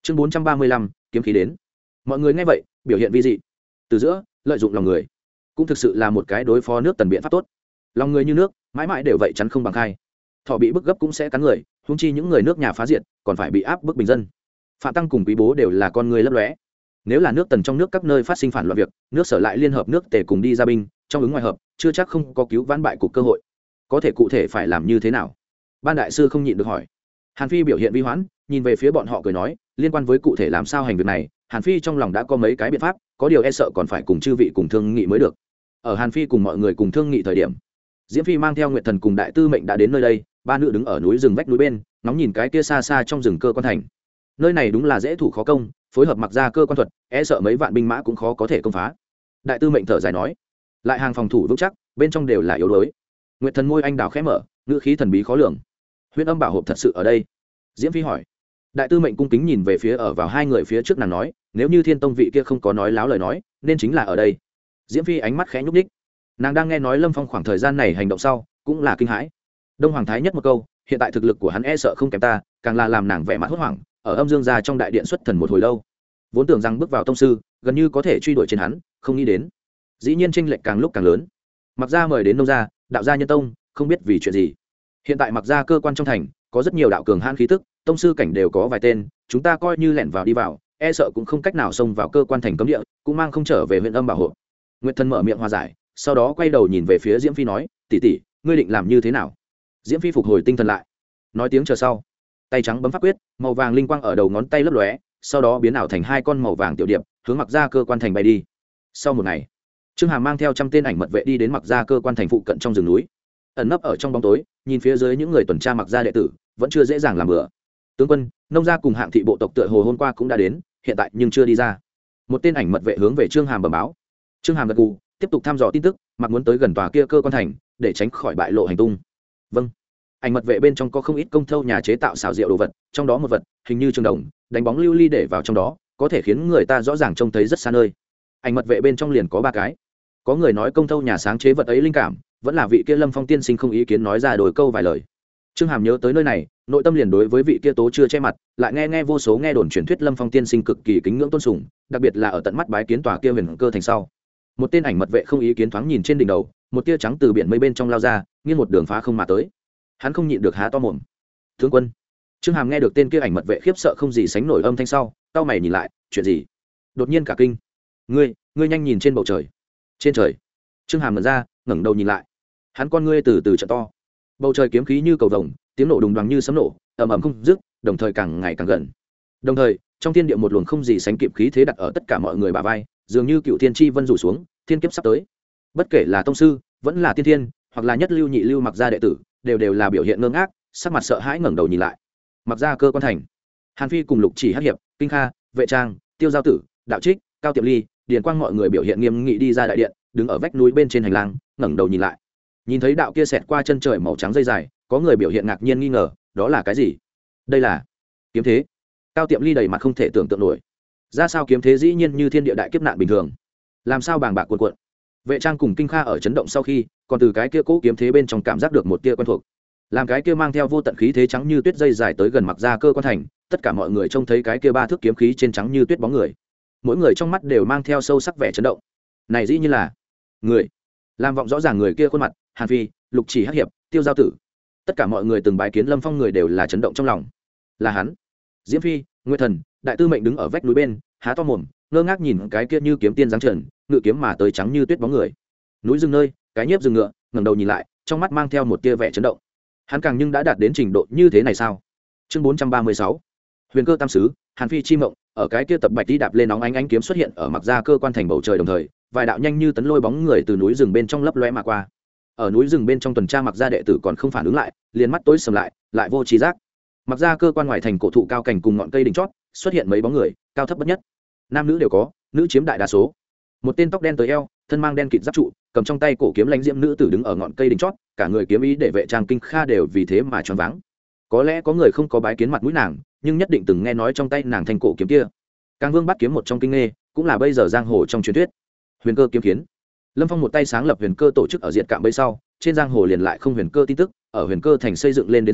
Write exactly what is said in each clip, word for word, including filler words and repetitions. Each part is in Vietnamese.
chương bốn trăm ba mươi lăm kiếm khí đến. Mọi người nghe vậy biểu hiện vi dị. Từ giữa lợi dụng lòng người cũng thực sự là một cái đối phó nước tần biện pháp tốt. Lòng người như nước mãi mãi đều vậy chắn không bằng khai. Thọ bị bức gấp cũng sẽ cắn người, huống chi những người nước nhà phá diệt còn phải bị áp bức bình dân. Phạm Tăng cùng Quý Bố đều là con người lấp lóe. Nếu là nước tần trong nước các nơi phát sinh phản loạn việc, nước Sở lại liên hợp nước Tề cùng đi ra binh, trong ứng ngoài hợp, chưa chắc không có cứu vãn bại cục cơ hội. Có thể cụ thể phải làm như thế nào? Ban đại sư không nhịn được hỏi. Hàn Phi biểu hiện vi hoãn, nhìn về phía bọn họ cười nói, liên quan với cụ thể làm sao hành việc này, Hàn Phi trong lòng đã có mấy cái biện pháp, có điều e sợ còn phải cùng chư vị cùng thương nghị mới được. Ở Hàn Phi cùng mọi người cùng thương nghị thời điểm, Diễm Phi mang theo Nguyệt Thần cùng Đại Tư Mệnh đã đến nơi đây, ba nữ đứng ở núi rừng vách núi bên, ngóng nhìn cái kia xa xa trong rừng cơ quan thành. Nơi này đúng là dễ thủ khó công, phối hợp mặc ra cơ quan thuật, e sợ mấy vạn binh mã cũng khó có thể công phá. Đại Tư Mệnh thở dài nói, lại hàng phòng thủ vững chắc, bên trong đều là yếu đuối. Nguyệt Thần môi anh đào khẽ mở, ngữ khí thần bí khó lường. Huyễn Âm Bảo Hộp thật sự ở đây? Diễm Phi hỏi. Đại Tư Mệnh cung kính nhìn về phía ở vào hai người phía trước nàng nói, nếu như Thiên Tông vị kia không có nói láo lời nói, nên chính là ở đây. Diễm Phi ánh mắt khẽ nhúc nhích. Nàng đang nghe nói Lâm Phong khoảng thời gian này hành động sau, cũng là kinh hãi. Đông Hoàng Thái nhất một câu, hiện tại thực lực của hắn e sợ không kém ta, càng là làm nàng vẻ mặt hốt hoảng, ở âm dương gia trong đại điện xuất thần một hồi lâu. Vốn tưởng rằng bước vào tông sư, gần như có thể truy đuổi trên hắn, không nghĩ đến, dĩ nhiên chênh lệch càng lúc càng lớn. Mặc gia mời đến nông gia, đạo gia nhân tông, không biết vì chuyện gì. Hiện tại Mặc gia cơ quan trong thành, có rất nhiều đạo cường hãn khí tức, tông sư cảnh đều có vài tên, chúng ta coi như lẻn vào đi vào, e sợ cũng không cách nào xông vào cơ quan thành cấm địa, cũng mang không trở về huyện Âm Bảo Hộ. Nguyệt Thần mở miệng hòa giải, sau đó quay đầu nhìn về phía Diễm Phi nói, tỷ tỷ, ngươi định làm như thế nào? Diễm Phi phục hồi tinh thần lại, nói tiếng chờ sau, tay trắng bấm pháp quyết, màu vàng linh quang ở đầu ngón tay lấp lóe, sau đó biến ảo thành hai con màu vàng tiểu điệp, hướng Mặc gia cơ quan thành bay đi. Sau một ngày, Trương Hàm mang theo trăm tên ảnh mật vệ đi đến Mặc gia cơ quan thành phụ cận trong rừng núi, ẩn nấp ở trong bóng tối, nhìn phía dưới những người tuần tra Mặc gia đệ tử, vẫn chưa dễ dàng làm bữa. Tướng quân, nông gia cùng hạng thị bộ tộc tựa hồ hôm qua cũng đã đến, hiện tại nhưng chưa đi ra. Một tên ảnh mật vệ hướng về Trương Hàm bẩm báo. Trương Hàm gật gù, tiếp tục thăm dò tin tức, mặc muốn tới gần tòa kia cơ quan thành, để tránh khỏi bại lộ hành tung. Vâng. Ảnh mật vệ bên trong có không ít công thâu nhà chế tạo xảo diệu đồ vật, trong đó một vật hình như trường đồng, đánh bóng lưu ly để vào trong đó, có thể khiến người ta rõ ràng trông thấy rất xa nơi. Ảnh mật vệ bên trong liền có ba cái. Có người nói công thâu nhà sáng chế vật ấy linh cảm, vẫn là vị kia Lâm Phong tiên sinh không ý kiến nói ra đôi câu vài lời. Trương Hàm nhớ tới nơi này, nội tâm liền đối với vị kia tố chưa che mặt, lại nghe nghe vô số nghe đồn truyền thuyết Lâm Phong tiên sinh cực kỳ kính ngưỡng tôn sùng, đặc biệt là ở tận mắt bái kiến tòa kia huyền cơ thành sau. Một tên ảnh mật vệ không ý kiến thoáng nhìn trên đỉnh đầu, một tia trắng từ biển mây bên trong lao ra, nghiêng một đường phá không mà tới. Hắn không nhịn được há to mồm. Tướng quân. Trương Hàm nghe được tên kia ảnh mật vệ khiếp sợ không gì sánh nổi âm thanh sau, cau mày nhìn lại, chuyện gì? Đột nhiên cả kinh. Ngươi, ngươi nhanh nhìn trên bầu trời. Trên trời. Trương Hàm ngẩng ra, ngẩng đầu nhìn lại. Hắn con ngươi từ từ trợ to. Bầu trời kiếm khí như cầu vồng, tiếng nổ đùng đoàng như sấm nổ, ầm ầm không dứt, đồng thời càng ngày càng gần. Đồng thời, trong thiên địa một luồng không gì sánh kịp khí thế đặt ở tất cả mọi người bả vai, dường như cựu thiên chi vân rủ xuống, thiên kiếp sắp tới. Bất kể là tông sư, vẫn là tiên thiên, hoặc là nhất lưu nhị lưu Mặc gia đệ tử, đều đều là biểu hiện ngơ ngác, sắc mặt sợ hãi ngẩng đầu nhìn lại. Mặc gia cơ quan thành, Hàn Phi cùng Lục Chỉ Hắc Hiệp, Kinh Kha, Vệ Trang, Tiêu Giao Tử, Đạo Trích, Cao Tiệm Ly, Điền Quang mọi người biểu hiện nghiêm nghị đi ra đại điện, đứng ở vách núi bên trên hành lang, ngẩng đầu nhìn lại. Nhìn thấy đạo kia xẹt qua chân trời màu trắng dây dài, có người biểu hiện ngạc nhiên nghi ngờ, đó là cái gì? Đây là kiếm thế. Cao Tiệm Ly đầy mặt không thể tưởng tượng nổi, ra sao kiếm thế dĩ nhiên như thiên địa đại kiếp nạn bình thường, làm sao bàng bạc cuộn cuộn. Vệ Trang cùng Kinh Kha ở chấn động sau khi, còn từ cái kia cố kiếm thế bên trong cảm giác được một tia quen thuộc, làm cái kia mang theo vô tận khí thế trắng như tuyết dây dài tới gần Mặc gia cơ quan thành, tất cả mọi người trông thấy cái kia ba thước kiếm khí trên trắng như tuyết bóng người, mỗi người trong mắt đều mang theo sâu sắc vẻ chấn động. Này dĩ nhiên là người, làm vọng rõ ràng người kia khuôn mặt, Hàn Phi, Lục Chỉ Hắc Hiệp, Tiêu Giao Tử. Tất cả mọi người từng bái kiến Lâm Phong người đều là chấn động trong lòng. Là hắn. Diễm Phi, Nguyệt Thần, Đại Tư Mệnh đứng ở vách núi bên, há to mồm, ngơ ngác nhìn cái kia như kiếm tiên giáng trần, ngự kiếm mà tới trắng như tuyết bóng người. Núi rừng nơi, cái nhiếp rừng ngựa, ngẩng đầu nhìn lại, trong mắt mang theo một tia vẻ chấn động. Hắn càng nhưng đã đạt đến trình độ như thế này sao? Chương bốn trăm ba mươi sáu. Huyền cơ tam sứ, Hàn Phi chi mộng, ở cái kia tập bạch đi đạp lên nóng ánh ánh kiếm xuất hiện ở Mặc gia cơ quan thành bầu trời đồng thời, vài đạo nhanh như tấn lôi bóng người từ núi rừng bên trong lấp lóe mà qua. Ở núi rừng bên trong tuần tra Mặc gia đệ tử còn không phản ứng lại, liền mắt tối sầm lại, lại vô trí giác. Mặc gia cơ quan ngoài thành cổ thụ cao cảnh cùng ngọn cây đỉnh chót, xuất hiện mấy bóng người, cao thấp bất nhất. Nam nữ đều có, nữ chiếm đại đa số. Một tên tóc đen tới eo, thân mang đen kịt giáp trụ, cầm trong tay cổ kiếm lãnh diễm nữ tử đứng ở ngọn cây đỉnh chót, cả người kiếm ý để Vệ Trang Kinh Kha đều vì thế mà choáng váng. Có lẽ có người không có bái kiến mặt mũi nàng, nhưng nhất định từng nghe nói trong tay nàng thanh cổ kiếm kia. Càng Vương bắt kiếm một trong kinh nghê, cũng là bây giờ giang hồ trong truyền thuyết. Huyền cơ kiếm kiến. Lâm Phong một tay sáng lập Huyền cơ tổ chức ở diện cạm bây sau, trên giang hồ liền lại không huyền cơ tin tức, ở Huyền cơ thành xây dựng lên đến sau,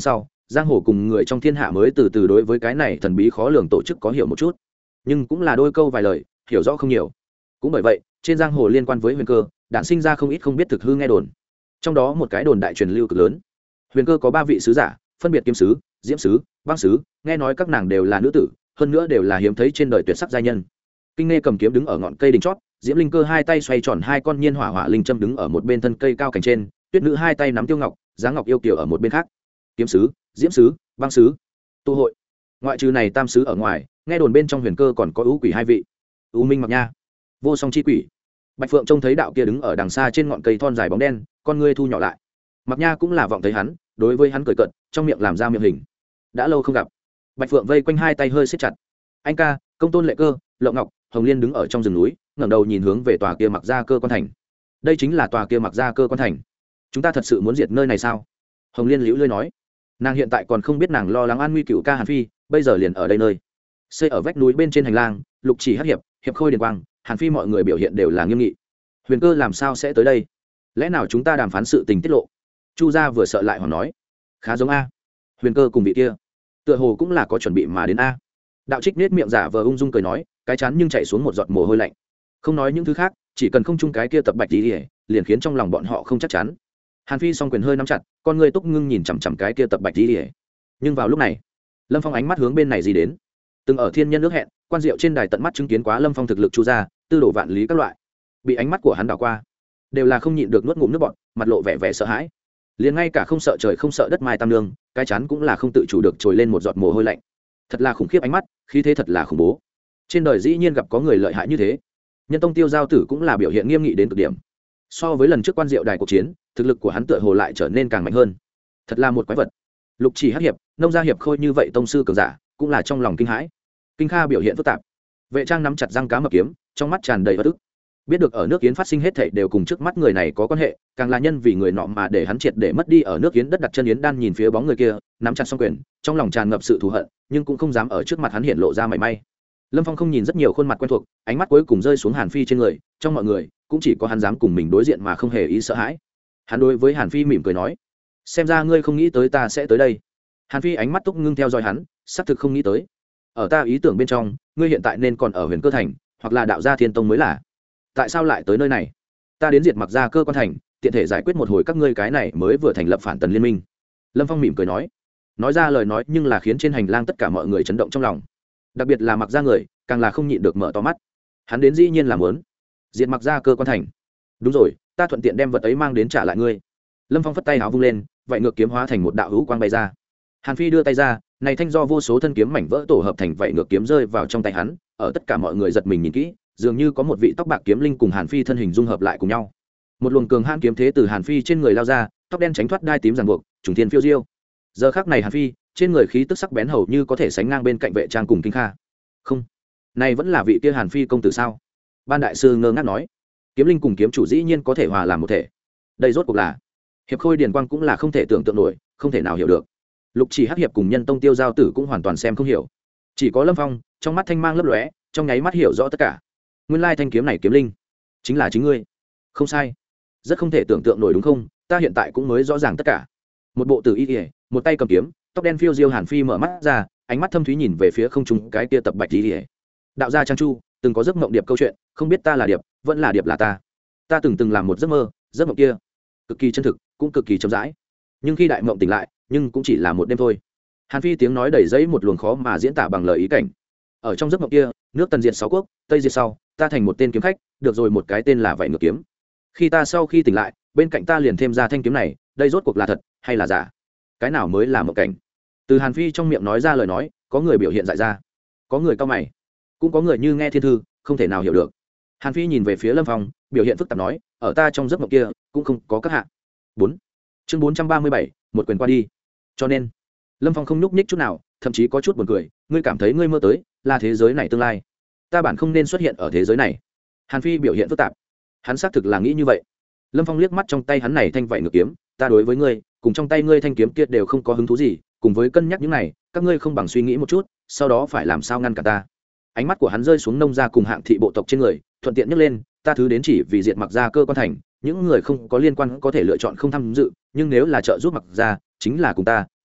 giang hồ cùng người trong thiên hạ mới từ từ đối với cái này thần bí khó lường tổ chức có hiểu một chút, nhưng cũng là đôi câu vài lời hiểu rõ không nhiều. Cũng bởi vậy trên giang hồ liên quan với huyền cơ đản sinh ra không ít không biết thực hư nghe đồn. Trong đó một cái đồn đại truyền lưu cực lớn, huyền cơ có ba vị sứ giả, phân biệt kiếm sứ, diễm sứ, băng sứ, nghe nói các nàng đều là nữ tử, hơn nữa đều là hiếm thấy trên đời tuyệt sắc giai nhân. Kinh Nghe cầm kiếm đứng ở ngọn cây đỉnh chót, diễm linh cơ hai tay xoay tròn hai con nhiên hỏa hỏa linh châm đứng ở một bên thân cây cao cành trên, tuyết nữ hai tay nắm tiêu ngọc, giá ngọc yêu kiều ở một bên khác. Kiếm sứ, diễm sứ, băng sứ, tu hội. Ngoại trừ này tam sứ ở ngoài, nghe đồn bên trong huyền cơ còn có ưu quỷ hai vị, ưu minh mặc nha, vô song chi quỷ. Bạch Phượng trông thấy đạo kia đứng ở đằng xa trên ngọn cây thon dài bóng đen, con ngươi thu nhỏ lại. Mặc nha cũng là vọng thấy hắn, đối với hắn cười cợt, trong miệng làm ra miệng hình. Đã lâu không gặp. Bạch Phượng vây quanh hai tay hơi siết chặt. Anh ca, công tôn lệ cơ, Lộng Ngọc, Hồng Liên đứng ở trong rừng núi, ngẩng đầu nhìn hướng về tòa kia Mặc Gia Cơ quan thành. Đây chính là tòa kia Mặc Gia Cơ quan thành. Chúng ta thật sự muốn diệt nơi này sao? Hồng Liên liễu lơi nói. Nàng hiện tại còn không biết nàng lo lắng an nguy cựu ca Hàn Phi, bây giờ liền ở đây nơi. Xây ở vách núi bên trên hành lang, Lục Chỉ Hắc Hiệp, Hiệp Khôi Điền Quang, Hàn Phi mọi người biểu hiện đều là nghiêm nghị. Huyền cơ làm sao sẽ tới đây? Lẽ nào chúng ta đàm phán sự tình tiết lộ? Chu gia vừa sợ lại hoảng nói. Khá giống a. Huyền cơ cùng vị kia, tựa hồ cũng là có chuẩn bị mà đến a. Đạo Trích nết miệng giả vờ ung dung cười nói, cái chán nhưng chảy xuống một giọt mồ hôi lạnh. Không nói những thứ khác, chỉ cần không chung cái kia tập bạch tí liền khiến trong lòng bọn họ không chắc chắn. Hàn Phi song quyền hơi nắm chặt, con người túc ngưng nhìn chằm chằm cái kia tập bạch tí nhưng vào lúc này, Lâm Phong ánh mắt hướng bên này gì đến. Từng ở thiên nhân nước hẹn, quan diệu trên đài tận mắt chứng kiến quá Lâm Phong thực lực chu gia, tư đồ vạn lý các loại, bị ánh mắt của hắn đảo qua, đều là không nhịn được nuốt ngụm nước bọt, mặt lộ vẻ vẻ sợ hãi. Liền ngay cả không sợ trời không sợ đất mai tam nương, cái chán cũng là không tự chủ được trồi lên một giọt mồ hôi lạnh. Thật là khủng khiếp ánh mắt, khí thế thật là khủng bố. Trên đời dĩ nhiên gặp có người lợi hại như thế. Nhân tông Tiêu Giao Tử cũng là biểu hiện nghiêm nghị đến cực điểm. So với lần trước quan diệu đài cuộc chiến, thực lực của hắn tựa hồ lại trở nên càng mạnh hơn. Thật là một quái vật. Lục Chỉ Hắc Hiệp, nông gia hiệp khôi như vậy tông sư cường giả, cũng là trong lòng kinh hãi. Kinh Kha biểu hiện phức tạp. Vệ Trang nắm chặt răng cá mập kiếm, trong mắt tràn đầy bất ức. Biết được ở nước Yến phát sinh hết thảy đều cùng trước mắt người này có quan hệ, càng là nhân vì người nọ mà để hắn triệt để mất đi ở nước Yến đất đặt chân Yến Đan nhìn phía bóng người kia, nắm chặt song quyền, trong lòng tràn ngập sự thù hận, nhưng cũng không dám ở trước mặt hắn hiện lộ ra mảy may. Lâm Phong không nhìn rất nhiều khuôn mặt quen thuộc, ánh mắt cuối cùng rơi xuống Hàn Phi trên người, trong mọi người, cũng chỉ có hắn dám cùng mình đối diện mà không hề ý sợ hãi. Hắn đối với Hàn Phi mỉm cười nói: "Xem ra ngươi không nghĩ tới ta sẽ tới đây." Hàn Phi ánh mắt túc ngưng theo dõi hắn, xác thực không nghĩ tới. Ở ta ý tưởng bên trong, ngươi hiện tại nên còn ở Huyền Cơ thành, hoặc là Đạo Gia Thiên Tông mới là. Tại sao lại tới nơi này? Ta đến diệt Mặc Gia Cơ quan thành, tiện thể giải quyết một hồi các ngươi cái này mới vừa thành lập phản tần liên minh. Lâm Phong mỉm cười nói. Nói ra lời nói nhưng là khiến trên hành lang tất cả mọi người chấn động trong lòng. Đặc biệt là Mặc Gia người, càng là không nhịn được mở to mắt. Hắn đến dĩ nhiên là muốn diệt Mặc Gia Cơ quan thành. Đúng rồi, ta thuận tiện đem vật ấy mang đến trả lại ngươi. Lâm Phong phất tay áo vung lên, vậy ngược kiếm hóa thành một đạo hữu quang bay ra. Hàn Phi đưa tay ra, này thanh do vô số thân kiếm mảnh vỡ tổ hợp thành vậy ngược kiếm rơi vào trong tay hắn, ở tất cả mọi người giật mình nhìn kỹ, dường như có một vị tóc bạc kiếm linh cùng Hàn Phi thân hình dung hợp lại cùng nhau. Một luồng cường hãn kiếm thế từ Hàn Phi trên người lao ra, tóc đen tránh thoát đai tím ràng buộc, trùng thiên phiêu diêu. Giờ khắc này Hàn Phi, trên người khí tức sắc bén hầu như có thể sánh ngang bên cạnh Vệ Trang cùng Kinh Kha. Không, này vẫn là vị kia Hàn Phi công tử sao? Ban đại sư ngơ ngác nói. Kiếm linh cùng kiếm chủ dĩ nhiên có thể hòa làm một thể. Đây rốt cuộc là? Hiệp Khôi Điền Quang cũng là không thể tưởng tượng nổi, không thể nào hiểu được. Lục Chỉ Hắc Hiệp cùng Nhân Tông Tiêu Giao Tử cũng hoàn toàn xem không hiểu. Chỉ có Lâm Phong, trong mắt thanh mang lấp lóe, trong nháy mắt hiểu rõ tất cả. Nguyên lai thanh kiếm này kiếm linh, chính là chính ngươi. Không sai, rất không thể tưởng tượng nổi đúng không? Ta hiện tại cũng mới rõ ràng tất cả. Một bộ tử y y, một tay cầm kiếm, tóc đen phiêu diêu Hàn Phi mở mắt ra, ánh mắt thâm thúy nhìn về phía không trung cái kia tập bạch y y. Đạo gia Trang Chu, từng có giấc mộng điệp câu chuyện, không biết ta là điệp, vẫn là điệp là ta. Ta từng từng làm một giấc mơ, giấc mộng kia cực kỳ chân thực, cũng cực kỳ chậm rãi. Nhưng khi đại mộng tỉnh lại, nhưng cũng chỉ là một đêm thôi. Hàn Phi tiếng nói đầy dẫy một luồng khó mà diễn tả bằng lời ý cảnh. Ở trong giấc mộng kia, nước Tần diệt sáu quốc, Tây diệt sau, ta thành một tên kiếm khách, được rồi một cái tên là vậy ngược kiếm. Khi ta sau khi tỉnh lại, bên cạnh ta liền thêm ra thanh kiếm này, đây rốt cuộc là thật hay là giả? Cái nào mới là mộng cảnh? Từ Hàn Phi trong miệng nói ra lời nói, có người biểu hiện dại ra, có người cau mày, cũng có người như nghe thiên thư, không thể nào hiểu được. Hàn Phi nhìn về phía Lâm Phong, biểu hiện phức tạp nói, ở ta trong giấc mộng kia, cũng không có các hạ. bốn Chương bốn trăm ba mươi bảy, một quyền qua đi. Cho nên, Lâm Phong không nhúc nhích chút nào, thậm chí có chút buồn cười, ngươi cảm thấy ngươi mơ tới là thế giới này tương lai, ta bản không nên xuất hiện ở thế giới này. Hàn Phi biểu hiện phức tạp, hắn xác thực là nghĩ như vậy. Lâm Phong liếc mắt trong tay hắn này thanh vậy ngược kiếm, ta đối với ngươi, cùng trong tay ngươi thanh kiếm kia đều không có hứng thú gì, cùng với cân nhắc những này, các ngươi không bằng suy nghĩ một chút, sau đó phải làm sao ngăn cả ta. Ánh mắt của hắn rơi xuống nông gia cùng hạng thị bộ tộc trên người, thuận tiện nhấc lên, ta thứ đến chỉ vì diệt Mặc Gia Cơ quan thành, những người không có liên quan có thể lựa chọn không tham dự, nhưng nếu là trợ giúp Mặc Gia, chính là cùng ta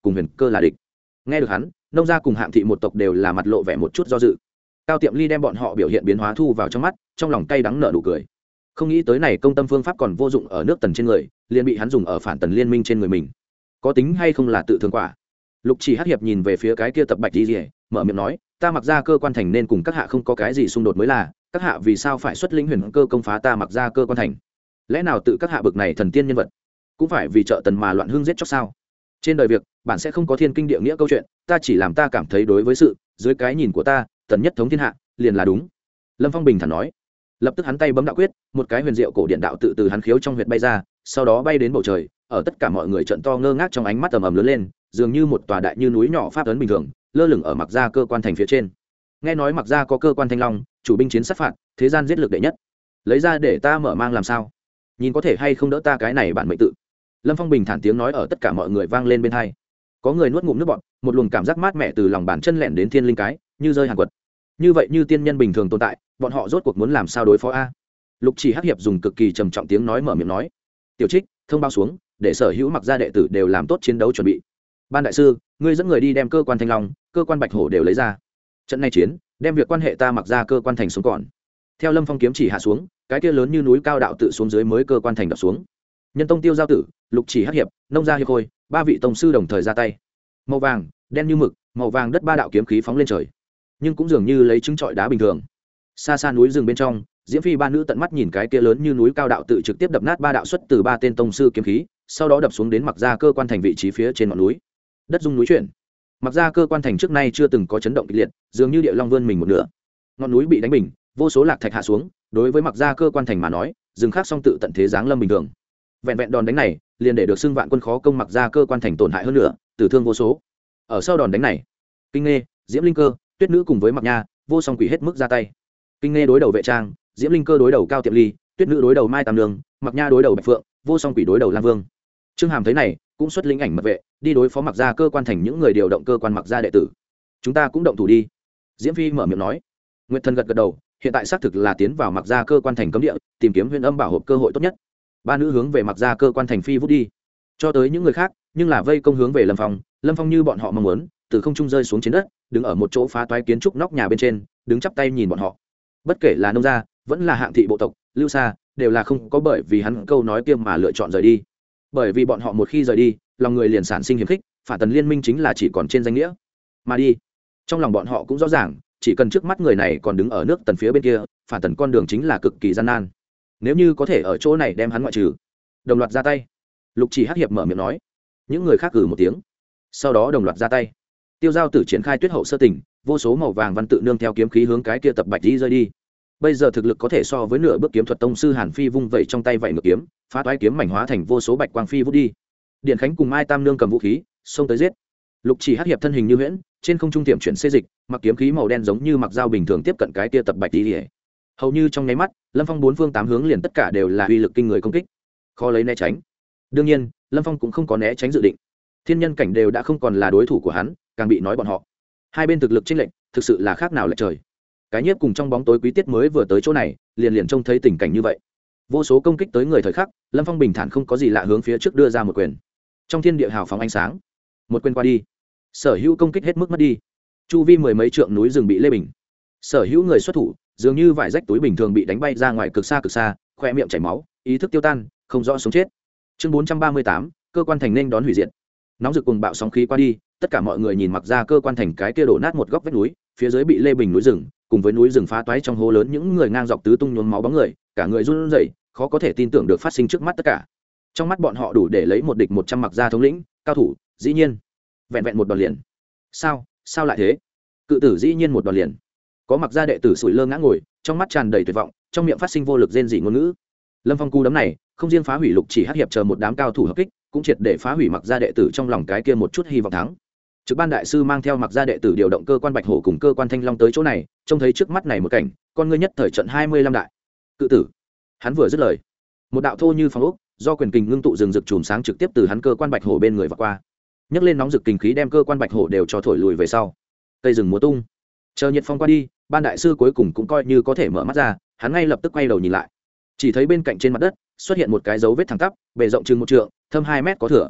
cùng huyền cơ là địch. Nghe được hắn, nông gia cùng hạng thị một tộc đều là mặt lộ vẻ một chút do dự. Cao Tiệm Ly đem bọn họ biểu hiện biến hóa thu vào trong mắt, trong lòng cay đắng nở nụ cười. Không nghĩ tới này công tâm phương pháp còn vô dụng ở nước Tần trên người, liền bị hắn dùng ở phản Tần liên minh trên người mình. Có tính hay không là tự thương quả. Lục Chỉ Hắc Hiệp nhìn về phía cái kia tập Bạch Di, mở miệng nói, ta Mặc Gia cơ quan thành nên cùng các hạ không có cái gì xung đột mới là, các hạ vì sao phải xuất lĩnh huyền cơ công phá ta Mặc Gia cơ quan thành? Lẽ nào tự các hạ bực này thần tiên nhân vật, cũng phải vì trợ Tần mà loạn hương giết chóc sao? Trên đời việc, bản sẽ không có thiên kinh địa nghĩa câu chuyện, ta chỉ làm ta cảm thấy đối với sự, dưới cái nhìn của ta, Tần nhất thống thiên hạ, liền là đúng. Lâm Phong bình thản nói. Lập tức hắn tay bấm đạo quyết, một cái huyền diệu cổ điện đạo tự từ hắn khiếu trong huyệt bay ra, sau đó bay đến bầu trời, ở tất cả mọi người trợn to ngơ ngác trong ánh mắt ầm ầm lớn lên, dường như một tòa đại như núi nhỏ pháp ấn bình thường, lơ lửng ở Mặc Gia cơ quan thành phía trên. Nghe nói Mặc Gia có cơ quan thanh long, chủ binh chiến sát phạt, thế gian giết lực đệ nhất, lấy ra để ta mở mang làm sao? Nhìn có thể hay không đỡ ta cái này bản mệnh tự. Lâm Phong bình thản tiếng nói ở tất cả mọi người vang lên bên tai. Có người nuốt ngụm nước bọt, một luồng cảm giác mát mẻ từ lòng bàn chân lẻn đến thiên linh cái, như rơi hàn quật. Như vậy như tiên nhân bình thường tồn tại, bọn họ rốt cuộc muốn làm sao đối phó a? Lục Chỉ Hắc Hiệp dùng cực kỳ trầm trọng tiếng nói mở miệng nói, tiểu Trích, thông báo xuống, để sở hữu Mặc Gia đệ tử đều làm tốt chiến đấu chuẩn bị. Ban đại sư, ngươi dẫn người đi đem cơ quan thanh long, cơ quan bạch hổ đều lấy ra. Trận này chiến, đem việc quan hệ ta Mặc Gia cơ quan thành xuống còn. Theo Lâm Phong kiếm chỉ hạ xuống, cái kia lớn như núi cao đạo tự xuống dưới mới cơ quan thành đập xuống. Nhân tông Tiêu Giao Tử, Lục Chỉ Hắc Hiệp, Nông Gia Hiệp Khôi, ba vị tông sư đồng thời ra tay. Màu vàng, đen như mực, màu vàng đất ba đạo kiếm khí phóng lên trời, nhưng cũng dường như lấy trứng trọi đá bình thường. Xa xa núi rừng bên trong, Diễm Phi ba nữ tận mắt nhìn cái kia lớn như núi cao đạo tự trực tiếp đập nát ba đạo xuất từ ba tên tông sư kiếm khí, sau đó đập xuống đến Mặc Gia cơ quan thành vị trí phía trên ngọn núi. Đất rung núi chuyển. Mặc Gia cơ quan thành trước nay chưa từng có chấn động kịch liệt, dường như địa long vươn mình một nửa. Ngọn núi bị đánh bình, vô số lạc thạch hạ xuống, đối với Mặc Gia cơ quan thành mà nói, rừng khác song tự tận thế giáng lâm bình thường. Vẹn vẹn đòn đánh này, liền để được xưng vạn quân khó công Mặc Gia cơ quan thành tổn hại hơn nữa, tử thương vô số. Ở sau đòn đánh này, Kinh Nghê, Diễm Linh Cơ, Tuyết Nữ cùng với Mặc Nha, vô song quỷ hết mức ra tay. Kinh Nghê đối đầu Vệ Trang, Diễm Linh Cơ đối đầu Cao Tiệm Ly, Tuyết Nữ đối đầu Mai Tam Nương, Mặc Nha đối đầu Bạch Phượng, vô song quỷ đối đầu Lam Vương. Trương Hàm thấy này, cũng xuất lĩnh ảnh mật vệ, đi đối phó Mặc Gia cơ quan thành những người điều động cơ quan Mặc Gia đệ tử. Chúng ta cũng động thủ đi. Diễm Phi mở miệng nói. Nguyệt Thần gật gật đầu, hiện tại xác thực là tiến vào Mặc Gia cơ quan thành cấm địa, tìm kiếm huyền âm bảo hộp cơ hội tốt nhất. Ba nữ hướng về Mặc Gia cơ quan thành phi vút đi. Cho tới những người khác, nhưng là vây công hướng về Lâm Phong, Lâm Phong như bọn họ mong muốn, từ không trung rơi xuống trên đất, đứng ở một chỗ phá toái kiến trúc nóc nhà bên trên, đứng chắp tay nhìn bọn họ. Bất kể là nông gia, vẫn là hạng thị bộ tộc, Lưu Sa, đều là không có bởi vì hắn câu nói kia mà lựa chọn rời đi. Bởi vì bọn họ một khi rời đi, lòng người liền sản sinh hiềm khích, phản Tần liên minh chính là chỉ còn trên danh nghĩa. Mà đi, trong lòng bọn họ cũng rõ ràng, chỉ cần trước mắt người này còn đứng ở nước Tần phía bên kia, phản Tần con đường chính là cực kỳ gian nan. Nếu như có thể ở chỗ này đem hắn ngoại trừ, đồng loạt ra tay. Lục Chỉ Hắc Hiệp mở miệng nói. Những người khác cử một tiếng, sau đó đồng loạt ra tay. Tiêu Giao Tử triển khai tuyết hậu sơ tỉnh, vô số màu vàng văn tự nương theo kiếm khí hướng cái kia tập Bạch đi rơi đi. Bây giờ thực lực có thể so với nửa bước kiếm thuật tông sư Hàn Phi vung vẩy trong tay vậy ngược kiếm, phá toái kiếm mảnh hóa thành vô số bạch quang phi vút đi. Điện Khánh cùng Mai Tam nương cầm vũ khí, xông tới giết. Lục Chỉ Hắc Hiệp thân hình như huyễn, trên không trung tiệm chuyển xê dịch, mặc kiếm khí màu đen giống như mặc dao bình thường tiếp cận cái kia tập Bạch đi. Hầu như trong nháy mắt, Lâm Phong bốn phương tám hướng liền tất cả đều là uy lực kinh người công kích, khó lấy né tránh. Đương nhiên, Lâm Phong cũng không có né tránh dự định. Thiên nhân cảnh đều đã không còn là đối thủ của hắn, càng bị nói bọn họ. Hai bên thực lực chênh lệch, thực sự là khác nào lệch trời. Cái nhiếp cùng trong bóng tối quý tiết mới vừa tới chỗ này, liền liền trông thấy tình cảnh như vậy. Vô số công kích tới người thời khắc, Lâm Phong bình thản không có gì lạ hướng phía trước đưa ra một quyền. Trong thiên địa hào phóng ánh sáng, một quyền qua đi, sở hữu công kích hết mức mất đi. Chu vi mười mấy trượng núi rừng bị lê bình. Sở hữu người xuất thủ, dường như vải rách túi bình thường bị đánh bay ra ngoài cực xa cực xa, khoe miệng chảy máu, ý thức tiêu tan, không rõ sống chết. Chương bốn trăm ba mươi tám, cơ quan thành nên đón hủy diệt. Nóng rực cùng bạo sóng khí qua đi, tất cả mọi người nhìn Mặc Gia cơ quan thành cái kia đổ nát một góc vách núi, phía dưới bị lê bình núi rừng, cùng với núi rừng phá toái trong hố lớn những người ngang dọc tứ tung nhuốm máu bóng người, cả người run rẩy, khó có thể tin tưởng được phát sinh trước mắt tất cả. Trong mắt bọn họ đủ để lấy một địch một trăm Mặc Gia thống lĩnh, cao thủ, dĩ nhiên, vẹn vẹn một đòn liền. Sao, sao lại thế? Cự tử dĩ nhiên một đòn liền. Có Mặc Gia đệ tử sủi lơ ngã ngồi, trong mắt tràn đầy tuyệt vọng, trong miệng phát sinh vô lực rên rỉ ngôn ngữ. Lâm Phong cú đấm này, không riêng phá hủy Lục Chỉ Hắc Hiệp chờ một đám cao thủ hợp kích, cũng triệt để phá hủy Mặc Gia đệ tử trong lòng cái kia một chút hy vọng thắng. Trực ban đại sư mang theo Mặc Gia đệ tử điều động cơ quan Bạch Hổ cùng cơ quan Thanh Long tới chỗ này, trông thấy trước mắt này một cảnh, con ngươi nhất thời trận hai mươi lăm đại. Cự tử. Hắn vừa dứt lời, một đạo thô như phong ốc, do quyền kình ngưng tụ rừng rực chùm sáng trực tiếp từ hắn cơ quan Bạch Hổ bên người vọt qua. Nhấc lên nóng rực kình khí đem cơ quan Bạch Hổ đều cho thổi lùi về sau. Cây rừng múa tung. Chờ nhiệt phong qua đi, ban đại sư cuối cùng cũng coi như có thể mở mắt ra, hắn ngay lập tức quay đầu nhìn lại. Chỉ thấy bên cạnh trên mặt đất xuất hiện một cái dấu vết thẳng tắp, bề rộng chừng một trượng, thâm hai mét có thửa.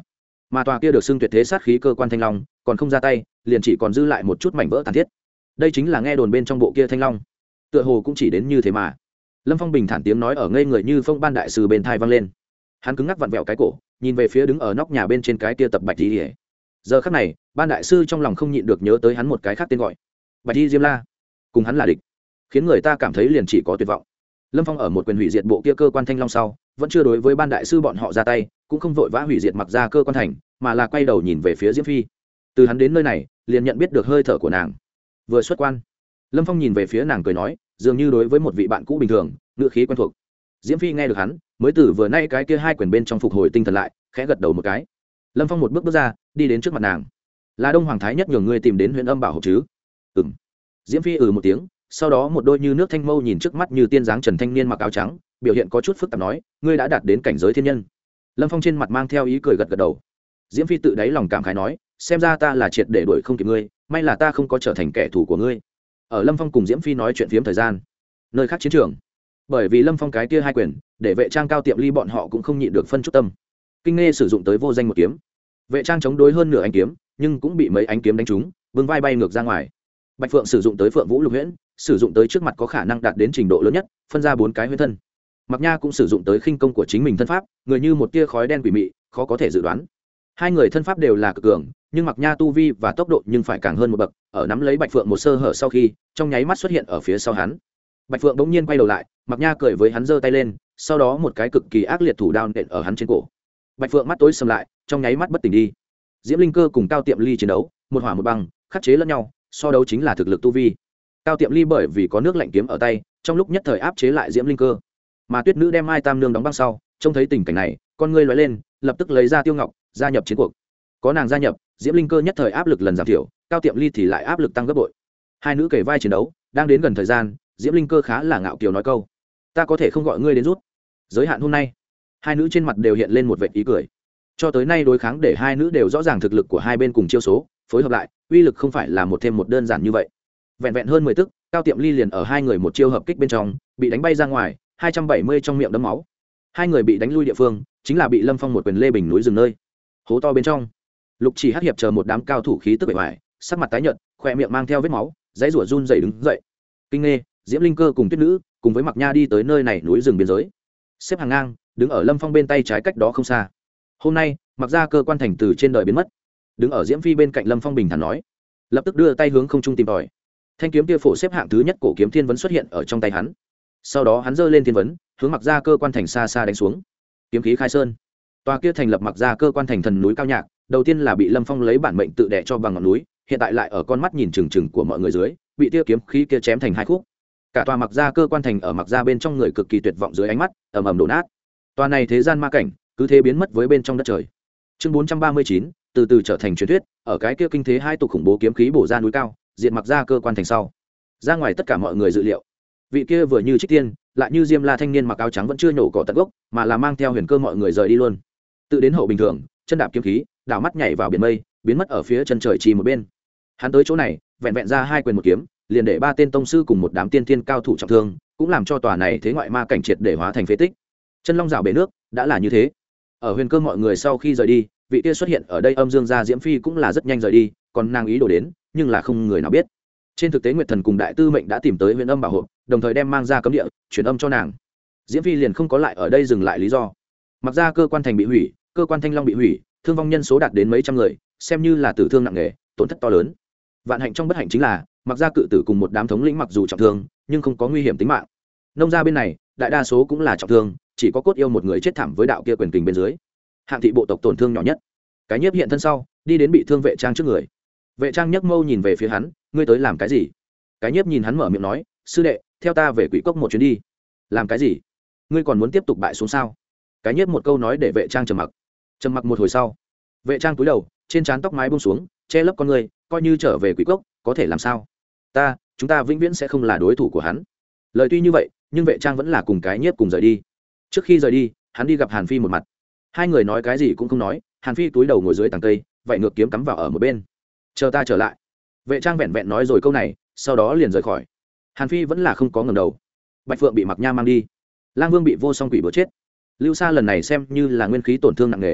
mà tòa kia được xưng tuyệt thế sát khí cơ quan thanh long còn không ra tay, liền chỉ còn dư lại một chút mảnh vỡ tàn thiết. Đây chính là nghe đồn bên trong bộ kia thanh long, tựa hồ cũng chỉ đến như thế mà. Lâm Phong bình thản tiếng nói ở ngây người như phong ban đại sư bên thai vang lên. Hắn cứng ngắc vặn vẹo cái cổ, nhìn về phía đứng ở nóc nhà bên trên cái kia tập bạch y. Giờ khắc này, ban đại sư trong lòng không nhịn được nhớ tới hắn một cái khác tên gọi, bạch y Diêm La, cùng hắn là địch, khiến người ta cảm thấy liền chỉ có tuyệt vọng. Lâm Phong ở một quyền hủy diệt bộ kia cơ quan thanh long sau, vẫn chưa đối với ban đại sư bọn họ ra tay, cũng không vội vã hủy diệt mặc ra cơ quan thành, mà là quay đầu nhìn về phía Diễm Phi. Từ hắn đến nơi này, liền nhận biết được hơi thở của nàng. Vừa xuất quan, Lâm Phong nhìn về phía nàng cười nói, dường như đối với một vị bạn cũ bình thường, ngữ khí quen thuộc. Diễm Phi nghe được hắn, mới từ vừa nay cái kia hai quyền bên trong phục hồi tinh thần lại, khẽ gật đầu một cái. Lâm Phong một bước bước ra, đi đến trước mặt nàng. Là Đông Hoàng Thái Nhất nhường ngươi tìm đến Huyền Âm Bảo Hộ chứ? Ừm. Diễm Phi ừ một tiếng, sau đó một đôi như nước thanh mâu nhìn trước mắt như tiên dáng trần thanh niên mặc áo trắng, biểu hiện có chút phức tạp nói, ngươi đã đạt đến cảnh giới thiên nhân. Lâm Phong trên mặt mang theo ý cười gật gật đầu. Diễm Phi tự đáy lòng cảm khái nói, xem ra ta là triệt để đuổi không kịp ngươi, may là ta không có trở thành kẻ thù của ngươi. Ở Lâm Phong cùng Diễm Phi nói chuyện phiếm thời gian, nơi khác chiến trường, bởi vì Lâm Phong cái kia hai quyền, để vệ trang Cao Tiệm Ly bọn họ cũng không nhịn được phân chút tâm. Kinh Nghê sử dụng tới vô danh một kiếm, vệ trang chống đối hơn nửa ánh kiếm, nhưng cũng bị mấy ánh kiếm đánh trúng, vương vai bay ngược ra ngoài. Bạch Phượng sử dụng tới Phượng Vũ Lục Huyễn, sử dụng tới trước mặt có khả năng đạt đến trình độ lớn nhất, phân ra bốn cái huyễn thân. Mặc Nha cũng sử dụng tới khinh công của chính mình thân pháp, người như một tia khói đen quỷ mị, khó có thể dự đoán. Hai người thân pháp đều là cực cường, nhưng Mặc Nha tu vi và tốc độ nhưng phải càng hơn một bậc, ở nắm lấy Bạch Phượng một sơ hở sau khi, trong nháy mắt xuất hiện ở phía sau hắn. Bạch Phượng bỗng nhiên quay đầu lại, Mặc Nha cười với hắn giơ tay lên, sau đó một cái cực kỳ ác liệt thủ đao nện ở hắn trên cổ. Bạch Phượng mắt tối sầm lại, trong nháy mắt bất tỉnh đi. Diễm Linh Cơ cùng Cao Tiệm Ly chiến đấu, một hỏa một băng, khắc chế lẫn nhau, so đấu chính là thực lực tu vi. Cao Tiệm Ly bởi vì có nước lạnh kiếm ở tay, trong lúc nhất thời áp chế lại Diễm Linh Cơ. Mà Tuyết Nữ đem Mai Tam Nương đóng băng sau, trông thấy tình cảnh này, con ngươi lóe lên, lập tức lấy ra Tiêu Ngọc, gia nhập chiến cuộc. Có nàng gia nhập, Diễm Linh Cơ nhất thời áp lực lần giảm thiểu, Cao Tiệm Ly thì lại áp lực tăng gấp bội. Hai nữ kề vai chiến đấu, đang đến gần thời gian, Diễm Linh Cơ khá là ngạo kiều nói câu, ta có thể không gọi ngươi đến rút. Giới hạn hôm nay, hai nữ trên mặt đều hiện lên một vệt ý cười. Cho tới nay đối kháng để hai nữ đều rõ ràng thực lực của hai bên cùng chiêu số, phối hợp lại, uy lực không phải là một thêm một đơn giản như vậy. Vẹn vẹn hơn mười tức, Cao Tiệm Ly liền ở hai người một chiêu hợp kích bên trong, bị đánh bay ra ngoài, hai trăm bảy mươi trong miệng đấm máu. Hai người bị đánh lui địa phương, chính là bị Lâm Phong một quyền lê bình núi rừng nơi. Hố to bên trong, Lục Chỉ Hắc hiệp chờ một đám cao thủ khí tức bề ngoài, sắc mặt tái nhợt, khóe miệng mang theo vết máu, dãy rủa run rẩy đứng dậy. Kinh Nghê, Diễm Linh Cơ cùng Tuyết Nữ, cùng với Mặc Nha đi tới nơi này núi rừng biên giới. Xếp hàng ngang, đứng ở Lâm Phong bên tay trái cách đó không xa. Hôm nay, Mặc ra cơ quan thành từ trên đời biến mất. Đứng ở Diễm Phi bên cạnh Lâm Phong bình thản nói, lập tức đưa tay hướng không trung tìm tòi. Thanh kiếm kia phổ xếp hạng thứ nhất cổ kiếm thiên vấn xuất hiện ở trong tay hắn. Sau đó hắn giơ lên thiên vấn, hướng Mặc ra cơ quan thành xa xa đánh xuống. Kiếm khí khai sơn. Tòa kia thành lập Mặc ra cơ quan thành thần núi cao nhạc, đầu tiên là bị Lâm Phong lấy bản mệnh tự đè cho bằng ngọn núi, hiện tại lại ở con mắt nhìn chừng chừng của mọi người dưới, bị tia kiếm khí kia chém thành hai khúc. Cả tòa Mặc ra cơ quan thành ở Mặc ra bên trong người cực kỳ tuyệt vọng dưới ánh mắt, ầm ầm đổ nát. Tòa này thế gian ma cảnh, cứ thế biến mất với bên trong đất trời. Chương bốn trăm ba mươi chín, từ từ trở thành truyền thuyết, ở cái kia kinh thế hai tục khủng bố kiếm khí bổ ra núi cao, diệt Mặc ra cơ quan thành sau. Ra ngoài tất cả mọi người dự liệu, vị kia vừa như trích tiên, lại như Diêm La thanh niên mặc áo trắng vẫn chưa nhổ cỏ tận gốc, mà là mang theo huyền cơ mọi người rời đi luôn. Tự đến hậu bình thường, chân đạp kiếm khí, đảo mắt nhảy vào biển mây, biến mất ở phía chân trời chi một bên. Hắn tới chỗ này, vẹn vẹn ra hai quyền một kiếm, liền để ba tên tông sư cùng một đám tiên thiên cao thủ trọng thương, cũng làm cho tòa này thế ngoại ma cảnh triệt để hóa thành phế tích. Chân long rào bể nước, đã là như thế. Ở huyền cơ mọi người sau khi rời đi, vị kia xuất hiện ở đây âm dương gia Diễm Phi cũng là rất nhanh rời đi, còn nàng ý đồ đến, nhưng là không người nào biết. Trên thực tế Nguyệt Thần cùng Đại Tư Mệnh đã tìm tới Huyền Âm bảo hộ, đồng thời đem mang ra cấm địa, truyền âm cho nàng. Diễm Phi liền không có lại ở đây dừng lại lý do. Mặc ra cơ quan thành bị hủy, cơ quan Thanh Long bị hủy, thương vong nhân số đạt đến mấy trăm người, xem như là tử thương nặng nề, tổn thất to lớn. Vạn hạnh trong bất hạnh chính là, Mặc ra cự tử cùng một đám thống lĩnh mặc dù trọng thương, nhưng không có nguy hiểm tính mạng. Nông gia bên này, đại đa số cũng là trọng thương, chỉ có Cốt Yêu một người chết thảm với đạo kia quyền kình bên dưới. Hạng thị bộ tộc tổn thương nhỏ nhất. Cái Nhiếp hiện thân sau, đi đến bị thương Vệ Trang trước người. Vệ Trang nhấc mâu nhìn về phía hắn, ngươi tới làm cái gì? Cái Nhiếp nhìn hắn mở miệng nói, sư đệ, theo ta về Quỷ Cốc một chuyến đi. Làm cái gì? Ngươi còn muốn tiếp tục bại xuống sao? Cái Nhiếp một câu nói để Vệ Trang trầm mặc. Trầm mặc một hồi sau, Vệ Trang cúi đầu, trên trán tóc mái buông xuống, che lấp con ngươi, coi như trở về Quỷ Cốc, có thể làm sao? Ta, chúng ta vĩnh viễn sẽ không là đối thủ của hắn. Lời tuy như vậy, nhưng Vệ Trang vẫn là cùng Cái Nhiếp cùng rời đi. Trước khi rời đi, hắn đi gặp Hàn Phi một mặt. Hai người nói cái gì cũng không nói, Hàn Phi túi đầu ngồi dưới tàng cây, vậy ngược kiếm cắm vào ở một bên. Chờ ta trở lại. Vệ Trang vẹn vẹn nói rồi câu này, sau đó liền rời khỏi. Hàn Phi vẫn là không có ngẩng đầu. Bạch Phượng bị Mặc Nha mang đi, Lang Vương bị vô song quỷ bữa chết. Lưu Sa lần này xem như là nguyên khí tổn thương nặng nề.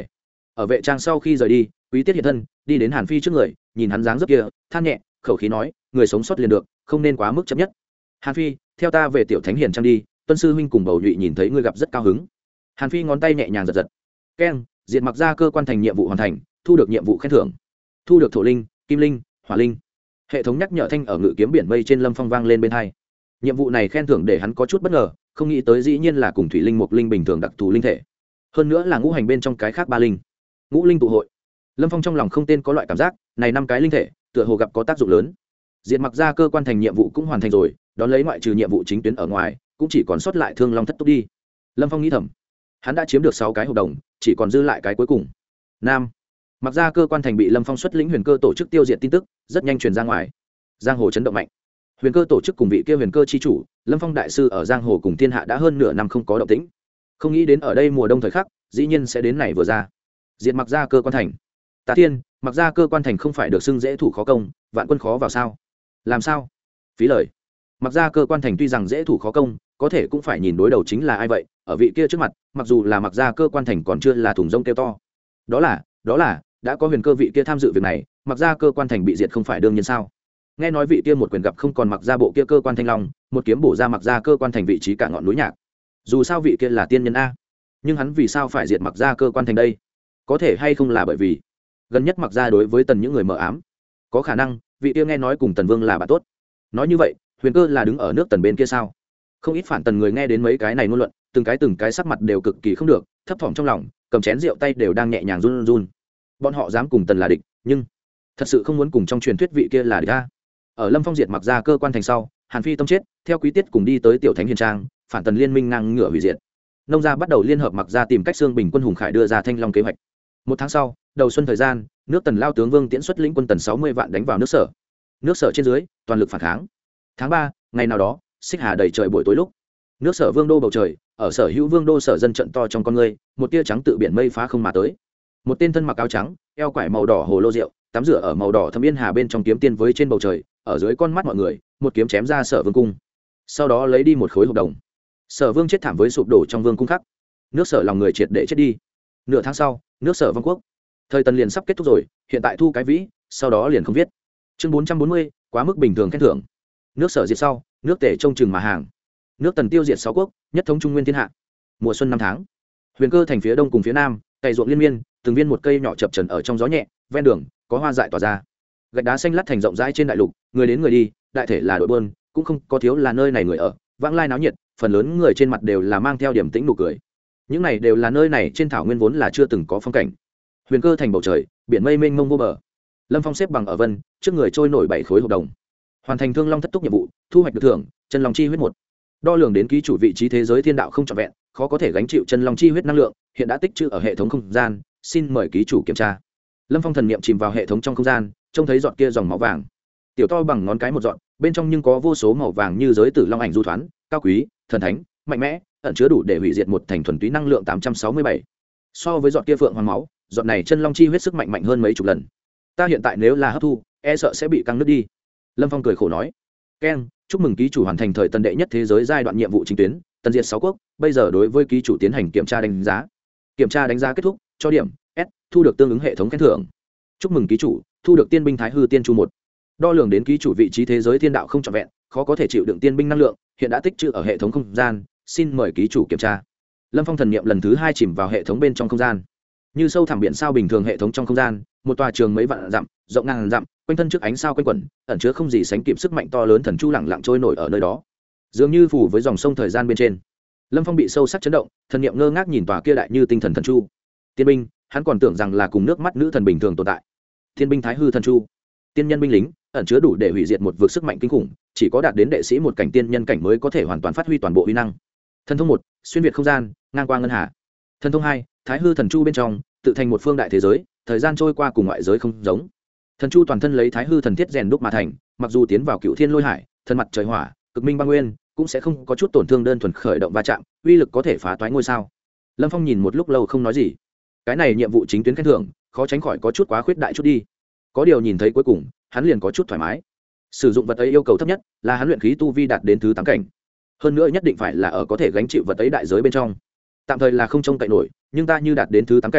ở vệ trang sau khi rời đi, Quý Tiết hiện thân đi đến Hàn Phi trước người, nhìn hắn dáng dấp kia than nhẹ khẩu khí nói, người sống sót liền được, không nên quá mức chấp nhất. Hàn Phi, theo ta về tiểu thánh hiền trang đi, Tuân sư huynh cùng bầu nhụy nhìn thấy ngươi gặp rất cao hứng. Hàn Phi ngón tay nhẹ nhàng giật giật. Keng, diệt mặc ra cơ quan thành nhiệm vụ hoàn thành, thu được nhiệm vụ khen thưởng, thu được thổ linh, kim linh, hỏa linh. Hệ thống nhắc nhở thanh ở ngự kiếm biển mây trên Lâm Phong vang lên bên hai. Nhiệm vụ này khen thưởng để hắn có chút bất ngờ, không nghĩ tới dĩ nhiên là cùng thủy linh mục linh bình thường đặc thù linh thể, hơn nữa là ngũ hành bên trong cái khác ba linh, ngũ linh tụ hội. Lâm Phong trong lòng không tên có loại cảm giác này, năm cái linh thể tựa hồ gặp có tác dụng lớn. Diệt mặc ra cơ quan thành nhiệm vụ cũng hoàn thành rồi, đón lấy ngoại trừ nhiệm vụ chính tuyến ở ngoài cũng chỉ còn sót lại thương long thất túc đi. Lâm Phong nghĩ thầm, hắn đã chiếm được sáu cái hợp đồng, chỉ còn dư lại cái cuối cùng. Nam mặc ra cơ quan thành bị Lâm Phong xuất lĩnh huyền cơ tổ chức tiêu diệt tin tức rất nhanh truyền ra ngoài, giang hồ chấn động mạnh. Huyền cơ tổ chức cùng vị kia huyền cơ chi chủ Lâm Phong đại sư ở giang hồ cùng thiên hạ đã hơn nửa năm không có động tĩnh, không nghĩ đến ở đây mùa đông thời khắc dĩ nhiên sẽ đến này vừa ra. Diệt mặc ra cơ quan thành, Tà Thiên, mặc ra cơ quan thành không phải được xưng dễ thủ khó công, vạn quân khó vào sao? Làm sao? Phí lời. Mặc ra cơ quan thành tuy rằng dễ thủ khó công, có thể cũng phải nhìn đối đầu chính là ai vậy. Ở vị kia trước mặt, mặc dù là mặc ra cơ quan thành còn chưa là thùng rông kêu to. Đó là, đó là đã có huyền cơ vị kia tham dự việc này, mặc ra cơ quan thành bị diệt không phải đương nhiên sao? Nghe nói vị kia một quyền gặp không còn mặc ra bộ kia cơ quan thanh long, một kiếm bổ ra mặc ra cơ quan thành vị trí cả ngọn núi nhạc. Dù sao vị kia là tiên nhân a, nhưng hắn vì sao phải diệt mặc ra cơ quan thành đây? Có thể hay không là bởi vì gần nhất mặc ra đối với tần những người mờ ám, có khả năng vị kia nghe nói cùng tần vương là bạn tốt. Nói như vậy huyền cơ là đứng ở nước tần bên kia sao? Không ít phản tần người nghe đến mấy cái này ngôn luận, từng cái từng cái sắc mặt đều cực kỳ không được, thấp thỏm trong lòng, cầm chén rượu tay đều đang nhẹ nhàng run run. Bọn họ dám cùng tần là địch, nhưng thật sự không muốn cùng trong truyền thuyết vị kia là địch ta. Ở Lâm Phong diệt mặc ra cơ quan thành sau, Hàn Phi tâm chết, theo Quý Tiết cùng đi tới tiểu thánh hiền trang, phản tần liên minh ngang ngửa hủy diệt. Nông gia bắt đầu liên hợp mặc ra tìm cách xương bình quân hùng khải đưa ra thanh long kế hoạch. Một tháng sau, đầu xuân thời gian, nước tần lao tướng Vương Tiễn xuất lĩnh quân tần sáu mươi vạn đánh vào nước Sở. Nước Sở trên dưới toàn lực phản kháng. Tháng ba, ngày nào đó, xích hà đầy trời buổi tối lúc, nước Sở vương đô bầu trời, ở Sở Hữu vương đô Sở dân trận to trong con ngươi, một tia trắng tự biển mây phá không mà tới. Một tên thân mặc áo trắng, eo quải màu đỏ hồ lô rượu, tắm rửa ở màu đỏ thâm yên hà bên trong kiếm tiên với trên bầu trời, ở dưới con mắt mọi người, một kiếm chém ra Sở vương cung. Sau đó lấy đi một khối hộp đồng. Sở vương chết thảm với sụp đổ trong vương cung khắc. Nước Sở lòng người triệt để chết đi. Nửa tháng sau, nước Sở vong quốc. Thời tần liền sắp kết thúc rồi, hiện tại thu cái vĩ, sau đó liền không viết. Chương bốn trăm bốn mươi, quá mức bình thường khen thưởng. Nước Sở diệt sau, nước Tề trông chừng mà hàng. Nước tần tiêu diệt sáu quốc, nhất thống trung nguyên thiên hạ. Mùa xuân năm tháng, huyền cơ thành phía đông cùng phía nam, cày ruộng liên miên, từng viên một cây nhỏ chập trần ở trong gió nhẹ, ven đường có hoa dại tỏa ra. Gạch đá xanh lát thành rộng rãi trên đại lục, người đến người đi, đại thể là đội buôn, cũng không có thiếu là nơi này người ở, vãng lai náo nhiệt, phần lớn người trên mặt đều là mang theo điểm tĩnh nụ cười. Những này đều là nơi này trên thảo nguyên vốn là chưa từng có phong cảnh. Huyền cơ thành bầu trời, biển mây mênh mông vô bờ. Lâm Phong xếp bằng ở vân, trước người trôi nổi bảy khối hộp đồng. Hoàn thành thương long thất túc nhiệm vụ, thu hoạch được thưởng chân long chi huyết một. Đo lường đến ký chủ vị trí thế giới thiên đạo không trọn vẹn, khó có thể gánh chịu chân long chi huyết năng lượng, hiện đã tích trữ ở hệ thống không gian, xin mời ký chủ kiểm tra. Lâm Phong thần niệm chìm vào hệ thống trong không gian, trông thấy giọt kia dòng máu vàng, tiểu to bằng ngón cái một giọt, bên trong nhưng có vô số màu vàng như giới tử long ảnh du thoán, cao quý, thần thánh, mạnh mẽ, ẩn chứa đủ để hủy diệt một thành thuần túy năng lượng tám trăm sáu mươi bảy. So với giọt kia phượng hoàng máu, giọt này chân long chi huyết sức mạnh mạnh hơn mấy chục lần. Ta hiện tại nếu là hấp thu, e sợ sẽ bị căng nứt đi. Lâm Phong cười khổ nói. Keng, chúc mừng ký chủ hoàn thành thời tần đệ nhất thế giới giai đoạn nhiệm vụ chính tuyến, tần diệt sáu quốc, bây giờ đối với ký chủ tiến hành kiểm tra đánh giá. Kiểm tra đánh giá kết thúc, cho điểm S, thu được tương ứng hệ thống khen thưởng. Chúc mừng ký chủ, thu được tiên binh Thái Hư Tiên Chu một. Đo lường đến ký chủ vị trí thế giới thiên đạo không trọn vẹn, khó có thể chịu đựng tiên binh năng lượng, hiện đã tích trữ ở hệ thống không gian, xin mời ký chủ kiểm tra. Lâm Phong thần niệm lần thứ hai chìm vào hệ thống bên trong không gian. Như sâu thẳm biển sao bình thường hệ thống trong không gian, một tòa trường mấy vạn dặm, rộng ngàn dặm, quanh thân trước ánh sao quanh quẩn, ẩn chứa không gì sánh kịp sức mạnh to lớn thần chu lẳng lặng trôi nổi ở nơi đó, dường như phủ với dòng sông thời gian bên trên. Lâm Phong bị sâu sắc chấn động, thần niệm ngơ ngác nhìn tòa kia đại như tinh thần thần chu. Tiên binh, hắn còn tưởng rằng là cùng nước mắt nữ thần bình thường tồn tại. Thiên binh Thái Hư thần chu, tiên nhân binh lính, ẩn chứa đủ để hủy diệt một vực sức mạnh kinh khủng, chỉ có đạt đến đệ sĩ một cảnh tiên nhân cảnh mới có thể hoàn toàn phát huy toàn bộ uy năng. Thần thông một, xuyên việt không gian, ngang qua ngân hà. Thần thông hai, Thái Hư thần chu bên trong, tự thành một phương đại thế giới, thời gian trôi qua cùng ngoại giới không giống. Thần chu toàn thân lấy Thái Hư thần thiết rèn đúc mà thành, mặc dù tiến vào cựu thiên lôi hải, thần mặt trời hỏa, cực minh băng nguyên, cũng sẽ không có chút tổn thương đơn thuần khởi động va chạm, uy lực có thể phá toái ngôi sao. Lâm Phong nhìn một lúc lâu không nói gì. Cái này nhiệm vụ chính tuyến khen thưởng, khó tránh khỏi có chút quá khuyết đại chút đi. Có điều nhìn thấy cuối cùng, hắn liền có chút thoải mái. Sử dụng vật ấy yêu cầu thấp nhất là hắn luyện khí tu vi đạt đến thứ tám cảnh, hơn nữa nhất định phải là ở có thể gánh chịu vật ấy đại giới bên trong. Tạm thời là không trông cậy nổi, nhưng ta như đạt đến thứ tám cảnh,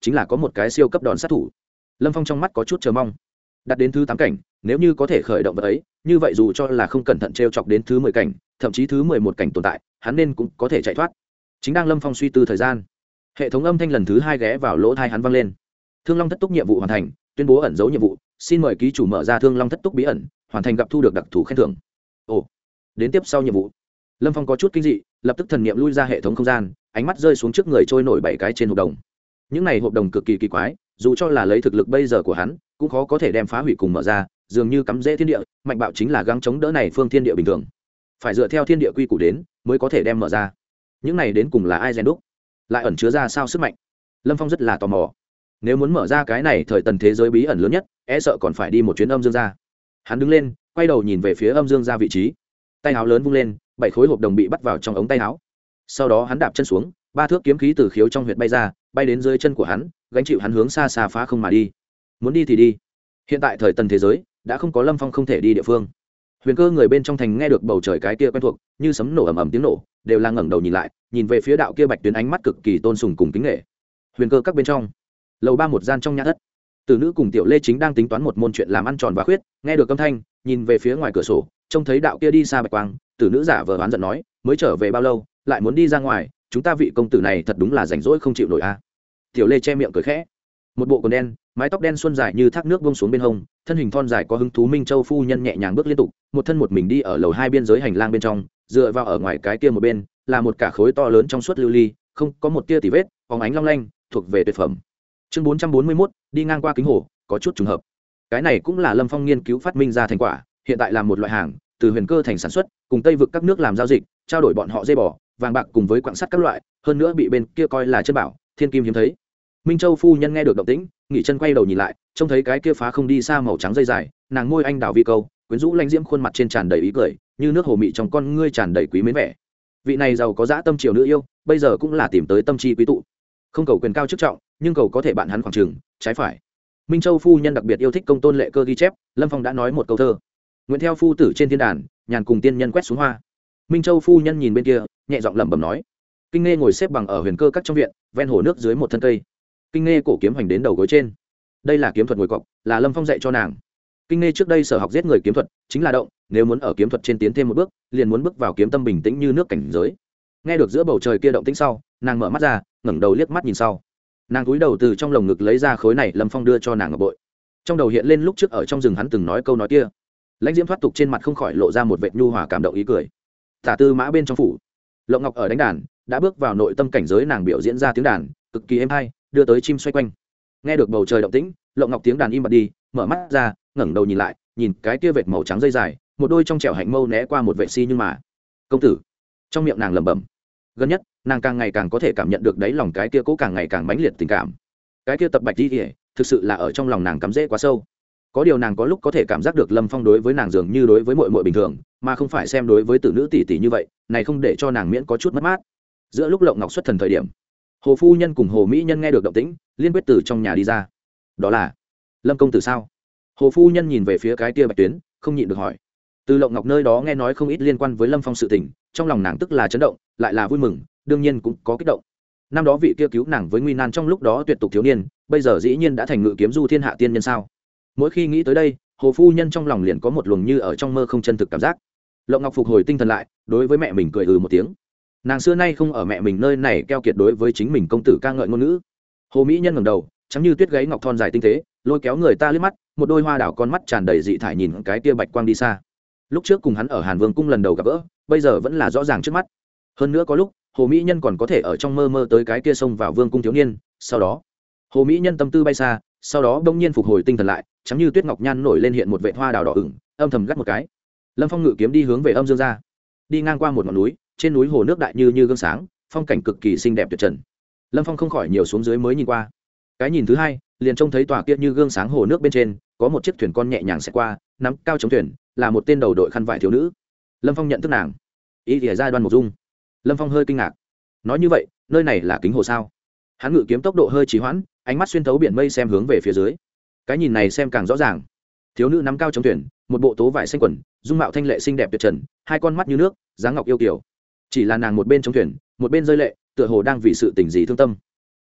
chính là có một cái siêu cấp đòn sát thủ. Lâm Phong trong mắt có chút chờ mong. Đặt đến thứ tám cảnh, nếu như có thể khởi động vật ấy, như vậy dù cho là không cẩn thận trêu chọc đến thứ mười cảnh, thậm chí thứ mười một cảnh tồn tại, hắn nên cũng có thể chạy thoát. Chính đang Lâm Phong suy tư thời gian, hệ thống âm thanh lần thứ hai ghé vào lỗ tai hắn vang lên. Thương Long thất túc nhiệm vụ hoàn thành, tuyên bố ẩn dấu nhiệm vụ, xin mời ký chủ mở ra Thương Long thất túc bí ẩn, hoàn thành gặp thu được đặc thù khen thưởng. Ồ, đến tiếp sau nhiệm vụ. Lâm Phong có chút kinh dị, lập tức thần niệm lui ra hệ thống không gian, ánh mắt rơi xuống trước người trôi nổi bảy cái trên hộp đồng. Những này hộp đồng cực kỳ kỳ quái, dù cho là lấy thực lực bây giờ của hắn, cũng khó có thể đem phá hủy cùng mở ra, dường như cắm rễ thiên địa, mạnh bạo chính là gắng chống đỡ này phương thiên địa bình thường. Phải dựa theo thiên địa quy củ đến, mới có thể đem mở ra. Những này đến cùng là ai rèn đúc, lại ẩn chứa ra sao sức mạnh? Lâm Phong rất là tò mò. Nếu muốn mở ra cái này thời tần thế giới bí ẩn lớn nhất, e sợ còn phải đi một chuyến âm dương gia. Hắn đứng lên, quay đầu nhìn về phía âm dương gia vị trí. Tay áo lớn vung lên, bảy khối hộp đồng bị bắt vào trong ống tay áo. Sau đó hắn đạp chân xuống, ba thước kiếm khí từ khiếu trong huyệt bay ra, bay đến dưới chân của hắn, gánh chịu hắn hướng xa xa phá không mà đi. Muốn đi thì đi. Hiện tại thời tần thế giới đã không có Lâm Phong không thể đi địa phương. Huyền Cơ người bên trong thành nghe được bầu trời cái kia quen thuộc, như sấm nổ ầm ầm tiếng nổ, đều là ngẩng đầu nhìn lại, nhìn về phía đạo kia bạch tuyến, ánh mắt cực kỳ tôn sùng cùng kính nể. Huyền Cơ các bên trong, lầu ba một gian trong nhà thất, Tử Nữ cùng Tiểu Lê chính đang tính toán một môn chuyện làm ăn tròn và khuyết, nghe được âm thanh, nhìn về phía ngoài cửa sổ, trông thấy đạo kia đi xa bạch quang, Tử Nữ giả vờ oán giận nói, mới trở về bao lâu, lại muốn đi ra ngoài, chúng ta vị công tử này thật đúng là rảnh rỗi không chịu nổi a. À. Tiểu Lê che miệng cười khẽ, một bộ quần đen, mái tóc đen xuân dài như thác nước buông xuống bên hông, thân hình thon dài có hứng thú Minh Châu phu nhân nhẹ nhàng bước liên tục, một thân một mình đi ở lầu hai biên giới hành lang bên trong, dựa vào ở ngoài cái kia một bên là một cả khối to lớn trong suốt lưu ly, không có một tia tì vết, phóng ánh long lanh, thuộc về tuyệt phẩm. Chương bốn trăm bốn mươi mốt, đi ngang qua kính hồ, có chút trùng hợp. Cái này cũng là Lâm Phong nghiên cứu phát minh ra thành quả, hiện tại làm một loại hàng, từ Huyền Cơ thành sản xuất, cùng Tây vực các nước làm giao dịch, trao đổi bọn họ dây bò, vàng bạc cùng với quặng sắt các loại, hơn nữa bị bên kia coi là chân bảo, thiên kim hiếm thấy. Minh Châu phu nhân nghe được động tĩnh, nghỉ chân quay đầu nhìn lại, trông thấy cái kia phá không đi xa màu trắng dây dài, nàng môi anh đào vi câu, quyến rũ lãnh diễm khuôn mặt trên tràn đầy ý cười, như nước hồ mị trong con ngươi tràn đầy quý mến vẻ. Vị này giàu có dã tâm triều nữ yêu, bây giờ cũng là tìm tới tâm chi quý tụ. Không cầu quyền cao chức trọng, nhưng cầu có thể bạn hắn khoảng trường, trái phải. Minh Châu phu nhân đặc biệt yêu thích công tôn lệ cơ ghi chép, Lâm Phong đã nói một câu thơ. Nguyện theo phu tử trên thiên đàn, nhàn cùng tiên nhân quét xuống hoa. Minh Châu phu nhân nhìn bên kia, nhẹ giọng lẩm bẩm nói. Kinh Nghê ngồi xếp bằng ở Huyền Cơ các trong viện, ven hồ nước dưới một thân cây. Kinh Nghê cổ kiếm hoành đến đầu gối trên. Đây là kiếm thuật ngồi cọc, là Lâm Phong dạy cho nàng. Kinh Nghê trước đây sở học giết người kiếm thuật, chính là động, nếu muốn ở kiếm thuật trên tiến thêm một bước, liền muốn bước vào kiếm tâm bình tĩnh như nước cảnh giới. Nghe được giữa bầu trời kia động tĩnh sau, nàng mở mắt ra, ngẩng đầu liếc mắt nhìn sau. Nàng cúi đầu từ trong lồng ngực lấy ra khối này Lâm Phong đưa cho nàng ngọc bội. Trong đầu hiện lên lúc trước ở trong rừng hắn từng nói câu nói kia. Lãnh diễm thoát tục trên mặt không khỏi lộ ra một vệt nhu hòa cảm động ý cười. Tả Tư Mã bên trong phủ, Lộng Ngọc ở đánh đàn, đã bước vào nội tâm cảnh giới, nàng biểu diễn ra tiếng đàn cực kỳ êm hay, đưa tới chim xoay quanh. Nghe được bầu trời động tĩnh, Lộng Ngọc tiếng đàn im bặt đi, mở mắt ra, ngẩng đầu nhìn lại, nhìn cái kia vệt màu trắng dây dài, một đôi trong trẻo hạnh mâu né qua một vệ si, nhưng mà công tử, trong miệng nàng lẩm bẩm. Gần nhất, nàng càng ngày càng có thể cảm nhận được đáy lòng cái kia cố càng ngày càng mãnh liệt tình cảm. Cái kia tập bạch đi kìa, thực sự là ở trong lòng nàng cắm rễ quá sâu. Có điều nàng có lúc có thể cảm giác được Lâm Phong đối với nàng dường như đối với muội muội bình thường, mà không phải xem đối với tử nữ tỷ tỷ như vậy, này không để cho nàng miễn có chút mất mát. Giữa lúc Lộng Ngọc xuất thần thời điểm, Hồ phu nhân cùng Hồ mỹ nhân nghe được động tĩnh, liên quyết từ trong nhà đi ra. Đó là Lâm công tử sao? Hồ phu nhân nhìn về phía cái kia bạch tuyến, không nhịn được hỏi. Từ Lộng Ngọc nơi đó nghe nói không ít liên quan với Lâm Phong sự tình, trong lòng nàng tức là chấn động, lại là vui mừng, đương nhiên cũng có kích động. Năm đó vị kia cứu nàng với nguy nan trong lúc đó tuyệt tục thiếu niên, bây giờ dĩ nhiên đã thành ngự kiếm du thiên hạ tiên nhân sao? Mỗi khi nghĩ tới đây, Hồ phu nhân trong lòng liền có một luồng như ở trong mơ không chân thực cảm giác. Lộng Ngọc phục hồi tinh thần lại, đối với mẹ mình cười ừ một tiếng. Nàng xưa nay không ở mẹ mình nơi này keo kiệt đối với chính mình công tử ca ngợi ngôn ngữ. Hồ mỹ nhân ngẩng đầu, trắng như tuyết gáy ngọc thon dài tinh tế, lôi kéo người ta liếc mắt, một đôi hoa đảo con mắt tràn đầy dị thải nhìn cái tia bạch quang đi xa. Lúc trước cùng hắn ở Hàn Vương cung lần đầu gặp gỡ, bây giờ vẫn là rõ ràng trước mắt. Hơn nữa có lúc, Hồ mỹ nhân còn có thể ở trong mơ mơ tới cái kia xông vào vương cung thiếu niên, sau đó, Hồ mỹ nhân tâm tư bay xa, sau đó bỗng nhiên phục hồi tinh thần lại, trắng như tuyết ngọc nhan nổi lên hiện một vệt hoa đào đỏ ửng, âm thầm gắt một cái. Lâm Phong ngự kiếm đi hướng về âm dương gia, đi ngang qua một ngọn núi, trên núi hồ nước đại như như gương sáng, phong cảnh cực kỳ xinh đẹp tuyệt trần. Lâm Phong không khỏi nhiều xuống dưới mới nhìn qua. Cái nhìn thứ hai, liền trông thấy tòa kia như gương sáng hồ nước bên trên, có một chiếc thuyền con nhẹ nhàng sẽ qua, nắm cao chống thuyền, là một tên đầu đội khăn vải thiếu nữ. Lâm Phong nhận thức nàng, ý thì ra Đoan Mộc Dung. Lâm Phong hơi kinh ngạc, nói như vậy, nơi này là kính hồ sao? Hắn ngự kiếm tốc độ hơi trì hoãn, ánh mắt xuyên thấu biển mây xem hướng về phía dưới. Cái nhìn này xem càng rõ ràng. Thiếu nữ nắm cao chống thuyền, một bộ tố vải xanh quần, dung mạo thanh lệ xinh đẹp tuyệt trần, hai con mắt như nước, dáng ngọc yêu kiều. Chỉ là nàng một bên chống thuyền, một bên rơi lệ, tựa hồ đang vì sự tình gì thương tâm.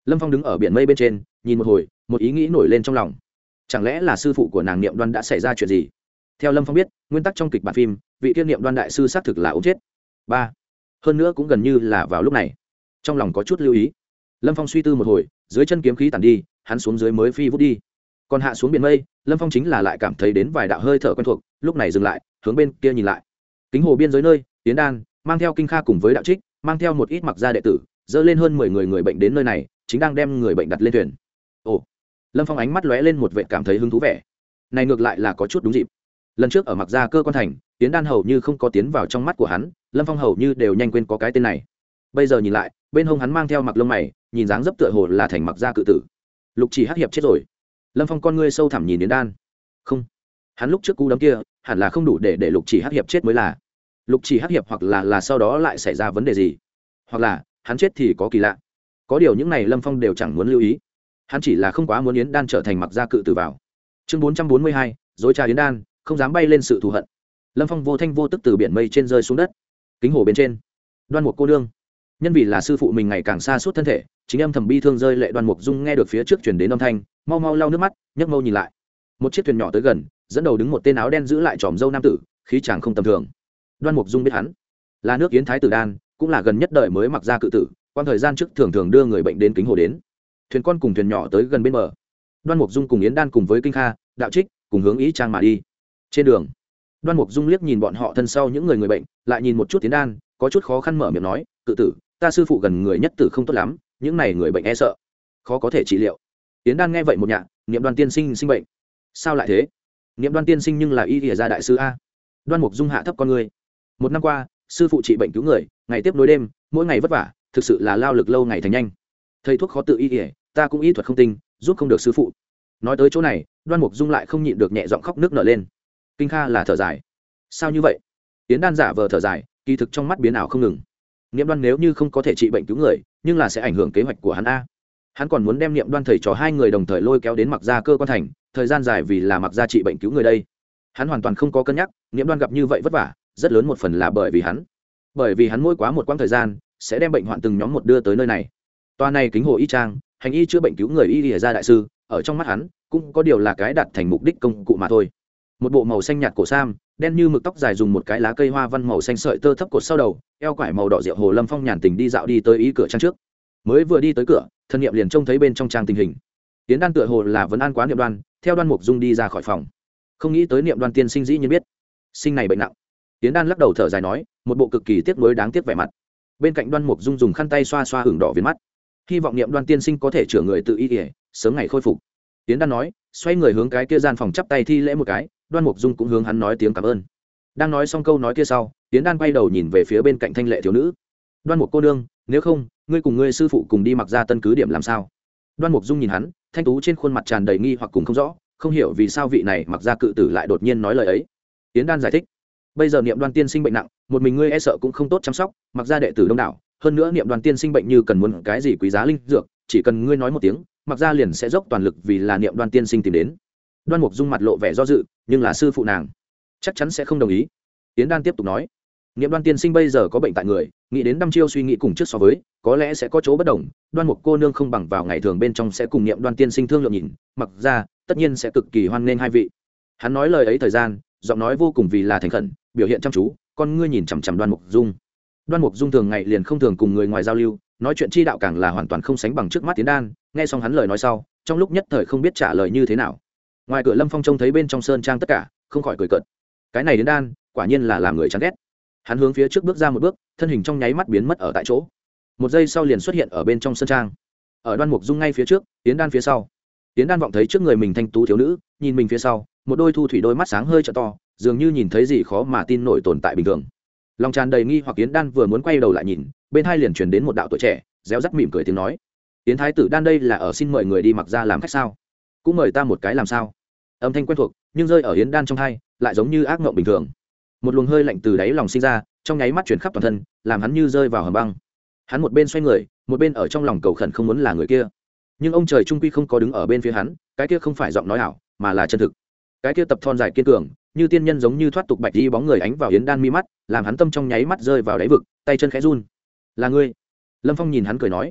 Lâm Phong đứng ở biển mây bên trên nhìn một hồi, một ý nghĩ nổi lên trong lòng. Chẳng lẽ là sư phụ của nàng Niệm Đoan đã xảy ra chuyện gì? Theo Lâm Phong biết, nguyên tắc trong kịch bản phim, vị tiên Niệm Đoan đại sư xác thực là ốm chết. Ba, hơn nữa cũng gần như là vào lúc này. Trong lòng có chút lưu ý, Lâm Phong suy tư một hồi, dưới chân kiếm khí tản đi, hắn xuống dưới mới phi vút đi. Còn hạ xuống biển mây, Lâm Phong chính là lại cảm thấy đến vài đạo hơi thở quen thuộc, lúc này dừng lại, hướng bên kia nhìn lại. Kính hồ biên giới nơi, Tiến Đan mang theo Kinh Kha cùng với đạo trích, mang theo một ít mặc gia đệ tử, dơ lên hơn mười người người bệnh đến nơi này, chính đang đem người bệnh đặt lên thuyền. Ồ, Lâm Phong ánh mắt lóe lên một vẻ cảm thấy hứng thú vẻ. Này ngược lại là có chút đúng dịp. Lần trước ở mặc gia cơ quan thành, Tiến Đan hầu như không có tiến vào trong mắt của hắn, Lâm Phong hầu như đều nhanh quên có cái tên này. Bây giờ nhìn lại, bên hông hắn mang theo mặc lông mày, nhìn dáng dấp tựa hồ là thành mặc gia cự tử. Lục Chỉ Hắc Hiệp chết rồi. Lâm Phong con ngươi sâu thẳm nhìn Tiến Đan. Không, hắn lúc trước cú đấm kia, hẳn là không đủ để để Lục Chỉ Hắc Hiệp chết mới là. Lục Chỉ Hắc Hiệp hoặc là là sau đó lại xảy ra vấn đề gì, hoặc là hắn chết thì có kỳ lạ. Có điều những này Lâm Phong đều chẳng muốn lưu ý. Hắn chỉ là không quá muốn Yến Đan trở thành mặc gia cự tử vào. Chương bốn trăm bốn mươi hai, dối trá Yến Đan, không dám bay lên sự thù hận. Lâm Phong vô thanh vô tức từ biển mây trên rơi xuống đất. Kính hồ bên trên, Đoan Mục cô nương, nhân vì là sư phụ mình ngày càng xa suốt thân thể, chính âm thầm bi thương rơi lệ. Đoan Mục Dung nghe được phía trước truyền đến âm thanh, mau mau lau nước mắt, nhấc mâu nhìn lại. Một chiếc thuyền nhỏ tới gần, dẫn đầu đứng một tên áo đen giữ lại tròm râu nam tử, khí chàng không tầm thường. Đoan Mục Dung biết hắn là nước Yến Thái tử Đan, cũng là gần nhất đời mới mặc gia cự tử, quan thời gian trước thường thường đưa người bệnh đến kính hồ đến. Thuyền con cùng thuyền nhỏ tới gần bên bờ, Đoan Mục Dung cùng Yến Đan cùng với Kinh Kha, đạo trích cùng hướng ý trang mà đi. Trên đường, Đoan Mục Dung liếc nhìn bọn họ thân sau những người người bệnh, lại nhìn một chút Yến Đan, có chút khó khăn mở miệng nói, cự tử, ta sư phụ gần người nhất tử không tốt lắm, những này người bệnh e sợ khó có thể trị liệu. Yến Đan nghe vậy một nhạ, Niệm Đoan tiên sinh sinh bệnh. Sao lại thế? Niệm Đoan tiên sinh nhưng là y y gia đại sư a. Đoan Mục Dung hạ thấp con người. Một năm qua, sư phụ trị bệnh cứu người, ngày tiếp nối đêm, mỗi ngày vất vả, thực sự là lao lực lâu ngày thành nhanh. Thầy thuốc khó tự y y, ta cũng y thuật không tinh, giúp không được sư phụ. Nói tới chỗ này, Đoan Mục Dung lại không nhịn được nhẹ giọng khóc nước nở lên. Kinh Kha là thở dài. Sao như vậy? Yến Đan giả vờ thở dài, kỳ thực trong mắt biến ảo không ngừng. Niệm Đoan nếu như không có thể trị bệnh cứu người, nhưng là sẽ ảnh hưởng kế hoạch của hắn a. Hắn còn muốn đem Niệm Đoan thầy trò hai người đồng thời lôi kéo đến mặc gia cơ quan thành, thời gian dài vì là mặc gia trị bệnh cứu người đây. Hắn hoàn toàn không có cân nhắc, Niệm Đoan gặp như vậy vất vả, rất lớn một phần là bởi vì hắn. Bởi vì hắn mỗi quá một quãng thời gian, sẽ đem bệnh hoạn từng nhóm một đưa tới nơi này. Toa này kính hồ y trang, hành y chữa bệnh cứu người y y gia đại sư, ở trong mắt hắn, cũng có điều là cái đạt thành mục đích công cụ mà thôi. Một bộ màu xanh nhạt cổ sam, đen như mực tóc dài dùng một cái lá cây hoa văn màu xanh sợi tơ thấp cột sau đầu, eo quải màu đỏ rượu hồ Lâm Phong nhàn tình đi dạo đi tới ý cửa trang trước. Mới vừa đi tới cửa, thân niệm liền trông thấy bên trong trang tình hình. Tiến Đan tựa hồ là vấn an quá Niệm Đoan, theo Đoan Mục Dung đi ra khỏi phòng. Không nghĩ tới Niệm Đoan tiên sinh dĩ nhiên biết, sinh này bệnh nặng. Tiến Đan lắc đầu thở dài nói, một bộ cực kỳ tiếc nuối đáng tiếc vẻ mặt. Bên cạnh Đoan Mục Dung dùng khăn tay xoa xoa hửng đỏ viền mắt, hy vọng Niệm Đoan tiên sinh có thể chữa người tự y y, sớm ngày khôi phục. Tiến Đan nói, xoay người hướng cái kia gian phòng chắp tay thi lễ một cái, Đoan Mục Dung cũng hướng hắn nói tiếng cảm ơn. Đang nói xong câu nói kia sau, Tiến Đan quay đầu nhìn về phía bên cạnh thanh lệ thiếu nữ. Đoan Mục cô nương, nếu không, ngươi cùng ngươi sư phụ cùng đi mặc ra tân cứ điểm làm sao? Đoan Mục Dung nhìn hắn, thanh tú trên khuôn mặt tràn đầy nghi hoặc cùng không rõ, không hiểu vì sao vị này mặc ra cự tử lại đột nhiên nói lời ấy. Tiến Đan giải thích, bây giờ Niệm Đoan tiên sinh bệnh nặng, một mình ngươi e sợ cũng không tốt chăm sóc, mặc ra đệ tử đông đảo, hơn nữa Niệm Đoan tiên sinh bệnh như cần muốn cái gì quý giá linh dược, chỉ cần ngươi nói một tiếng, mặc ra liền sẽ dốc toàn lực vì là Niệm Đoan tiên sinh tìm đến. Đoan Mục Dung mặt lộ vẻ do dự, nhưng là sư phụ nàng chắc chắn sẽ không đồng ý. Tiến Đan tiếp tục nói, Niệm Đoan tiên sinh bây giờ có bệnh tại người, nghĩ đến năm chiêu suy nghĩ cùng trước so với, có lẽ sẽ có chỗ bất đồng. Đoan Mục cô nương không bằng vào ngày thường bên trong sẽ cùng Niệm Đoan tiên sinh thương lượng nhìn, mặc ra tất nhiên sẽ cực kỳ hoan nghênh hai vị. Hắn nói lời ấy thời gian, giọng nói vô cùng vì là thành khẩn, biểu hiện chăm chú, con ngươi nhìn chằm chằm Đoan Mục Dung. Đoan Mục Dung thường ngày liền không thường cùng người ngoài giao lưu, nói chuyện chi đạo càng là hoàn toàn không sánh bằng trước mắt Tiến Đan. Nghe xong hắn lời nói sau, trong lúc nhất thời không biết trả lời như thế nào. Ngoài cửa Lâm Phong trông thấy bên trong sơn trang tất cả, không khỏi cười cợt. Cái này Tiến Đan, quả nhiên là làm người chán ghét. Hắn hướng phía trước bước ra một bước, thân hình trong nháy mắt biến mất ở tại chỗ. Một giây sau liền xuất hiện ở bên trong sơn trang. Ở Đoan Mục Dung ngay phía trước, Tiến Đan phía sau. Tiến Đan vọng thấy trước người mình thanh tú thiếu nữ, nhìn mình phía sau, một đôi thu thủy đôi mắt sáng hơi trợ to, dường như nhìn thấy gì khó mà tin nổi tồn tại bình thường. Lòng tràn đầy nghi hoặc Tiến Đan vừa muốn quay đầu lại nhìn, bên hai liền truyền đến một đạo tuổi trẻ, réo rắt mỉm cười tiếng nói: "Tiến thái tử Đan đây là ở xin mời người đi mặc ra làm khách sao? Cũng mời ta một cái làm sao?" Âm thanh quen thuộc, nhưng rơi ở Yến Đan trong tai, lại giống như ác mộng bình thường. Một luồng hơi lạnh từ đáy lòng sinh ra, trong nháy mắt chuyển khắp toàn thân, làm hắn như rơi vào hầm băng. Hắn một bên xoay người, một bên ở trong lòng cầu khẩn không muốn là người kia. Nhưng ông trời trung quy không có đứng ở bên phía hắn, cái kia không phải giọng nói ảo, mà là chân thực. Cái kia tập thon dài kiên cường, như tiên nhân giống như thoát tục bạch đi bóng người ánh vào Yến Đan mi mắt, làm hắn tâm trong nháy mắt rơi vào đáy vực, tay chân khẽ run. "Là ngươi?" Lâm Phong nhìn hắn cười nói.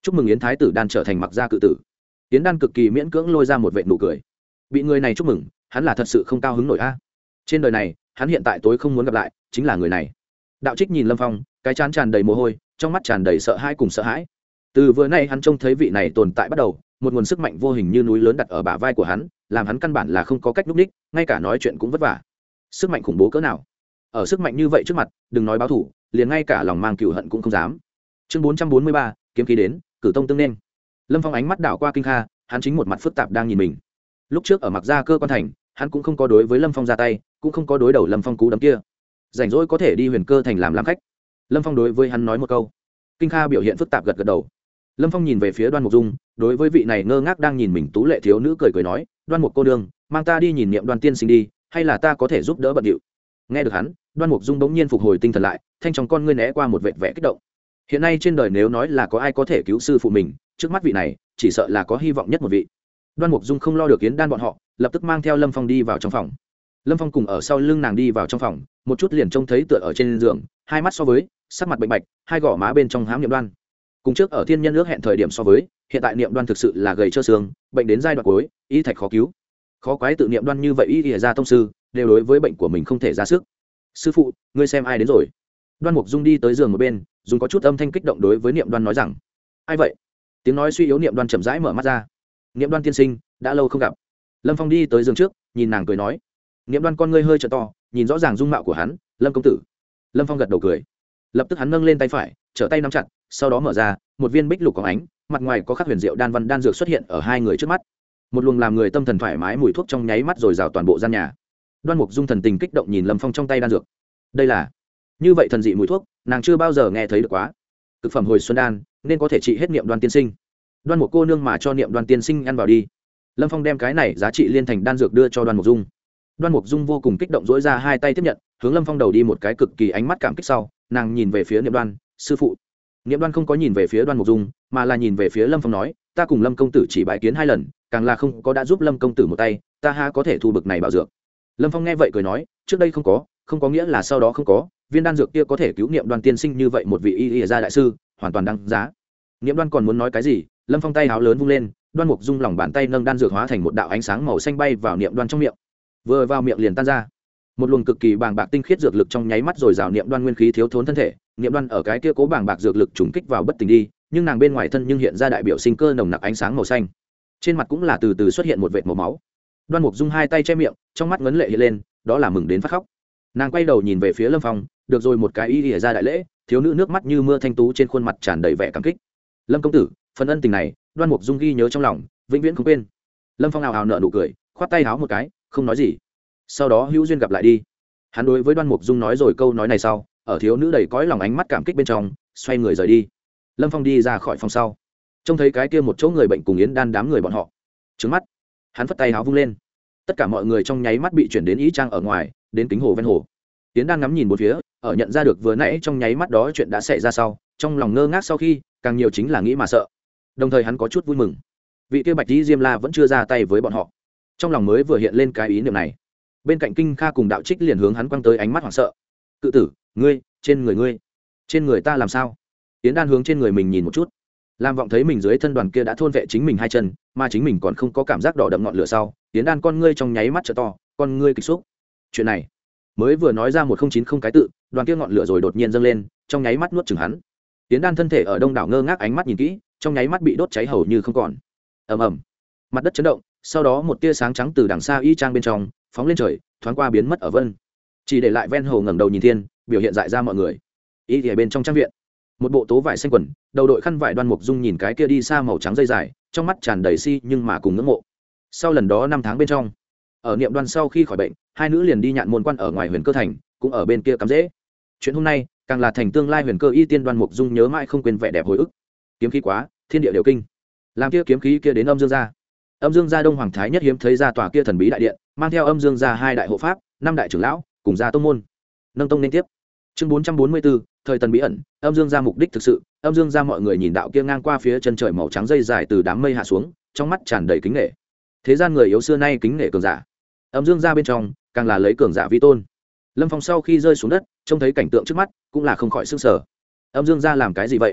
chúc mừng yến thái tử đan trở thành mặc gia cự tử. Yến Đan cực kỳ miễn cưỡng lôi ra một vệt nụ cười. Bị người này chúc mừng, hắn là thật sự không cao hứng nổi a. Trên đời này, hắn hiện tại tối không muốn gặp lại chính là người này. Đạo Trích nhìn Lâm Phong, cái trán tràn đầy mồ hôi, trong mắt tràn đầy sợ hãi cùng sợ hãi. Từ vừa nay hắn trông thấy vị này tồn tại bắt đầu, một nguồn sức mạnh vô hình như núi lớn đặt ở bả vai của hắn, làm hắn căn bản là không có cách núp đích, ngay cả nói chuyện cũng vất vả. Sức mạnh khủng bố cỡ nào? Ở sức mạnh như vậy trước mặt, đừng nói báo thủ, liền ngay cả lòng mang cừu hận cũng không dám. Chương bốn trăm bốn mươi ba, kiếm khí đến, cử tông tương nên. Lâm Phong ánh mắt đảo qua Kinh Kha, hắn chính một mặt phức tạp đang nhìn mình. Lúc trước ở Mặc Gia Cơ quan thành, hắn cũng không có đối với Lâm Phong ra tay, cũng không có đối đầu Lâm Phong cú đấm kia. Rảnh rỗi có thể đi Huyền Cơ thành làm làm khách. Lâm Phong đối với hắn nói một câu. Kinh Kha biểu hiện phức tạp gật gật đầu. Lâm Phong nhìn về phía Đoan Mục Dung, đối với vị này ngơ ngác đang nhìn mình tú lệ thiếu nữ cười cười nói, "Đoan Mục cô nương, mang ta đi nhìn Niệm Đoan tiên sinh đi, hay là ta có thể giúp đỡ bận điệu?" Nghe được hắn, Đoan Mục Dung bỗng nhiên phục hồi tinh thần lại, thanh trong con ngươi né qua một vệt vẻ kích động. Hiện nay trên đời nếu nói là có ai có thể cứu sư phụ mình, trước mắt vị này, chỉ sợ là có hy vọng nhất một vị. Đoan Mục Dung không lo được Yến Đan bọn họ, lập tức mang theo Lâm Phong đi vào trong phòng. Lâm Phong cùng ở sau lưng nàng đi vào trong phòng, một chút liền trông thấy tựa ở trên giường, hai mắt so với, sắc mặt bệnh bạch, hai gò má bên trong hám Niệm Đoan. Cùng trước ở Thiên Nhân ước hẹn thời điểm so với, hiện tại Niệm Đoan thực sự là gầy trơ xương, bệnh đến giai đoạn cuối, y thạch khó cứu. Khó quái tự Niệm Đoan như vậy y ỉa ra tông sư, đều đối với bệnh của mình không thể ra sức. "Sư phụ, ngươi xem ai đến rồi?" Đoan Mục Dung đi tới giường một bên, dùng có chút âm thanh kích động đối với Niệm Đoan nói rằng. "Ai vậy?" Tiếng nói suy yếu Niệm Đoan chậm rãi mở mắt ra. "Niệm Đoan tiên sinh, đã lâu không gặp." Lâm Phong đi tới giường trước, nhìn nàng cười nói. Niệm Đoan con ngươi hơi trợ to, nhìn rõ ràng dung mạo của hắn, "Lâm công tử." Lâm Phong gật đầu cười. Lập tức hắn nâng lên tay phải, trở tay nắm chặt, sau đó mở ra, một viên bích lục có ánh, mặt ngoài có khắc huyền diệu đan văn đan dược xuất hiện ở hai người trước mắt. Một luồng làm người tâm thần thoải mái mùi thuốc trong nháy mắt rồi rào toàn bộ gian nhà. Đoan Mục Dung thần tình kích động nhìn Lâm Phong trong tay đan dược. Đây là như vậy thần dị mùi thuốc, nàng chưa bao giờ nghe thấy được quá. Cực phẩm hồi xuân đan, nên có thể trị hết Niệm Đoan tiên sinh. Đoan Mục cô nương mà cho Niệm Đoan tiên sinh ăn vào đi. Lâm Phong đem cái này giá trị liên thành đan dược đưa cho Đoan Mục Dung. Đoan Mục Dung vô cùng kích động dỗi ra hai tay tiếp nhận, hướng Lâm Phong đầu đi một cái cực kỳ ánh mắt cảm kích sau, nàng nhìn về phía Niệm Đoan, "Sư phụ." Niệm Đoan không có nhìn về phía Đoan Mục Dung, mà là nhìn về phía Lâm Phong nói, "Ta cùng Lâm công tử chỉ bái kiến hai lần, càng là không có đã giúp Lâm công tử một tay, ta ha có thể thu bực này bảo dược." Lâm Phong nghe vậy cười nói, "Trước đây không có, không có nghĩa là sau đó không có, viên đan dược kia có thể cứu Niệm Đoan tiên sinh như vậy một vị y y gia đại sư, hoàn toàn đáng giá." Niệm Đoan còn muốn nói cái gì, Lâm Phong tay áo lớn vung lên, Đoan Mục Dung lòng bàn tay nâng đan dược hóa thành một đạo ánh sáng màu xanh bay vào Niệm Đoan trong miệng. Vừa vào miệng liền tan ra. Một luồng cực kỳ bàng bạc tinh khiết dược lực trong nháy mắt rồi rào Niệm Đoan nguyên khí thiếu thốn thân thể. Niệm Đoan ở cái kia cố bàng bạc dược lực trùng kích vào bất tỉnh đi, nhưng nàng bên ngoài thân nhưng hiện ra đại biểu sinh cơ nồng nặc ánh sáng màu xanh. Trên mặt cũng là từ từ xuất hiện một vệt màu máu. Đoan Mục Dung hai tay che miệng, trong mắt ngấn lệ hiện lên, đó là mừng đến phát khóc. Nàng quay đầu nhìn về phía Lâm Phong, được rồi một cái ý ỉa ra đại lễ, thiếu nữ nước mắt như mưa thanh tú trên khuôn mặt tràn đầy vẻ cảm kích. "Lâm công tử, phần ân tình này, Đoan Mục Dung ghi nhớ trong lòng, vĩnh viễn không quên." Lâm Phong ào ào nở nụ cười, khoát tay háo một cái, không nói gì. Sau đó hữu duyên gặp lại đi. Hắn đối với Đoan Mục Dung nói rồi câu nói này sau, ở thiếu nữ đầy cõi lòng ánh mắt cảm kích bên trong, xoay người rời đi. Lâm Phong đi ra khỏi phòng sau, trông thấy cái kia một chỗ người bệnh cùng Yến Đan đám người bọn họ. Trừng mắt, hắn phất tay háo vung lên. Tất cả mọi người trong nháy mắt bị chuyển đến ý trang ở ngoài, đến kính hồ ven hồ. Yến Đan ngắm nhìn bốn phía, ở nhận ra được vừa nãy trong nháy mắt đó chuyện đã xảy ra sau, trong lòng ngơ ngác sau khi, càng nhiều chính là nghĩ mà sợ. Đồng thời hắn có chút vui mừng. Vị kia Bạch Tỷ Diêm La vẫn chưa ra tay với bọn họ. Trong lòng mới vừa hiện lên cái ý niệm này. Bên cạnh Kinh Kha cùng Đạo Trích liền hướng hắn quăng tới ánh mắt hoảng sợ. "Cự tử, ngươi, trên người ngươi, trên người ta làm sao?" Yến Đan hướng trên người mình nhìn một chút. Lam Vọng thấy mình dưới thân đoàn kia đã thôn vệ chính mình hai chân, mà chính mình còn không có cảm giác đỏ đậm ngọn lửa sau, Yến Đan con ngươi trong nháy mắt trợ to, con ngươi kịch xúc. Chuyện này, mới vừa nói ra một không chín không cái tự, đoàn kia ngọn lửa rồi đột nhiên dâng lên, trong nháy mắt nuốt chửng hắn. Yến Đan thân thể ở đông đảo ngơ ngác ánh mắt nhìn kỹ, trong nháy mắt bị đốt cháy hầu như không còn. Ầm ầm, mặt đất chấn động, sau đó một tia sáng trắng từ đằng xa y trang bên trong phóng lên trời, thoáng qua biến mất ở vân, chỉ để lại ven hồ ngẩng đầu nhìn thiên, biểu hiện dại ra mọi người. Y ở bên trong trang viện, một bộ tố vải xanh quần, đầu đội khăn vải Đoan Mục Dung nhìn cái kia đi xa màu trắng dây dài, trong mắt tràn đầy si nhưng mà cùng ngưỡng mộ. Sau lần đó năm tháng bên trong, ở Niệm Đoan sau khi khỏi bệnh, hai nữ liền đi nhạn môn quan ở ngoài Huyền Cơ thành, cũng ở bên kia cắm rễ. Chuyện hôm nay càng là thành tương lai Huyền Cơ y tiên Đoan Mục Dung nhớ mãi không quên vẻ đẹp hồi ức. Kiếm khí quá, thiên địa đều kinh. Làm kia kiếm khí kia đến Âm Dương gia. Âm Dương gia Đông Hoàng thái nhất hiếm thấy ra tòa kia thần bí đại điện, mang theo Âm Dương gia hai đại hộ pháp, năm đại trưởng lão, cùng gia tông môn. Nâng tông nên tiếp. Chương bốn trăm bốn mươi bốn, thời tần bí ẩn. Âm Dương gia mục đích thực sự. Âm Dương gia mọi người nhìn đạo kia ngang qua phía chân trời màu trắng dây dài từ đám mây hạ xuống, trong mắt tràn đầy kính nể. Thế gian người yếu xưa nay kính nể cường giả. Âm Dương gia bên trong, càng là lấy cường giả vi tôn. Lâm Phong sau khi rơi xuống đất, trông thấy cảnh tượng trước mắt, cũng là không khỏi sửng sở. Âm Dương gia làm cái gì vậy?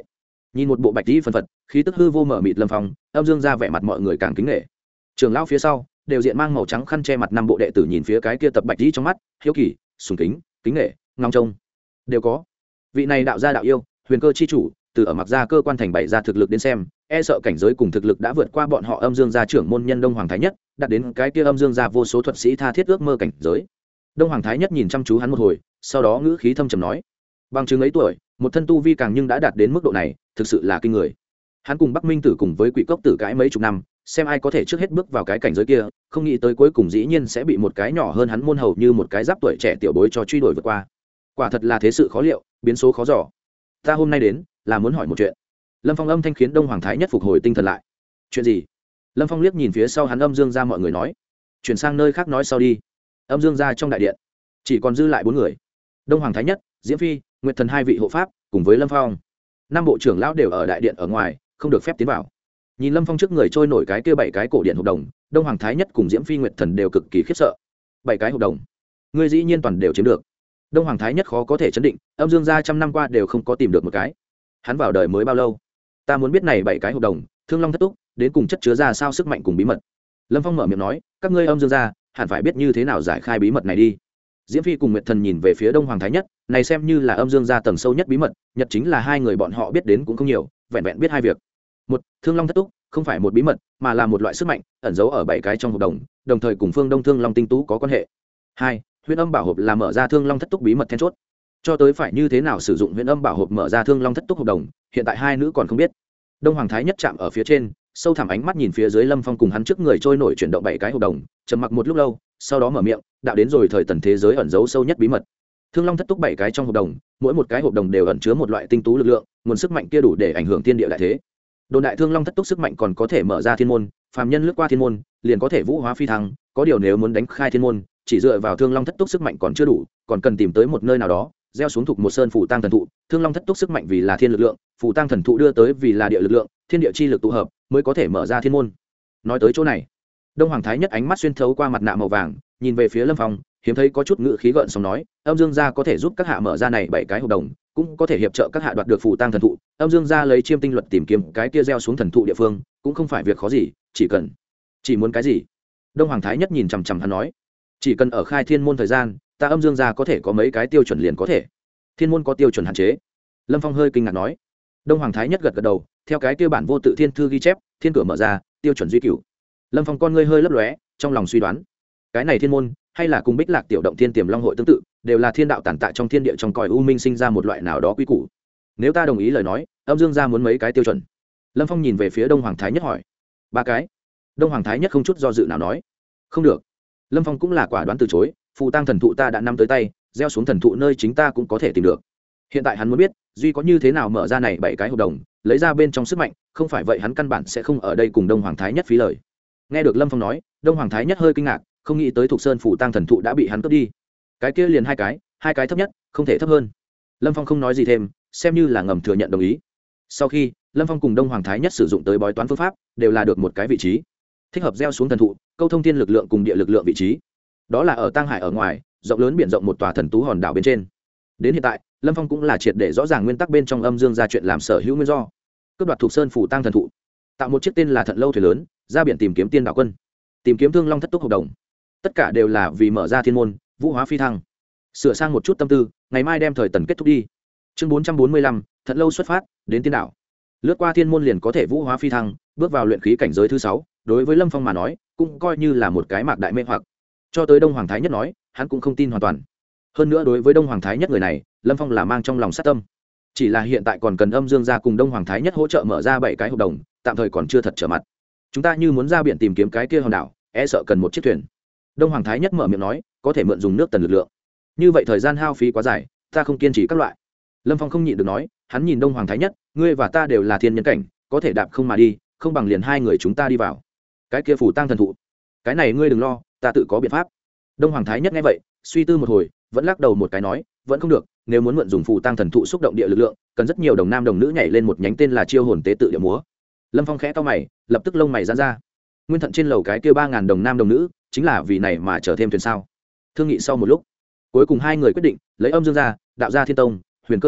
nhìn một bộ bạch dĩ phân phật khí tức hư vô mở mịt lâm phong, âm dương ra vẻ mặt mọi người càng kính nghệ. Trường lão phía sau đều diện mang màu trắng khăn che mặt năm bộ đệ tử nhìn phía cái kia tập bạch dĩ trong mắt hiếu kỳ, sùng kính, kính nghệ, ngóng trông đều có. Vị này đạo gia đạo yêu huyền cơ chi chủ, từ ở mặc gia cơ quan thành bày ra thực lực đến xem, e sợ cảnh giới cùng thực lực đã vượt qua bọn họ âm dương gia trưởng môn nhân Đông Hoàng Thái Nhất, đạt đến cái kia âm dương gia vô số thuật sĩ tha thiết ước mơ cảnh giới. Đông Hoàng Thái Nhất nhìn chăm chú hắn một hồi, sau đó ngữ khí thâm trầm nói: bằng chứng ấy tuổi, một thân tu vi càng nhưng đã đạt đến mức độ này, thực sự là kinh người. Hắn cùng Bắc Minh Tử cùng với Quỷ Cốc Tử cãi mấy chục năm, xem ai có thể trước hết bước vào cái cảnh giới kia, không nghĩ tới cuối cùng dĩ nhiên sẽ bị một cái nhỏ hơn hắn môn hầu như một cái giáp tuổi trẻ tiểu bối cho truy đuổi vượt qua. Quả thật là thế sự khó liệu, biến số khó dò. Ta hôm nay đến là muốn hỏi một chuyện. Lâm Phong âm thanh khiến Đông Hoàng Thái Nhất phục hồi tinh thần lại. Chuyện gì? Lâm Phong liếc nhìn phía sau hắn âm dương ra mọi người nói: chuyển sang nơi khác nói sau đi. Âm dương ra trong đại điện chỉ còn dư lại bốn người: Đông Hoàng Thái Nhất, Diễm Phi, Nguyệt Thần hai vị hộ pháp cùng với Lâm Phong. Năm bộ trưởng lão đều ở đại điện ở ngoài, không được phép tiến vào. Nhìn Lâm Phong trước người trôi nổi cái kia bảy cái cổ điện hộp đồng, Đông Hoàng Thái Nhất cùng Diễm Phi, Nguyệt Thần đều cực kỳ khiếp sợ. Bảy cái hộp đồng, ngươi dĩ nhiên toàn đều chiếm được. Đông Hoàng Thái Nhất khó có thể chấn định, âm dương gia trăm năm qua đều không có tìm được một cái. Hắn vào đời mới bao lâu? Ta muốn biết này bảy cái hộp đồng, Thương Long thất túc, đến cùng chất chứa ra sao sức mạnh cùng bí mật. Lâm Phong mở miệng nói: các ngươi âm dương gia hẳn phải biết như thế nào giải khai bí mật này đi. Diễm Phi cùng Nguyệt Thần nhìn về phía Đông Hoàng Thái Nhất, này xem như là âm dương gia tầng sâu nhất bí mật, nhật chính là hai người bọn họ biết đến cũng không nhiều, vẹn vẹn biết hai việc. Một, Thương Long thất túc không phải một bí mật, mà là một loại sức mạnh ẩn giấu ở bảy cái trong hộp đồng, đồng thời cùng Phương Đông Thương Long tinh tú có quan hệ. Hai, Huyền Âm Bảo Hộp là mở ra Thương Long thất túc bí mật then chốt. Cho tới phải như thế nào sử dụng Huyền Âm Bảo Hộp mở ra Thương Long thất túc hộp đồng, hiện tại hai nữ còn không biết. Đông Hoàng Thái Nhất chạm ở phía trên, sâu thẳm ánh mắt nhìn phía dưới Lâm Phong cùng hắn trước người trôi nổi chuyển động bảy cái hộp đồng, trầm mặc một lúc lâu, sau đó mở miệng, đạo đến rồi thời tần thế giới ẩn giấu sâu nhất bí mật. Thương Long thất túc bảy cái trong hộp đồng, mỗi một cái hộp đồng đều ẩn chứa một loại tinh tú lực lượng, nguồn sức mạnh kia đủ để ảnh hưởng thiên địa đại thế. Đồn đại Thương Long thất túc sức mạnh còn có thể mở ra thiên môn, phàm nhân lướt qua thiên môn, liền có thể vũ hóa phi thăng, có điều nếu muốn đánh khai thiên môn, chỉ dựa vào Thương Long thất túc sức mạnh còn chưa đủ, còn cần tìm tới một nơi nào đó, gieo xuống thuộc một sơn phủ tang thần thụ, Thương Long thất túc sức mạnh vì là thiên lực lượng, phủ tang thần thụ đưa tới vì là địa lực lượng, thiên địa chi lực tụ hợp, mới có thể mở ra thiên môn. Nói tới chỗ này, Đông Hoàng Thái Nhất ánh mắt xuyên thấu qua mặt nạ màu vàng, nhìn về phía Lâm Phong, hiếm thấy có chút ngữ khí gợn sóng nói: âm dương gia có thể giúp các hạ mở ra này bảy cái hộp đồng, cũng có thể hiệp trợ các hạ đoạt được phù tang thần thụ. Âm dương gia lấy chiêm tinh luật tìm kiếm cái kia gieo xuống thần thụ địa phương, cũng không phải việc khó gì, chỉ cần chỉ muốn cái gì. Đông Hoàng Thái Nhất nhìn chằm chằm hắn nói: chỉ cần ở khai thiên môn thời gian, ta âm dương gia có thể có mấy cái tiêu chuẩn liền có thể. Thiên môn có tiêu chuẩn hạn chế? Lâm Phong hơi kinh ngạc nói. Đông Hoàng Thái Nhất gật gật đầu, theo cái kia bản vô tự thiên thư ghi chép, thiên cửa mở ra, tiêu chuẩn duy cửu. Lâm Phong con ngươi hơi lấp lóe, trong lòng suy đoán, cái này thiên môn hay là cùng Bích Lạc tiểu động thiên tiềm long hội tương tự, đều là thiên đạo tản tại trong thiên địa trong cõi u minh sinh ra một loại nào đó quy củ. Nếu ta đồng ý lời nói, âm dương gia muốn mấy cái tiêu chuẩn? Lâm Phong nhìn về phía Đông Hoàng Thái Nhất hỏi. Ba cái. Đông Hoàng Thái Nhất không chút do dự nào nói. Không được. Lâm Phong cũng là quả đoán từ chối, phù tang thần thụ ta đã nắm tới tay, gieo xuống thần thụ nơi chính ta cũng có thể tìm được. Hiện tại hắn muốn biết, duy có như thế nào mở ra này bảy cái hộp đồng, lấy ra bên trong sức mạnh, không phải vậy hắn căn bản sẽ không ở đây cùng Đông Hoàng Thái Nhất phí lời. Nghe được Lâm Phong nói, Đông Hoàng Thái Nhất hơi kinh ngạc, không nghĩ tới Thục Sơn phủ tang thần thụ đã bị hắn cướp đi. Cái kia liền hai cái, hai cái thấp nhất, không thể thấp hơn. Lâm Phong không nói gì thêm, xem như là ngầm thừa nhận đồng ý. Sau khi Lâm Phong cùng Đông Hoàng Thái Nhất sử dụng tới bói toán phương pháp, đều là được một cái vị trí thích hợp gieo xuống thần thụ, câu thông thiên lực lượng cùng địa lực lượng vị trí. Đó là ở Tang Hải ở ngoài, rộng lớn biển rộng một tòa thần tú hòn đảo bên trên. Đến hiện tại, Lâm Phong cũng là triệt để rõ ràng nguyên tắc bên trong âm dương gia chuyện làm sở hữu nguyên do. Cướp đoạt Thục Sơn phủ tang thần thụ, tạo một chiếc tên là Thận Lâu thuyền lớn, ra biển tìm kiếm tiên đạo quân, tìm kiếm Thương Long thất túc hợp đồng. Tất cả đều là vì mở ra thiên môn, vũ hóa phi thăng. Sửa sang một chút tâm tư, ngày mai đem thời tần kết thúc đi. Chương bốn trăm bốn mươi lăm, Thận Lâu xuất phát, đến tiên đảo. Lướt qua thiên môn liền có thể vũ hóa phi thăng, bước vào luyện khí cảnh giới thứ sáu, đối với Lâm Phong mà nói, cũng coi như là một cái mạc đại mê hoặc. Cho tới Đông Hoàng Thái Nhất nói, hắn cũng không tin hoàn toàn. Hơn nữa đối với Đông Hoàng Thái Nhất người này, Lâm Phong là mang trong lòng sát tâm. Chỉ là hiện tại còn cần âm dương gia cùng Đông Hoàng Thái Nhất hỗ trợ mở ra bảy cái hợp đồng, tạm thời còn chưa thật trở mặt. Chúng ta như muốn ra biển tìm kiếm cái kia hòn đảo, e sợ cần một chiếc thuyền. Đông Hoàng Thái Nhất mở miệng nói, có thể mượn dùng nước tần lực lượng. Như vậy thời gian hao phí quá dài, ta không kiên trì các loại. Lâm Phong không nhịn được nói, hắn nhìn Đông Hoàng Thái Nhất, ngươi và ta đều là thiên nhân cảnh, có thể đạp không mà đi, không bằng liền hai người chúng ta đi vào. Cái kia phủ tang thần thụ, cái này ngươi đừng lo, ta tự có biện pháp. Đông Hoàng Thái Nhất nghe vậy, suy tư một hồi, vẫn lắc đầu một cái nói, vẫn không được, nếu muốn mượn dùng phù tang thần thụ xúc động địa lực lượng, cần rất nhiều đồng nam đồng nữ nhảy lên một nhánh tên là chiêu hồn tế tự địa múa. Lâm Phong khẽ to mày, lập tức lông mày giãn ra. Nguyên Thận trên lầu cái kia ba ngàn đồng nam đồng nữ, chính là vì này mà chờ thêm thuyền sao? Thương nghị sau một lúc, cuối cùng hai người quyết định lấy âm dương gia, đạo gia thiên tông, huyền cơ thành,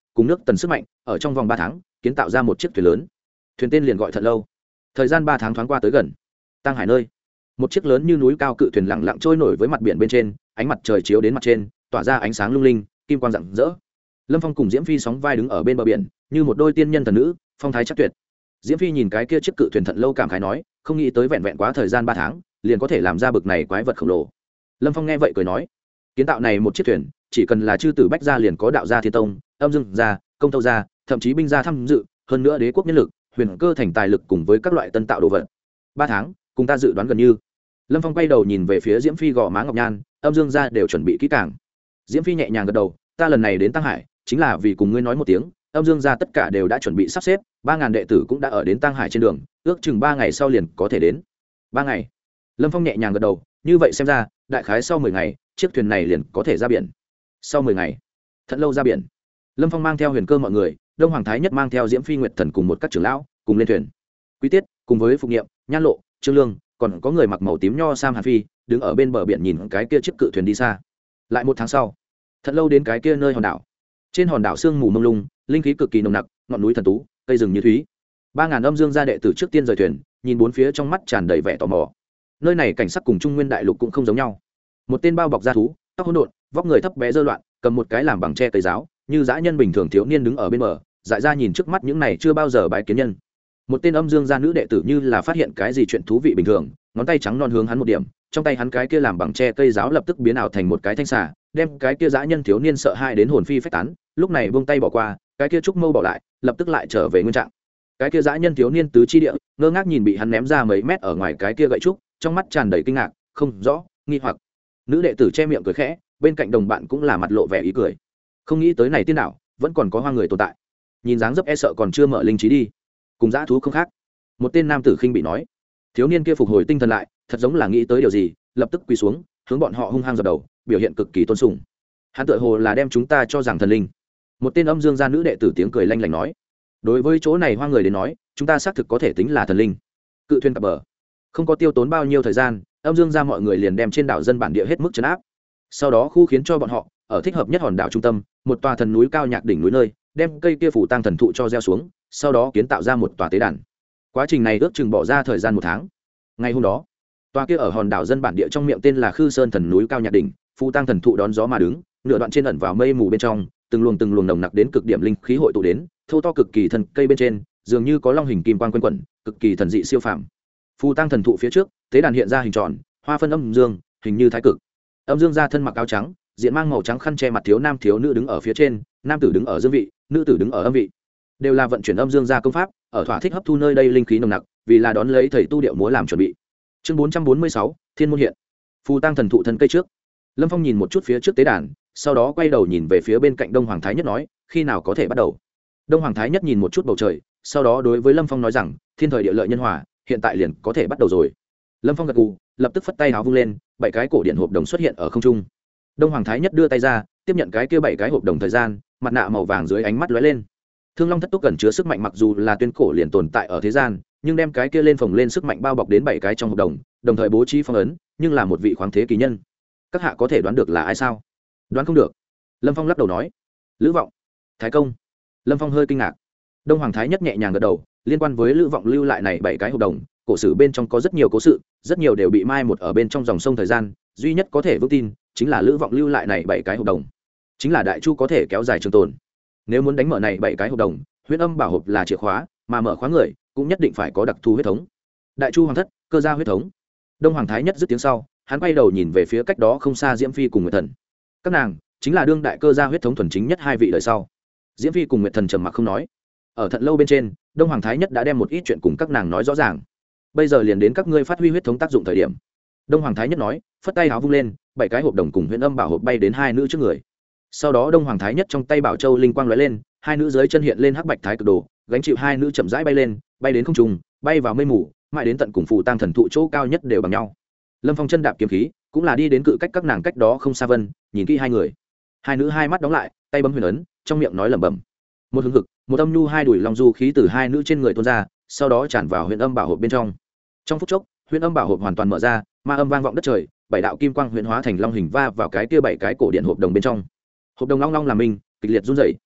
cùng nước tần sức mạnh ở trong vòng ba tháng kiến tạo ra một chiếc thuyền lớn. Thuyền tên liền gọi Thận Lâu. Thời gian ba tháng thoáng qua tới gần Tăng Hải nơi, một chiếc lớn như núi cao cự thuyền lặng lặng trôi nổi với mặt biển bên trên, ánh mặt trời chiếu đến mặt trên tỏa ra ánh sáng lung linh, kim quang rạng rỡ. Lâm Phong cùng Diễm Phi sóng vai đứng ở bên bờ biển như một đôi tiên nhân thần nữ, phong thái chắc tuyệt. Diễm Phi nhìn cái kia chiếc cự thuyền Thận Lâu cảm khái nói, không nghĩ tới vẹn vẹn quá thời gian ba tháng liền có thể làm ra bực này quái vật khổng lồ. Lâm Phong nghe vậy cười nói, kiến tạo này một chiếc thuyền chỉ cần là chư tử bách gia liền có đạo gia thiên tông, âm dương gia, công tâu gia, thậm chí binh gia tham dự, hơn nữa đế quốc nhân lực, huyền cơ thành tài lực cùng với các loại tân tạo đồ vật. Ba tháng cùng ta dự đoán gần như. Lâm Phong quay đầu nhìn về phía Diễm Phi, gò má ngọc nhan, âm dương gia đều chuẩn bị kỹ càng. Diễm Phi nhẹ nhàng gật đầu, ta lần này đến Tăng Hải chính là vì cùng ngươi nói một tiếng, âm dương gia tất cả đều đã chuẩn bị sắp xếp, ba ngàn đệ tử cũng đã ở đến Tăng Hải trên đường, ước chừng ba ngày sau liền có thể đến. Ba ngày. Lâm Phong nhẹ nhàng gật đầu, như vậy xem ra đại khái sau mười ngày chiếc thuyền này liền có thể ra biển. Sau mười ngày Thận Lâu ra biển. Lâm Phong mang theo huyền cơ mọi người, Đông Hoàng Thái Nhất mang theo Diễm Phi, Nguyệt Thần cùng một các trưởng lão cùng lên thuyền. Quý Tiết cùng với Phục Nghiệm, Nhan Lộ, Trương Lương, còn có người mặc màu tím nho sam Hàn Phi đứng ở bên bờ biển nhìn cái kia chiếc cự thuyền đi xa. Lại một tháng sau, Thận Lâu đến cái kia nơi hòn đảo. Trên hòn đảo sương mù mông lung, linh khí cực kỳ nồng nặc, ngọn núi thần tú, cây rừng như thúy. Ba ngàn âm dương gia đệ tử trước tiên rời thuyền, nhìn bốn phía trong mắt tràn đầy vẻ tò mò. Nơi này cảnh sắc cùng Trung Nguyên đại lục cũng không giống nhau. Một tên bao bọc da thú, tóc hỗn độn, vóc người thấp bé dơ loạn, cầm một cái làm bằng tre cây giáo, như dã nhân bình thường thiếu niên đứng ở bên bờ, dại ra nhìn trước mắt những này chưa bao giờ bái kiến nhân. Một tên âm dương gia nữ đệ tử như là phát hiện cái gì chuyện thú vị bình thường, ngón tay trắng non hướng hắn một điểm, trong tay hắn cái kia làm bằng tre cây giáo lập tức biến ảo thành một cái thanh xà, đem cái kia dã nhân thiếu niên sợ hãi đến hồn phi phách tán, lúc này buông tay bỏ qua, cái kia trúc mâu bỏ lại, lập tức lại trở về nguyên trạng. Cái kia dã nhân thiếu niên tứ chi địa, ngơ ngác nhìn bị hắn ném ra mấy mét ở ngoài cái kia gậy trúc, trong mắt tràn đầy kinh ngạc, không rõ, nghi hoặc. Nữ đệ tử che miệng cười khẽ, bên cạnh đồng bạn cũng là mặt lộ vẻ ý cười. Không nghĩ tới này tiên đảo vẫn còn có hoang người tồn tại. Nhìn dáng dấp e sợ còn chưa mở linh trí đi, cùng dã thú không khác. Một tên nam tử khinh bị nói. Thiếu niên kia phục hồi tinh thần lại, thật giống là nghĩ tới điều gì, lập tức quỳ xuống, hướng bọn họ hung hăng dập đầu, biểu hiện cực kỳ tôn sùng. Hắn tựa hồ là đem chúng ta cho rằng thần linh. Một tên âm dương gia nữ đệ tử tiếng cười lanh lảnh nói, đối với chỗ này hoang người đến nói, chúng ta xác thực có thể tính là thần linh. Cự thuyền cập bờ, không có tiêu tốn bao nhiêu thời gian, âm dương gia mọi người liền đem trên đảo dân bản địa hết mức trấn áp. Sau đó khu khiến cho bọn họ ở thích hợp nhất hòn đảo trung tâm, một tòa thần núi cao nhạc đỉnh núi nơi, đem cây kia phủ tang thần thụ cho gieo xuống, sau đó kiến tạo ra một tòa tế đàn. Quá trình này ước chừng bỏ ra thời gian một tháng. Ngày hôm đó, tòa kia ở hòn đảo dân bản địa trong miệng tên là Khư Sơn thần núi cao nhạc đỉnh, phù tang thần thụ đón gió mà đứng, nửa đoạn trên ẩn vào mây mù bên trong, từng luồng từng luồng nồng nặc đến cực điểm linh khí hội tụ đến, thô to cực kỳ thần cây bên trên, dường như có long hình kim quang quanh quẩn, cực kỳ thần dị siêu phàm. Phù tang thần thụ phía trước, tế đàn hiện ra hình tròn, hoa phân âm dương, hình như thái cực. Âm dương gia thân mặc áo trắng, diện mang màu trắng khăn che mặt thiếu nam thiếu nữ đứng ở phía trên, nam tử đứng ở dương vị, nữ tử đứng ở âm vị, đều là vận chuyển âm dương gia công pháp, ở thỏa thích hấp thu nơi đây linh khí nồng nặc, vì là đón lấy thầy tu điệu múa làm chuẩn bị. Chương bốn trăm bốn mươi sáu, Thiên môn hiện. Phù tang thần thụ thân cây trước. Lâm Phong nhìn một chút phía trước tế đàn, sau đó quay đầu nhìn về phía bên cạnh Đông Hoàng Thái Nhất nói, khi nào có thể bắt đầu? Đông Hoàng Thái Nhất nhìn một chút bầu trời, sau đó đối với Lâm Phong nói rằng, thiên thời địa lợi nhân hòa, hiện tại liền có thể bắt đầu rồi. Lâm Phong gật gù, lập tức phất tay áo vung lên, bảy cái cổ điện hộp đồng xuất hiện ở không trung. Đông Hoàng Thái Nhất đưa tay ra, tiếp nhận cái kia bảy cái hộp đồng thời gian, mặt nạ màu vàng dưới ánh mắt lóe lên. Thương Long thất túc cẩn chứa sức mạnh mặc dù là tuyên cổ liền tồn tại ở thế gian, nhưng đem cái kia lên phồng lên sức mạnh bao bọc đến bảy cái trong hộp đồng, đồng thời bố trí phong ấn, nhưng là một vị khoáng thế kỳ nhân. Các hạ có thể đoán được là ai sao? Đoán không được. Lâm Phong lắc đầu nói. Lữ Vọng, Thái Công. Lâm Phong hơi kinh ngạc. Đông Hoàng Thái Nhất nhẹ nhàng gật đầu, liên quan với Lữ Vọng lưu lại này bảy cái hộp đồng, cổ sử bên trong có rất nhiều cố sự, rất nhiều đều bị mai một ở bên trong dòng sông thời gian, duy nhất có thể vững tin chính là Lữ Vọng lưu lại này bảy cái hộp đồng, chính là đại chu có thể kéo dài trường tồn. Nếu muốn đánh mở này bảy cái hộp đồng, huyễn âm bảo hộp là chìa khóa, mà mở khóa người cũng nhất định phải có đặc thù huyết thống. Đại chu hoàng thất, cơ gia huyết thống. Đông Hoàng Thái Nhất dứt tiếng sau, hắn quay đầu nhìn về phía cách đó không xa Diễm Phi cùng Nguyệt Thần. Các nàng chính là đương đại cơ gia huyết thống thuần chính nhất hai vị đời sau. Diễm Phi cùng Nguyệt Thần trầm mặc không nói. Ở Thận Lâu bên trên, Đông Hoàng Thái Nhất đã đem một ít chuyện cùng các nàng nói rõ ràng. Bây giờ liền đến các ngươi phát huy huyết thống tác dụng thời điểm. Đông Hoàng Thái Nhất nói, phất tay áo vung lên, bảy cái hộp đồng cùng huyễn âm bảo hộp bay đến hai nữ trước người. Sau đó Đông Hoàng Thái Nhất trong tay bảo châu linh quang lóe lên, hai nữ dưới chân hiện lên hắc bạch thái cực đồ, gánh chịu hai nữ chậm rãi bay lên, bay đến không trung, bay vào mây mù, mãi đến tận cùng phù tang thần thụ chỗ cao nhất đều bằng nhau. Lâm Phong chân đạp kiếm khí, cũng là đi đến cự cách các nàng cách đó không xa vân, nhìn kỹ hai người. Hai nữ hai mắt đóng lại, tay bấm huyền ấn, trong miệng nói lẩm bẩm. Một hứng hực, một âm nhu hai đùi long du khí từ hai nữ trên người tuôn ra, sau đó tràn vào huyền âm bảo hộp bên trong. Trong phút chốc, huyền âm bảo hộp hoàn toàn mở ra, ma âm vang vọng đất trời, bảy đạo kim quang huyền hóa thành long hình va vào cái kia bảy cái cổ điện hộp đồng bên trong. Hộp đồng long long làm mình, kịch liệt run rẩy.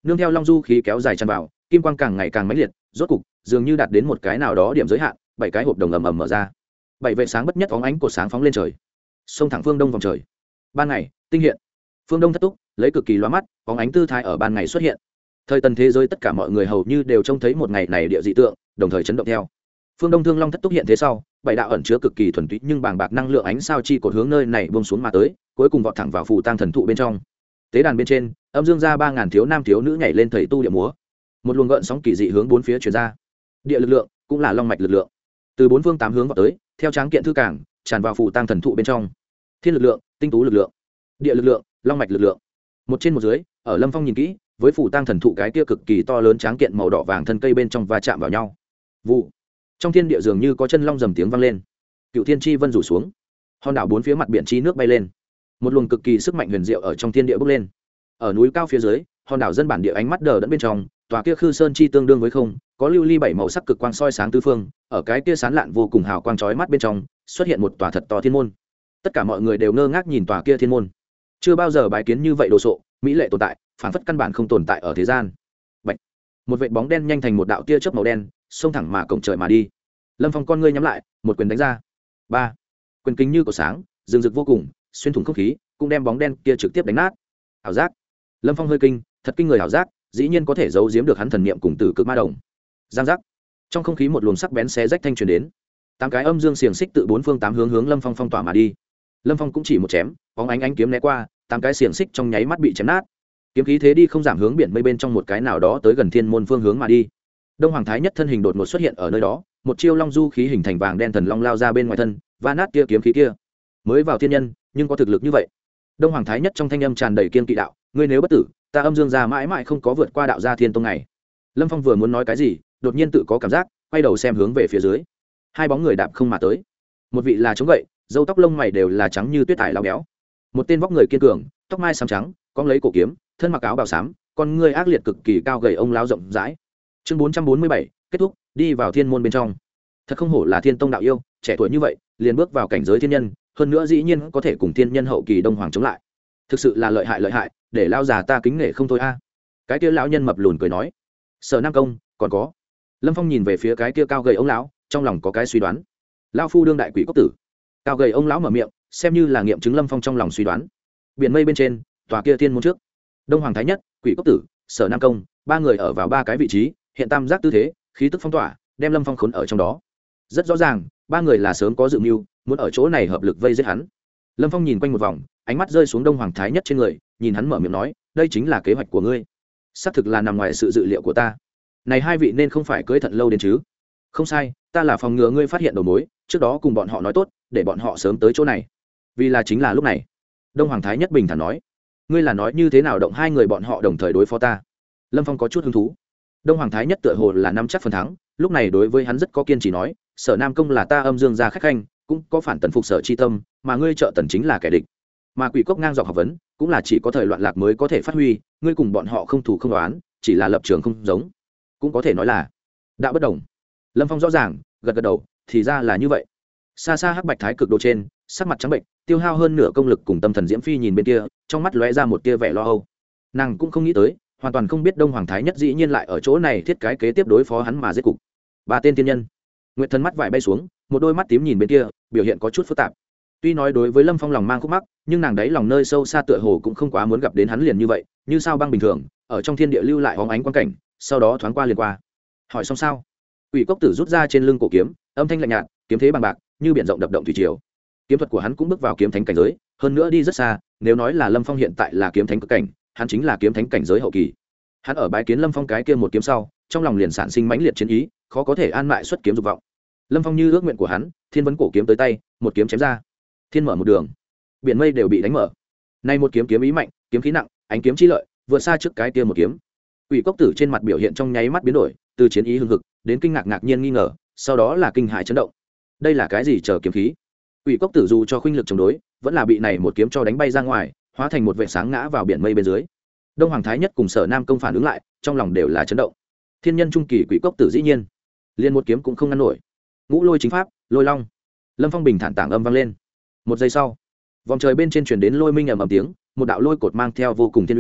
nương theo long du khí kéo dài tràn vào, kim quang càng ngày càng mãnh liệt, rốt cục dường như đạt đến một cái nào đó điểm giới hạn, bảy cái hộp đồng ầm ầm mở ra, bảy vệ sáng bất nhất phóng ánh cột sáng phóng lên trời, xông thẳng phương đông vòng trời. Ban ngày tinh hiện, phương đông thất túc lấy cực kỳ loa mắt, phóng ánh tư thái ở ban ngày xuất hiện. Thời tần thế giới tất cả mọi người hầu như đều trông thấy một ngày này địa dị tượng, đồng thời chấn động theo. Phương đông thương long thất túc hiện thế sau, bảy đạo ẩn chứa cực kỳ thuần túy nhưng bàng bạc năng lượng ánh sao chi cột hướng nơi này buông xuống mà tới, cuối cùng vọt thẳng vào phù tang thần thụ bên trong. Tế đàn bên trên, âm dương ra ba ngàn thiếu nam thiếu nữ nhảy lên thầy tu địa múa. Một luồng gợn sóng kỳ dị hướng bốn phía truyền ra. Địa lực lượng cũng là long mạch lực lượng, từ bốn phương tám hướng vào tới, theo tráng kiện thư cảng tràn vào phù tang thần thụ bên trong. Thiên lực lượng, tinh tú lực lượng, địa lực lượng, long mạch lực lượng, một trên một dưới. Ở Lâm Phong nhìn kỹ, với phù tang thần thụ cái kia cực kỳ to lớn tráng kiện màu đỏ vàng thân cây bên trong và chạm vào nhau. Vụ. Trong thiên địa dường như có chân long rầm tiếng vang lên, cựu thiên chi vân rủ xuống, hòn đảo bốn phía mặt biển chi nước bay lên, một luồng cực kỳ sức mạnh huyền diệu ở trong thiên địa bốc lên. Ở núi cao phía dưới, hòn đảo dân bản địa ánh mắt đờ đẫn bên trong, tòa kia khư sơn chi tương đương với không, có lưu ly bảy màu sắc cực quang soi sáng tứ phương, ở cái kia sán lạn vô cùng hào quang chói mắt bên trong, xuất hiện một tòa thật to thiên môn. Tất cả mọi người đều ngơ ngác nhìn tòa kia thiên môn, chưa bao giờ bái kiến như vậy đồ sộ, mỹ lệ tồn tại, phản phất căn bản không tồn tại ở thế gian. Bạch. Một vệt bóng đen nhanh thành một đạo tia chớp màu đen, xông thẳng mà cổng trời mà đi. Lâm Phong con ngươi nhắm lại, một quyền đánh ra. Ba. Quyền kính như cổ sáng, rừng rực vô cùng, xuyên thủng không khí, cũng đem bóng đen kia trực tiếp đánh nát. Ảo giác. Lâm Phong hơi kinh, thật kinh người ảo giác, dĩ nhiên có thể giấu giếm được hắn thần niệm cùng tử cực ma đồng. Giang giác. Trong không khí một luồng sắc bén xé rách thanh truyền đến. Tám cái âm dương xiềng xích tự bốn phương tám hướng hướng Lâm Phong phong tỏa mà đi. Lâm Phong cũng chỉ một chém, bóng ánh ánh kiếm né qua, tám cái xiềng xích trong nháy mắt bị chém nát. Kiếm khí thế đi không giảm hướng biển mây bên trong một cái nào đó tới gần thiên môn phương hướng mà đi. Đông Hoàng Thái Nhất thân hình đột ngột xuất hiện ở nơi đó, một chiêu long du khí hình thành vàng đen thần long lao ra bên ngoài thân, và nát kia kiếm khí kia. Mới vào thiên nhân, nhưng có thực lực như vậy. Đông Hoàng Thái Nhất trong thanh âm tràn đầy kiên kỵ đạo, ngươi nếu bất tử, ta âm dương gia mãi mãi không có vượt qua đạo gia thiên tông này. Lâm Phong vừa muốn nói cái gì, đột nhiên tự có cảm giác, quay đầu xem hướng về phía dưới. Hai bóng người đạp không mà tới. Một vị là chống gậy, râu tóc lông mày đều là trắng như tuyết tải lao béo. Một tên vóc người kiên cường, tóc mai xám trắng, cong lấy cổ kiếm, thân mặc áo bào xám, con ngươi ác liệt cực kỳ cao gầy ông lão rộng rãi. Chương bốn trăm bốn mươi bảy, kết thúc, đi vào thiên môn bên trong. Thật không hổ là thiên tông đạo yêu, trẻ tuổi như vậy, liền bước vào cảnh giới thiên nhân, hơn nữa dĩ nhiên có thể cùng thiên nhân hậu kỳ Đông Hoàng chống lại. Thực sự là lợi hại lợi hại, để lao già ta kính nể không thôi a. Cái kia lão nhân mập lùn cười nói. Sở Nam công, còn có. Lâm Phong nhìn về phía cái kia cao gầy ông lão, trong lòng có cái suy đoán. Lão phu đương đại quỷ cốc tử. Cao gầy ông lão mở miệng, xem như là nghiệm chứng Lâm Phong trong lòng suy đoán. Biển mây bên trên, tòa kia thiên môn trước, Đông Hoàng Thái Nhất, Quỷ Cốc Tử, Sở Nam công, ba người ở vào ba cái vị trí, hiện tam giác tư thế, khí tức phong tỏa, đem Lâm Phong khốn ở trong đó. Rất rõ ràng, ba người là sớm có dự mưu, muốn ở chỗ này hợp lực vây giết hắn. Lâm Phong nhìn quanh một vòng, ánh mắt rơi xuống Đông Hoàng Thái Nhất trên người, nhìn hắn mở miệng nói, đây chính là kế hoạch của ngươi. Xác thực là nằm ngoài sự dự liệu của ta. Này hai vị nên không phải cưới thận lâu đến chứ? Không sai, ta là phòng ngừa ngươi phát hiện đầu mối, trước đó cùng bọn họ nói tốt, để bọn họ sớm tới chỗ này. Vì là chính là lúc này. Đông Hoàng Thái Nhất bình thản nói, ngươi là nói như thế nào động hai người bọn họ đồng thời đối phó ta? Lâm Phong có chút hứng thú. Đông Hoàng Thái Nhất tựa hồ là nắm chắc phần thắng, lúc này đối với hắn rất có kiên trì nói, Sở Nam công là ta âm dương gia khách khanh, cũng có phản tần phục Sở chi tâm, mà ngươi trợ tần chính là kẻ địch. Mà Quỷ Cốc ngang dọc học vấn, cũng là chỉ có thời loạn lạc mới có thể phát huy, ngươi cùng bọn họ không thù không đoán, chỉ là lập trường không giống, cũng có thể nói là đạo bất đồng. Lâm Phong rõ ràng gật gật đầu, thì ra là như vậy. Xa xa hắc bạch thái cực đồ trên, sắc mặt trắng bệnh, tiêu hao hơn nửa công lực cùng tâm thần diễm phi nhìn bên kia, trong mắt lóe ra một tia vẻ lo âu. Nàng cũng không nghĩ tới, hoàn toàn không biết Đông Hoàng Thái Nhất dĩ nhiên lại ở chỗ này thiết cái kế tiếp đối phó hắn mà giết cục. Ba tên tiên nhân, Nguyệt Thần mắt vải bay xuống, một đôi mắt tím nhìn bên kia, biểu hiện có chút phức tạp. Tuy nói đối với Lâm Phong lòng mang khúc mắc, nhưng nàng đấy lòng nơi sâu xa tựa hồ cũng không quá muốn gặp đến hắn liền như vậy, như sao băng bình thường, ở trong thiên địa lưu lại hóng ánh quang cảnh, sau đó thoáng qua liền qua. Hỏi xong sao? Quỷ Cốc Tử rút ra trên lưng cổ kiếm, âm thanh lạnh nhạt, kiếm thế bằng bạc, như biển rộng đập động thủy triều. Kiếm thuật của hắn cũng bước vào kiếm thánh cảnh giới, hơn nữa đi rất xa, nếu nói là Lâm Phong hiện tại là kiếm thánh cực cảnh, hắn chính là kiếm thánh cảnh giới hậu kỳ. Hắn ở bái kiến Lâm Phong cái kia một kiếm sau, trong lòng liền sản sinh mãnh liệt chiến ý, khó có thể an mại xuất kiếm dục vọng. Lâm Phong như ước nguyện của hắn, thiên vấn cổ kiếm tới tay, một kiếm chém ra. Thiên mở một đường, biển mây đều bị đánh mở. Nay một kiếm kiếm ý mạnh, kiếm khí nặng, ánh kiếm chi lợi, vượt xa trước cái kia một kiếm. Quỷ Cốc Tử trên mặt biểu hiện trong nháy mắt biến đổi, từ chiến ý hưng hực đến kinh ngạc ngạc nhiên nghi ngờ, sau đó là kinh hãi chấn động. Đây là cái gì chờ kiếm khí? Quỷ Cốc Tử dù cho khuynh lực chống đối, vẫn là bị này một kiếm cho đánh bay ra ngoài, hóa thành một vệt sáng ngã vào biển mây bên dưới. Đông Hoàng Thái Nhất cùng Sở Nam công phản ứng lại, trong lòng đều là chấn động. Thiên nhân trung kỳ Quỷ Cốc Tử dĩ nhiên liền một kiếm cũng không ngăn nổi. Ngũ Lôi chính pháp, Lôi Long. Lâm Phong bình thản tảng âm vang lên. Một giây sau, vòng trời bên trên truyền đến lôi minh ầm ầm tiếng, một đạo lôi cột mang theo vô cùng thiên uy,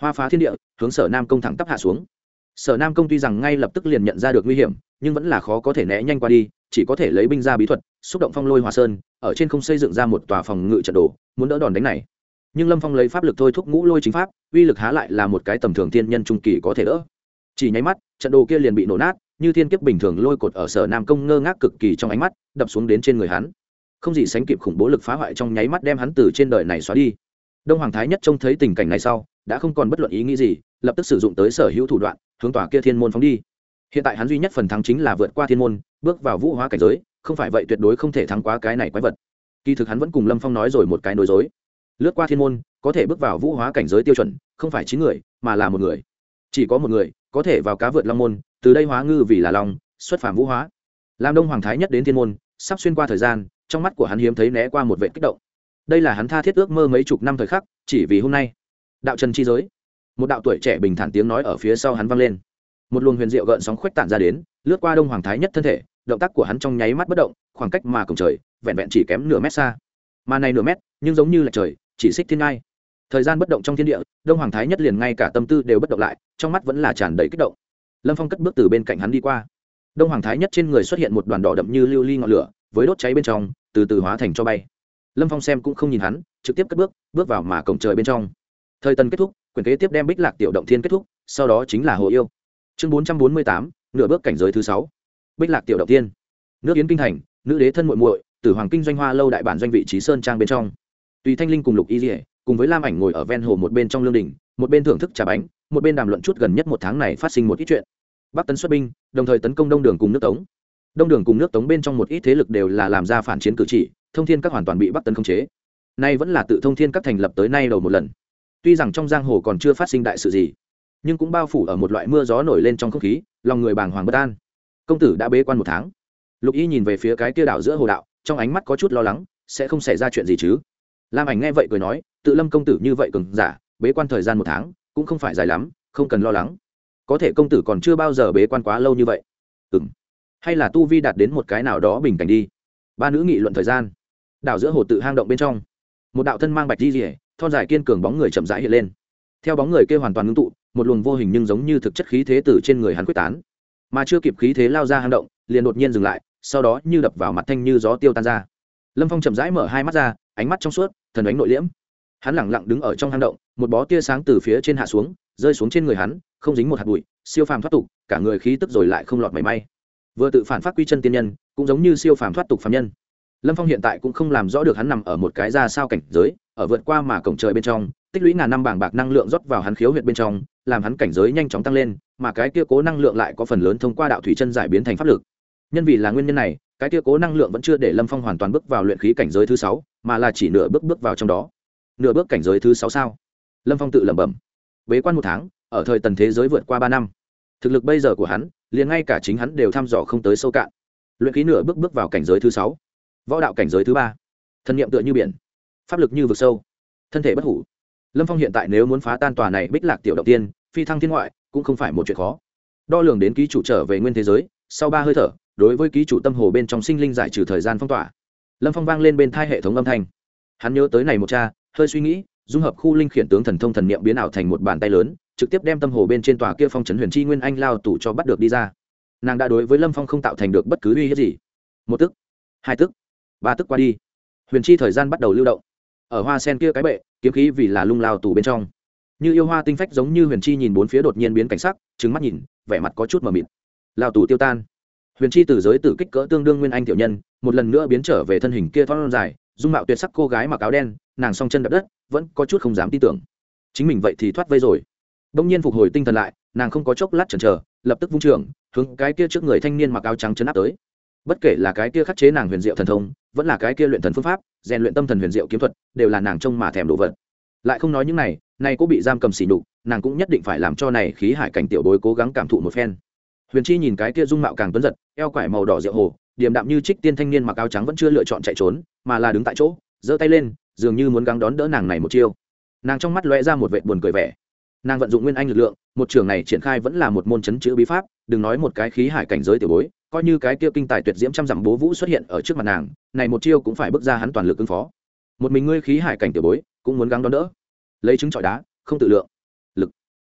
hoa phá thiên địa, hướng Sở Nam Công thẳng tắp hạ xuống. Sở Nam Công tuy rằng ngay lập tức liền nhận ra được nguy hiểm, nhưng vẫn là khó có thể né nhanh qua đi, chỉ có thể lấy binh ra bí thuật, xúc động phong lôi hòa sơn, ở trên không xây dựng ra một tòa phòng ngự trận đồ, muốn đỡ đòn đánh này. Nhưng Lâm Phong lấy pháp lực thôi thúc ngũ lôi chính pháp, uy lực há lại là một cái tầm thường thiên nhân trung kỳ có thể đỡ. Chỉ nháy mắt, trận đồ kia liền bị nổ nát, như thiên kiếp bình thường lôi cột ở Sở Nam Công ngơ ngác cực kỳ trong ánh mắt, đập xuống đến trên người hắn. Không gì sánh kịp khủng bố lực phá hoại trong nháy mắt đem hắn từ trên đời này xóa đi. Đông Hoàng Thái Nhất trông thấy tình cảnh này sau, đã không còn bất luận ý nghĩ gì, lập tức sử dụng tới sở hữu thủ đoạn, hướng tòa kia thiên môn phóng đi. Hiện tại hắn duy nhất phần thắng chính là vượt qua thiên môn, bước vào vũ hóa cảnh giới, không phải vậy tuyệt đối không thể thắng quá cái này quái vật. Kỳ thực hắn vẫn cùng Lâm Phong nói rồi một cái nói dối. Lướt qua thiên môn, có thể bước vào vũ hóa cảnh giới tiêu chuẩn, không phải chín người, mà là một người. Chỉ có một người có thể vào cá vượt long môn, từ đây hóa ngư vì là long, xuất phàm vũ hóa. Làm Đông Hoàng Thái Nhất đến thiên môn, sắp xuyên qua thời gian, trong mắt của hắn hiếm thấy né qua một vẻ kích động. Đây là hắn tha thiết ước mơ mấy chục năm thời khắc, chỉ vì hôm nay. Đạo trần chi giới, một đạo tuổi trẻ bình thản tiếng nói ở phía sau hắn vang lên. Một luồng huyền diệu gợn sóng khuếch tản ra đến, lướt qua Đông Hoàng Thái Nhất thân thể, động tác của hắn trong nháy mắt bất động, khoảng cách mà cổng trời, vẹn vẹn chỉ kém nửa mét xa. Mà này nửa mét, nhưng giống như là trời, chỉ xích thiên ngai. Thời gian bất động trong thiên địa, Đông Hoàng Thái Nhất liền ngay cả tâm tư đều bất động lại, trong mắt vẫn là tràn đầy kích động. Lâm Phong cất bước từ bên cạnh hắn đi qua. Đông Hoàng Thái Nhất trên người xuất hiện một đoàn đỏ đậm như lưu ly ngọn lửa, với đốt cháy bên trong, từ từ hóa thành cho bay. Lâm Phong xem cũng không nhìn hắn, trực tiếp cất bước, bước vào mà cổng trời bên trong. Thời tần kết thúc, quyển kế tiếp đem Bích Lạc tiểu động thiên kết thúc, sau đó chính là Hồ Yêu. Chương bốn trăm bốn mươi tám, nửa bước cảnh giới thứ sáu. Bích Lạc tiểu động thiên. Nước Yến kinh thành, nữ đế thân muội muội, Tử Hoàng kinh doanh hoa lâu đại bản doanh vị trí sơn trang bên trong. Tùy Thanh Linh cùng Lục Y Liễu, cùng với Lam Ảnh ngồi ở ven hồ một bên trong lương đình, một bên thưởng thức trà bánh, một bên đàm luận chút gần nhất một tháng này phát sinh một ít chuyện. Bắc tấn xuất binh, đồng thời tấn công Đông Đường cùng nước Tống. Đông Đường cùng nước Tống bên trong một ít thế lực đều là làm ra phản chiến cử chỉ, Thông Thiên các hoàn toàn bị Bắc tấn khống chế. Nay vẫn là tự Thông Thiên các thành lập tới nay đầu một lần. Tuy rằng trong giang hồ còn chưa phát sinh đại sự gì, nhưng cũng bao phủ ở một loại mưa gió nổi lên trong không khí, lòng người bàng hoàng bất an. Công tử đã bế quan một tháng. Lục Y nhìn về phía cái kia đảo giữa hồ đạo, trong ánh mắt có chút lo lắng, sẽ không xảy ra chuyện gì chứ? Lam Ảnh nghe vậy cười nói, tự Lâm công tử như vậy cường giả, bế quan thời gian một tháng, cũng không phải dài lắm, không cần lo lắng. Có thể công tử còn chưa bao giờ bế quan quá lâu như vậy. Ừm. Hay là tu vi đạt đến một cái nào đó bình cảnh đi. Ba nữ nghị luận thời gian. Đảo giữa hồ tự hang động bên trong, một đạo thân mang bạch y liễu, thon dài kiên cường bóng người chậm rãi hiện lên. Theo bóng người kia hoàn toàn ngưng tụ, một luồng vô hình nhưng giống như thực chất khí thế từ trên người hắn quyết tán. Mà chưa kịp khí thế lao ra hang động, liền đột nhiên dừng lại, sau đó như đập vào mặt thanh như gió tiêu tan ra. Lâm Phong chậm rãi mở hai mắt ra, ánh mắt trong suốt, thần ánh nội liễm. Hắn lẳng lặng đứng ở trong hang động, một bó tia sáng từ phía trên hạ xuống, rơi xuống trên người hắn, không dính một hạt bụi, siêu phàm thoát tục, cả người khí tức rồi lại không lọt mảy may. Vừa tự phản phát quy chân tiên nhân, cũng giống như siêu phàm thoát tục phàm nhân. Lâm Phong hiện tại cũng không làm rõ được hắn nằm ở một cái ra sao cảnh giới, ở vượt qua mà cổng trời bên trong, tích lũy ngàn năm bảng bạc năng lượng rót vào hắn khiếu huyệt bên trong, làm hắn cảnh giới nhanh chóng tăng lên, mà cái kia cố năng lượng lại có phần lớn thông qua đạo thủy chân giải biến thành pháp lực. Nhân vì là nguyên nhân này, cái kia cố năng lượng vẫn chưa để Lâm Phong hoàn toàn bước vào luyện khí cảnh giới thứ sáu, mà là chỉ nửa bước bước vào trong đó. Nửa bước cảnh giới thứ sáu sao? Lâm Phong tự lẩm bẩm. Bế quan một tháng, ở thời tần thế giới vượt qua ba năm. Thực lực bây giờ của hắn, liền ngay cả chính hắn đều thăm dò không tới sâu cạn. Luyện khí nửa bước bước vào cảnh giới thứ sáu, võ đạo cảnh giới thứ ba. Thân niệm tựa như biển, pháp lực như vực sâu, thân thể bất hủ. Lâm Phong hiện tại nếu muốn phá tan tòa này Bích Lạc tiểu động tiên, phi thăng thiên ngoại, cũng không phải một chuyện khó. Đo lường đến ký chủ trở về nguyên thế giới, sau ba hơi thở, đối với ký chủ tâm hồ bên trong sinh linh giải trừ thời gian phong tỏa. Lâm Phong vang lên bên tai hệ thống âm thanh. Hắn nhớ tới này một cha, hơi suy nghĩ, dung hợp khu linh khiển tướng thần thông thần niệm biến ảo thành một bàn tay lớn, trực tiếp đem tâm hồ bên trên tòa kia phong trấn huyền chi nguyên anh lao tủ cho bắt được đi ra. Nàng đã đối với Lâm Phong không tạo thành được bất cứ uy hiếp gì. Một tức, hai tức, ba tức qua đi, huyền chi thời gian bắt đầu lưu động. Ở hoa sen kia cái bệ, kiếm khí vì là lung lao tủ bên trong, như yêu hoa tinh phách giống như huyền chi nhìn bốn phía đột nhiên biến cảnh sắc, trừng mắt nhìn, vẻ mặt có chút mờ mịt. Lao tủ tiêu tan, huyền chi từ giới tử kích cỡ tương đương nguyên anh tiểu nhân, một lần nữa biến trở về thân hình kia thon dài, dung mạo tuyệt sắc cô gái mặc áo đen, nàng song chân đập đất, vẫn có chút không dám tin tưởng chính mình vậy thì thoát vây rồi. Đông nhiên phục hồi tinh thần lại, nàng không có chốc lát chần chờ, lập tức vung trường hướng cái kia trước người thanh niên mặc áo trắng chấn áp tới. Bất kể là cái kia khắc chế nàng huyền diệu thần thông, vẫn là cái kia luyện thần phương pháp, rèn luyện tâm thần huyền diệu kiếm thuật, đều là nàng trông mà thèm đồ vật. Lại không nói những này, này cô bị giam cầm xỉ nhục, nàng cũng nhất định phải làm cho này khí hải cảnh tiểu bối cố gắng cảm thụ một phen. Huyền Chi nhìn cái kia dung mạo càng tuấn giật, eo quải màu đỏ rượu hồ, điềm đạm như trích tiên thanh niên mặc áo trắng vẫn chưa lựa chọn chạy trốn, mà là đứng tại chỗ, giơ tay lên, dường như muốn gắng đón đỡ nàng này một chiêu. Nàng trong mắt lóe ra một vệt buồn cười vẻ. Nàng vận dụng nguyên anh lực lượng, một trường này triển khai vẫn là một môn chấn chữ bí pháp, đừng nói một cái khí hải cảnh giới tiểu bối, coi như cái kia kinh tài tuyệt diễm trăm dặm bố vũ xuất hiện ở trước mặt nàng, này một chiêu cũng phải bước ra hắn toàn lực ứng phó. Một mình ngươi khí hải cảnh tiểu bối, cũng muốn gắng đón đỡ. Lấy trứng trọi đá, không tự lượng. Lực.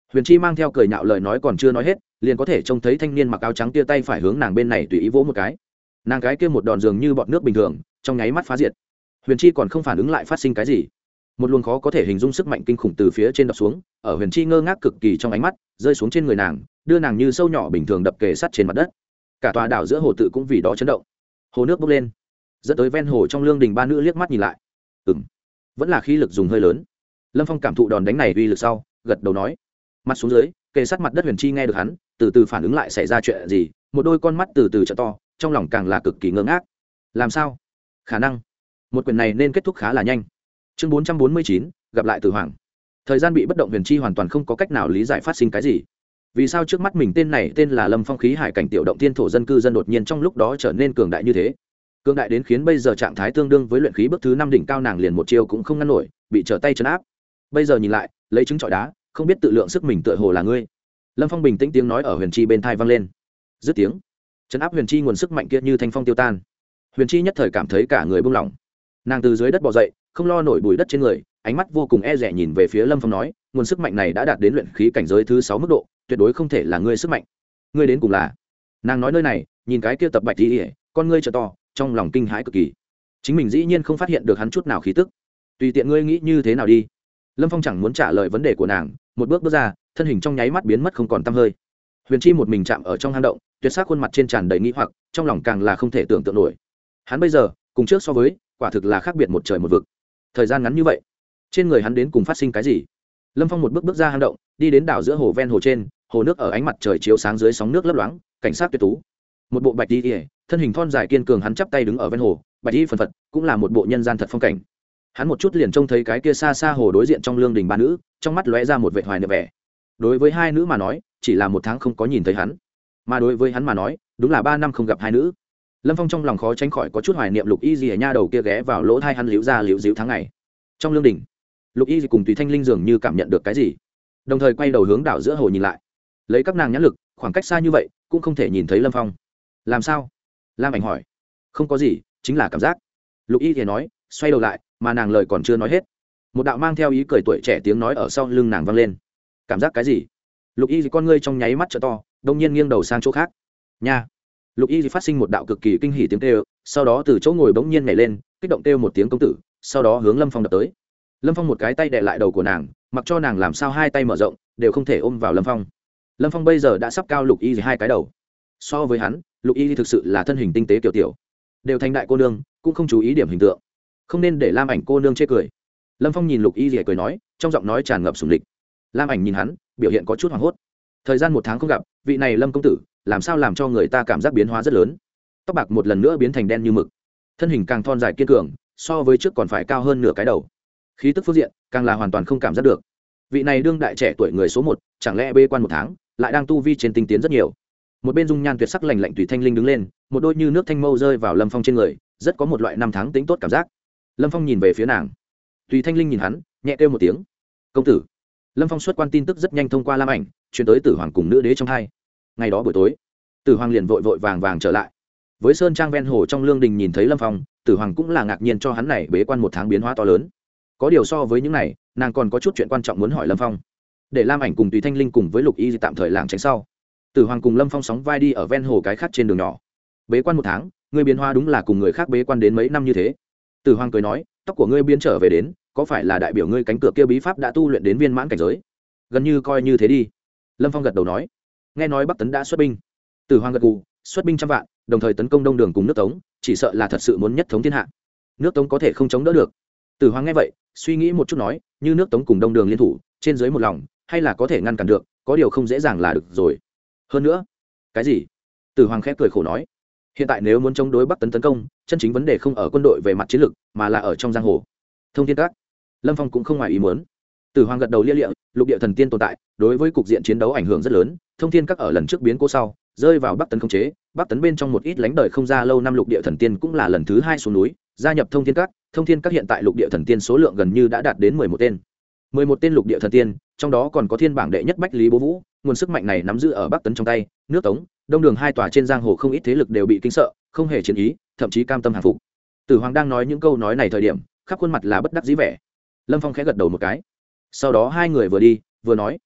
Huyền Chi mang theo cười nhạo lời nói còn chưa nói hết, liền có thể trông thấy thanh niên mặc áo trắng tia tay phải hướng nàng bên này tùy ý vỗ một cái. Nàng cái kia một đòn dường như bọt nước bình thường, trong nháy mắt phá diệt. Huyền Chi còn không phản ứng lại phát sinh cái gì, một luồng khó có thể hình dung sức mạnh kinh khủng từ phía trên đập xuống, ở Huyền Chi ngơ ngác cực kỳ trong ánh mắt, rơi xuống trên người nàng, đưa nàng như sâu nhỏ bình thường đập kề sát trên mặt đất. Cả tòa đảo giữa hồ tự cũng vì đó chấn động. Hồ nước bốc lên, dẫn tới ven hồ trong lương đình ba nữ liếc mắt nhìn lại. Ừm, vẫn là khí lực dùng hơi lớn. Lâm Phong cảm thụ đòn đánh này uy lực sau, gật đầu nói. Mặt xuống dưới, kề sát mặt đất Huyền Chi nghe được hắn, từ từ phản ứng lại xảy ra chuyện gì, một đôi con mắt từ từ trợ to, trong lòng càng là cực kỳ ngơ ngác. Làm sao? Khả năng một quyền này nên kết thúc khá là nhanh. Chương bốn trăm bốn mươi chín, gặp lại Tử Hoàng. Thời gian bị bất động Huyền Chi hoàn toàn không có cách nào lý giải phát sinh cái gì. Vì sao trước mắt mình tên này tên là Lâm Phong khí hải cảnh tiểu động thiên thổ dân cư dân đột nhiên trong lúc đó trở nên cường đại như thế? Cường đại đến khiến bây giờ trạng thái tương đương với luyện khí bước thứ năm đỉnh cao, nàng liền một chiêu cũng không ngăn nổi, bị trở tay trấn áp. Bây giờ nhìn lại, lấy trứng trọi đá, không biết tự lượng sức mình tựa hồ là ngươi. Lâm Phong bình tĩnh tiếng nói ở Huyền Chi bên tai vang lên. Dứt tiếng, trấn áp Huyền Chi nguồn sức mạnh kia như thanh phong tiêu tan. Huyền Chi nhất thời cảm thấy cả người buông lỏng. Nàng từ dưới đất bò dậy, không lo nổi bụi đất trên người, ánh mắt vô cùng e dè nhìn về phía Lâm Phong nói, nguồn sức mạnh này đã đạt đến luyện khí cảnh giới thứ sáu mức độ, tuyệt đối không thể là ngươi sức mạnh. Ngươi đến cùng là? Nàng nói nơi này, nhìn cái kia tập bạch đi, con ngươi trợ to, trong lòng kinh hãi cực kỳ. Chính mình dĩ nhiên không phát hiện được hắn chút nào khí tức. Tùy tiện ngươi nghĩ như thế nào đi. Lâm Phong chẳng muốn trả lời vấn đề của nàng, một bước bước ra, thân hình trong nháy mắt biến mất không còn tăm hơi. Huyền Chi một mình chạm ở trong hang động, tuyệt sắc khuôn mặt trên tràn đầy nghi hoặc, trong lòng càng là không thể tưởng tượng nổi. Hắn bây giờ, cùng trước so với, quả thực là khác biệt một trời một vực. Thời gian ngắn như vậy, trên người hắn đến cùng phát sinh cái gì? Lâm Phong một bước bước ra hang động, đi đến đảo giữa hồ ven hồ trên, hồ nước ở ánh mặt trời chiếu sáng dưới sóng nước lấp loáng, cảnh sát tuyệt tú. Một bộ bạch y, thân hình thon dài kiên cường, hắn chắp tay đứng ở ven hồ, bạch y phần phật, cũng là một bộ nhân gian thật phong cảnh. Hắn một chút liền trông thấy cái kia xa xa hồ đối diện trong lương đình ba nữ, trong mắt lóe ra một vệt hoài niệm vẻ. Đối với hai nữ mà nói, chỉ là một tháng không có nhìn thấy hắn, mà đối với hắn mà nói, đúng là ba năm không gặp hai nữ. Lâm Phong trong lòng khó tránh khỏi có chút hoài niệm Lục Y Dì nha đầu kia ghé vào lỗ tai hắn liễu ra liễu díu tháng ngày. Trong lương đình, Lục Y Dì cùng Tùy Thanh Linh dường như cảm nhận được cái gì, đồng thời quay đầu hướng đảo giữa hồ nhìn lại. Lấy các nàng nhãn lực, khoảng cách xa như vậy cũng không thể nhìn thấy Lâm Phong. Làm sao? Lam Ảnh hỏi. Không có gì, chính là cảm giác. Lục Y Dì nói, xoay đầu lại, mà nàng lời còn chưa nói hết, một đạo mang theo ý cười tuổi trẻ tiếng nói ở sau lưng nàng vang lên. Cảm giác cái gì? Lục Y Dì con ngươi trong nháy mắt trợ to, đông nhiên nghiêng đầu sang chỗ khác. Nha. Lục Y Dì phát sinh một đạo cực kỳ kinh hỉ tiếng kêu, sau đó từ chỗ ngồi bỗng nhiên nhảy lên, kích động kêu một tiếng công tử, sau đó hướng Lâm Phong đập tới. Lâm Phong một cái tay đè lại đầu của nàng, mặc cho nàng làm sao hai tay mở rộng, đều không thể ôm vào Lâm Phong. Lâm Phong bây giờ đã sắp cao Lục Y Dì hai cái đầu. So với hắn, Lục Y Dì thực sự là thân hình tinh tế kiểu tiểu, đều thành đại cô nương, cũng không chú ý điểm hình tượng, không nên để Lam Ảnh cô nương chê cười. Lâm Phong nhìn Lục Y Dì cười nói, trong giọng nói tràn ngập sủng lịch. Lam Ảnh nhìn hắn, biểu hiện có chút hoảng hốt. Thời gian một tháng không gặp, vị này Lâm công tử làm sao làm cho người ta cảm giác biến hóa rất lớn. Tóc bạc một lần nữa biến thành đen như mực, thân hình càng thon dài kiên cường, so với trước còn phải cao hơn nửa cái đầu. Khí tức phương diện càng là hoàn toàn không cảm giác được. Vị này đương đại trẻ tuổi người số một, chẳng lẽ bê quan một tháng lại đang tu vi trên tinh tiến rất nhiều. Một bên dung nhan tuyệt sắc lành lạnh Tùy Thanh Linh đứng lên, một đôi như nước thanh mâu rơi vào Lâm Phong trên người, rất có một loại năm tháng tính tốt cảm giác. Lâm Phong nhìn về phía nàng, Tùy Thanh Linh nhìn hắn, nhẹ kêu một tiếng công tử. Lâm Phong xuất quan tin tức rất nhanh thông qua Lam Ảnh truyền tới Tử Hoàng cùng nữ đế trong hai. Ngày đó buổi tối, Tử Hoàng liền vội vội vàng vàng trở lại. Với sơn trang ven hồ trong lương đình nhìn thấy Lâm Phong, Tử Hoàng cũng là ngạc nhiên cho hắn này bế quan một tháng biến hóa to lớn. Có điều so với những này, nàng còn có chút chuyện quan trọng muốn hỏi Lâm Phong. Để Lam Ảnh cùng Tùy Thanh Linh cùng với Lục Y tạm thời lảng tránh sau, Tử Hoàng cùng Lâm Phong sóng vai đi ở ven hồ cái khác trên đường nhỏ. Bế quan một tháng, ngươi biến hóa đúng là cùng người khác bế quan đến mấy năm như thế. Tử Hoàng cười nói, tóc của ngươi biến trở về đến, có phải là đại biểu ngươi cánh cửa kia bí pháp đã tu luyện đến viên mãn cảnh giới? Gần như coi như thế đi. Lâm Phong gật đầu nói, nghe nói Bắc Tấn đã xuất binh. Tử Hoàng gật gù, xuất binh trăm vạn, đồng thời tấn công Đông Đường cùng nước Tống, chỉ sợ là thật sự muốn nhất thống thiên hạ. Nước Tống có thể không chống đỡ được. Tử Hoàng nghe vậy, suy nghĩ một chút nói, như nước Tống cùng Đông Đường liên thủ, trên dưới một lòng, hay là có thể ngăn cản được, có điều không dễ dàng là được rồi. Hơn nữa, cái gì? Tử Hoàng khẽ cười khổ nói, hiện tại nếu muốn chống đối Bắc Tấn tấn công, chân chính vấn đề không ở quân đội về mặt chiến lược, mà là ở trong giang hồ. Thông Thiên Các. Lâm Phong cũng không ngoài ý muốn. Tử Hoàng gật đầu lia lịa, lục địa thần tiên tồn tại, đối với cục diện chiến đấu ảnh hưởng rất lớn. Thông Thiên Các ở lần trước biến cố sau, rơi vào Bắc Tấn khống chế, Bắc Tấn bên trong một ít lánh đời không ra lâu năm lục địa thần tiên cũng là lần thứ hai xuống núi, gia nhập Thông Thiên Các. Thông Thiên Các hiện tại lục địa thần tiên số lượng gần như đã đạt đến mười một tên. mười một tên lục địa thần tiên, trong đó còn có thiên bảng đệ nhất Bách Lý Bố Vũ, nguồn sức mạnh này nắm giữ ở Bắc Tấn trong tay, nước Tống, Đông Đường hai tòa trên giang hồ không ít thế lực đều bị kinh sợ, không hề chiến ý, thậm chí cam tâm hàng phục. Tử Hoàng đang nói những câu nói này thời điểm, khắp khuôn mặt là bất đắc dĩ vẻ. Lâm Phong khẽ gật đầu một cái. Sau đó hai người vừa đi, vừa nói.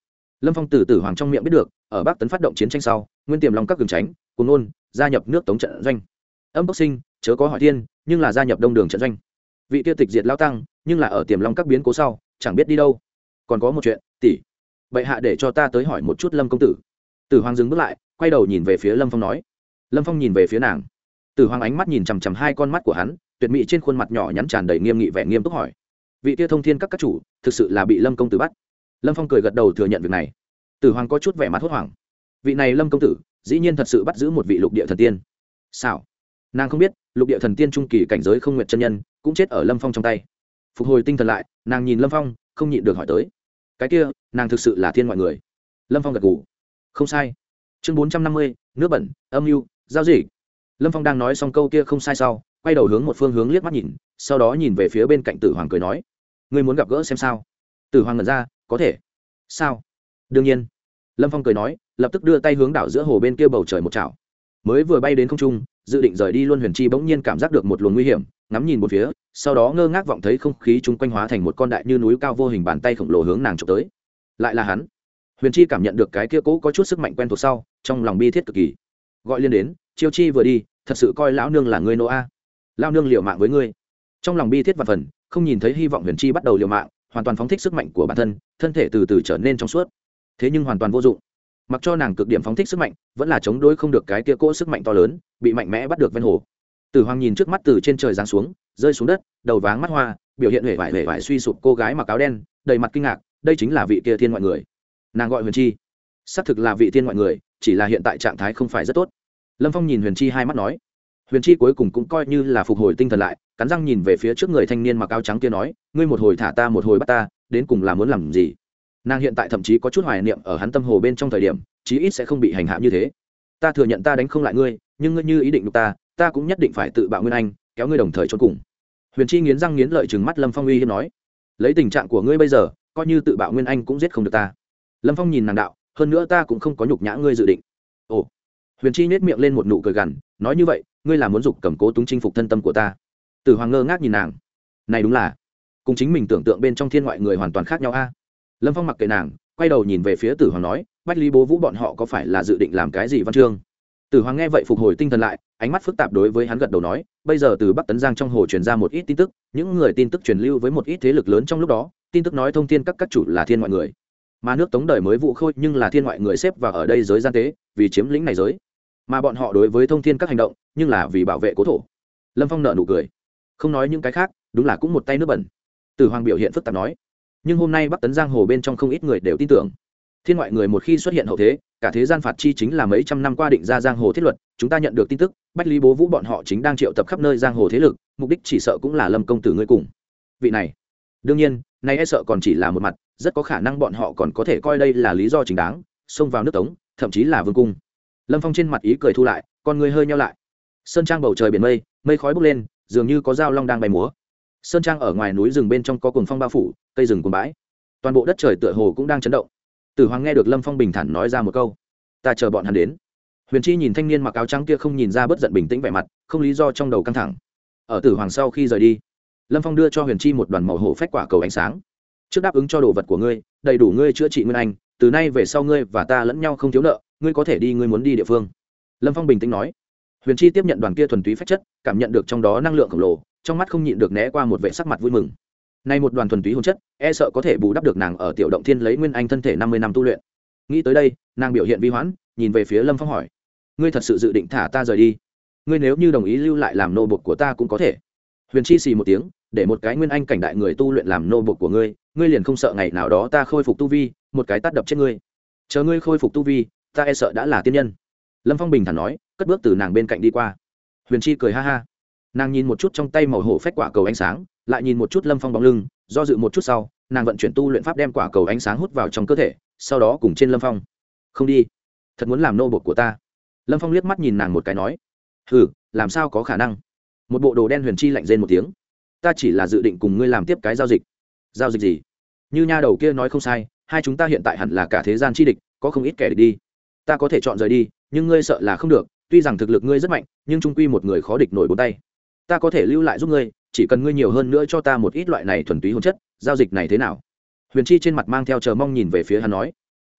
Lâm Phong từ Tử Hoàng trong miệng biết được, ở Bắc Tấn phát động chiến tranh sau, Nguyên Tiềm Long các cường tránh, cùng nôn gia nhập nước Tống trận doanh. Âm Tốc Sinh chớ có hỏi thiên, nhưng là gia nhập Đông Đường trận doanh. Vị tiêu tịch diệt lao tăng, nhưng là ở Tiềm Long các biến cố sau, chẳng biết đi đâu. Còn có một chuyện, tỷ, bệ hạ để cho ta tới hỏi một chút Lâm công tử. Tử Hoàng dừng bước lại, quay đầu nhìn về phía Lâm Phong nói. Lâm Phong nhìn về phía nàng. Tử Hoàng ánh mắt nhìn chằm chằm hai con mắt của hắn, tuyệt mỹ trên khuôn mặt nhỏ nhắn tràn đầy nghiêm nghị vẻ nghiêm túc hỏi: vị tia thông thiên các các chủ thực sự là bị Lâm công tử bắt? Lâm Phong cười gật đầu thừa nhận việc này. Tử Hoàng có chút vẻ mặt hốt hoảng. Vị này Lâm công tử dĩ nhiên thật sự bắt giữ một vị lục địa thần tiên. Sao? Nàng không biết lục địa thần tiên trung kỳ cảnh giới không nguyện chân nhân cũng chết ở Lâm Phong trong tay. Phục hồi tinh thần lại, nàng nhìn Lâm Phong không nhịn được hỏi tới: cái kia nàng thực sự là thiên ngoại người? Lâm Phong gật gù: không sai. Chương bốn trăm năm mươi, nước bẩn, âm mưu, giao dịch. Lâm Phong đang nói xong câu kia không sai sau, quay đầu hướng một phương hướng liếc mắt nhìn, sau đó nhìn về phía bên cạnh Tử Hoàng cười nói: ngươi muốn gặp gỡ xem sao? Tử Hoàng ngẩn ra: có thể. Sao? Đương nhiên. Lâm Phong cười nói, lập tức đưa tay hướng đảo giữa hồ bên kia bầu trời một chảo. Mới vừa bay đến không trung, dự định rời đi Luân Huyền Chi bỗng nhiên cảm giác được một luồng nguy hiểm, ngắm nhìn một phía, sau đó ngơ ngác vọng thấy không khí chung quanh hóa thành một con đại như núi cao vô hình bàn tay khổng lồ hướng nàng chụp tới. Lại là hắn. Huyền Chi cảm nhận được cái kia cố có chút sức mạnh quen thuộc sau, trong lòng bi thiết cực kỳ. Gọi liên đến, Chiêu Chi vừa đi, thật sự coi lão nương là ngươi nô a. Lão nương liều mạng với ngươi. Trong lòng bi thiết và phần, không nhìn thấy hy vọng Huyền Chi bắt đầu liều mạng, hoàn toàn phóng thích sức mạnh của bản thân, thân thể từ từ trở nên trong suốt. Thế nhưng hoàn toàn vô dụng. Mặc cho nàng cực điểm phóng thích sức mạnh, vẫn là chống đối không được cái kia cỗ sức mạnh to lớn, bị mạnh mẽ bắt được ven hồ. Tử Hoàng nhìn trước mắt từ trên trời giáng xuống, rơi xuống đất, đầu váng mắt hoa, biểu hiện huệ vải huệ vải suy sụp cô gái mặc áo đen, đầy mặt kinh ngạc, đây chính là vị kia thiên ngoại người. Nàng gọi Huyền Chi, xác thực là vị thiên ngoại người, chỉ là hiện tại trạng thái không phải rất tốt. Lâm Phong nhìn Huyền Chi hai mắt nói. Huyền Chi cuối cùng cũng coi như là phục hồi tinh thần lại, cắn răng nhìn về phía trước người thanh niên mặc áo trắng kia nói: ngươi một hồi thả ta một hồi bắt ta, đến cùng là muốn làm gì? Nàng hiện tại thậm chí có chút hoài niệm ở hắn tâm hồ bên trong thời điểm, chí ít sẽ không bị hành hạ như thế. Ta thừa nhận ta đánh không lại ngươi, nhưng ngươi như ý định đục ta, ta cũng nhất định phải tự bạo nguyên anh, kéo ngươi đồng thời trốn cùng. Huyền Chi nghiến răng nghiến lợi trừng mắt Lâm Phong uy hiếp nói: lấy tình trạng của ngươi bây giờ, coi như tự bạo nguyên anh cũng giết không được ta. Lâm Phong nhìn nàng đạo: hơn nữa ta cũng không có nhục nhã ngươi dự định. Ồ. Huyền Chi nhếch miệng lên một nụ cười gằn, nói như vậy, ngươi là muốn dục cầm cố túng chinh phục thân tâm của ta? Tử Hoàng ngơ ngác nhìn nàng. Này đúng là cùng chính mình tưởng tượng bên trong thiên ngoại người hoàn toàn khác nhau a. Lâm Phong mặc kệ nàng, quay đầu nhìn về phía Tử Hoàng nói: bách lý bố vũ bọn họ có phải là dự định làm cái gì văn chương? Tử Hoàng nghe vậy phục hồi tinh thần lại, ánh mắt phức tạp đối với hắn gật đầu nói: bây giờ từ Bắc Tấn Giang trong hồ truyền ra một ít tin tức, những người tin tức truyền lưu với một ít thế lực lớn trong lúc đó, tin tức nói thông thiên các các chủ là thiên ngoại người, mà nước Tống đời mới Vũ Khôi nhưng là thiên ngoại người xếp vào ở đây giới gian tế, vì chiếm lĩnh này giới, mà bọn họ đối với thông thiên các hành động, nhưng là vì bảo vệ cố thổ. Lâm Phong nở nụ cười, không nói những cái khác, đúng là cũng một tay nước bẩn. Tử Hoàng biểu hiện phức tạp nói: nhưng hôm nay Bắc Tấn Giang hồ bên trong không ít người đều tin tưởng, thiên ngoại người một khi xuất hiện hậu thế, cả thế gian phạt chi chính là mấy trăm năm qua định ra giang hồ thiết luật. Chúng ta nhận được tin tức, bách lý bố vũ bọn họ chính đang triệu tập khắp nơi giang hồ thế lực, mục đích chỉ sợ cũng là Lâm công tử ngươi cùng vị này. Đương nhiên, nay e sợ còn chỉ là một mặt, rất có khả năng bọn họ còn có thể coi đây là lý do chính đáng, xông vào nước Tống, thậm chí là vương cung. Lâm Phong trên mặt ý cười thu lại, con người hơi nheo lại. Sơn trang bầu trời biển mây, mây khói bốc lên, dường như có dao long đang bay múa. Sơn trang ở ngoài núi rừng bên trong có cuồng phong bao phủ, cây rừng cuồng bãi, toàn bộ đất trời tựa hồ cũng đang chấn động. Tử Hoàng nghe được Lâm Phong bình thản nói ra một câu: ta chờ bọn hắn đến. Huyền Chi nhìn thanh niên mặc áo trắng kia không nhìn ra bất giận bình tĩnh vẻ mặt, không lý do trong đầu căng thẳng. Ở Tử Hoàng sau khi rời đi, Lâm Phong đưa cho Huyền Chi một đoàn màu hổ phách quả cầu ánh sáng. Trước đáp ứng cho đồ vật của ngươi, đầy đủ ngươi chữa trị nguyên anh, từ nay về sau ngươi và ta lẫn nhau không thiếu nợ, ngươi có thể đi ngươi muốn đi địa phương. Lâm Phong bình tĩnh nói. Huyền Chi tiếp nhận đoàn kia thuần túy phách chất, cảm nhận được trong đó năng lượng khổng lồ, trong mắt không nhịn được né qua một vẻ sắc mặt vui mừng. Nay một đoàn thuần túy hồn chất, e sợ có thể bù đắp được nàng ở tiểu động thiên lấy nguyên anh thân thể năm mươi năm tu luyện. Nghĩ tới đây, nàng biểu hiện vi hoãn, nhìn về phía Lâm Phong hỏi: ngươi thật sự dự định thả ta rời đi? Ngươi nếu như đồng ý lưu lại làm nô bộc của ta cũng có thể. Huyền Chi xì một tiếng, để một cái nguyên anh cảnh đại người tu luyện làm nô bộc của ngươi, ngươi liền không sợ ngày nào đó ta khôi phục tu vi, một cái tát đập chết ngươi? Chờ ngươi khôi phục tu vi, ta e sợ đã là tiên nhân. Lâm Phong bình thản nói, cất bước từ nàng bên cạnh đi qua. Huyền Chi cười ha ha, nàng nhìn một chút trong tay màu hổ phách quả cầu ánh sáng, lại nhìn một chút Lâm Phong bóng lưng, do dự một chút sau, nàng vận chuyển tu luyện pháp đem quả cầu ánh sáng hút vào trong cơ thể, sau đó cùng trên Lâm Phong. Không đi, thật muốn làm nô bộc của ta? Lâm Phong liếc mắt nhìn nàng một cái nói. Hừ, làm sao có khả năng? Một bộ đồ đen Huyền Chi lạnh rên một tiếng. Ta chỉ là dự định cùng ngươi làm tiếp cái giao dịch. Giao dịch gì? Như nha đầu kia nói không sai, hai chúng ta hiện tại hẳn là cả thế gian chi địch, có không ít kẻ địch đi. Ta có thể chọn rời đi, nhưng ngươi sợ là không được, tuy rằng thực lực ngươi rất mạnh, nhưng trung quy một người khó địch nổi bốn tay. Ta có thể lưu lại giúp ngươi, chỉ cần ngươi nhiều hơn nữa cho ta một ít loại này thuần túy hồn chất, giao dịch này thế nào? Huyền Chi trên mặt mang theo chờ mong nhìn về phía hắn nói.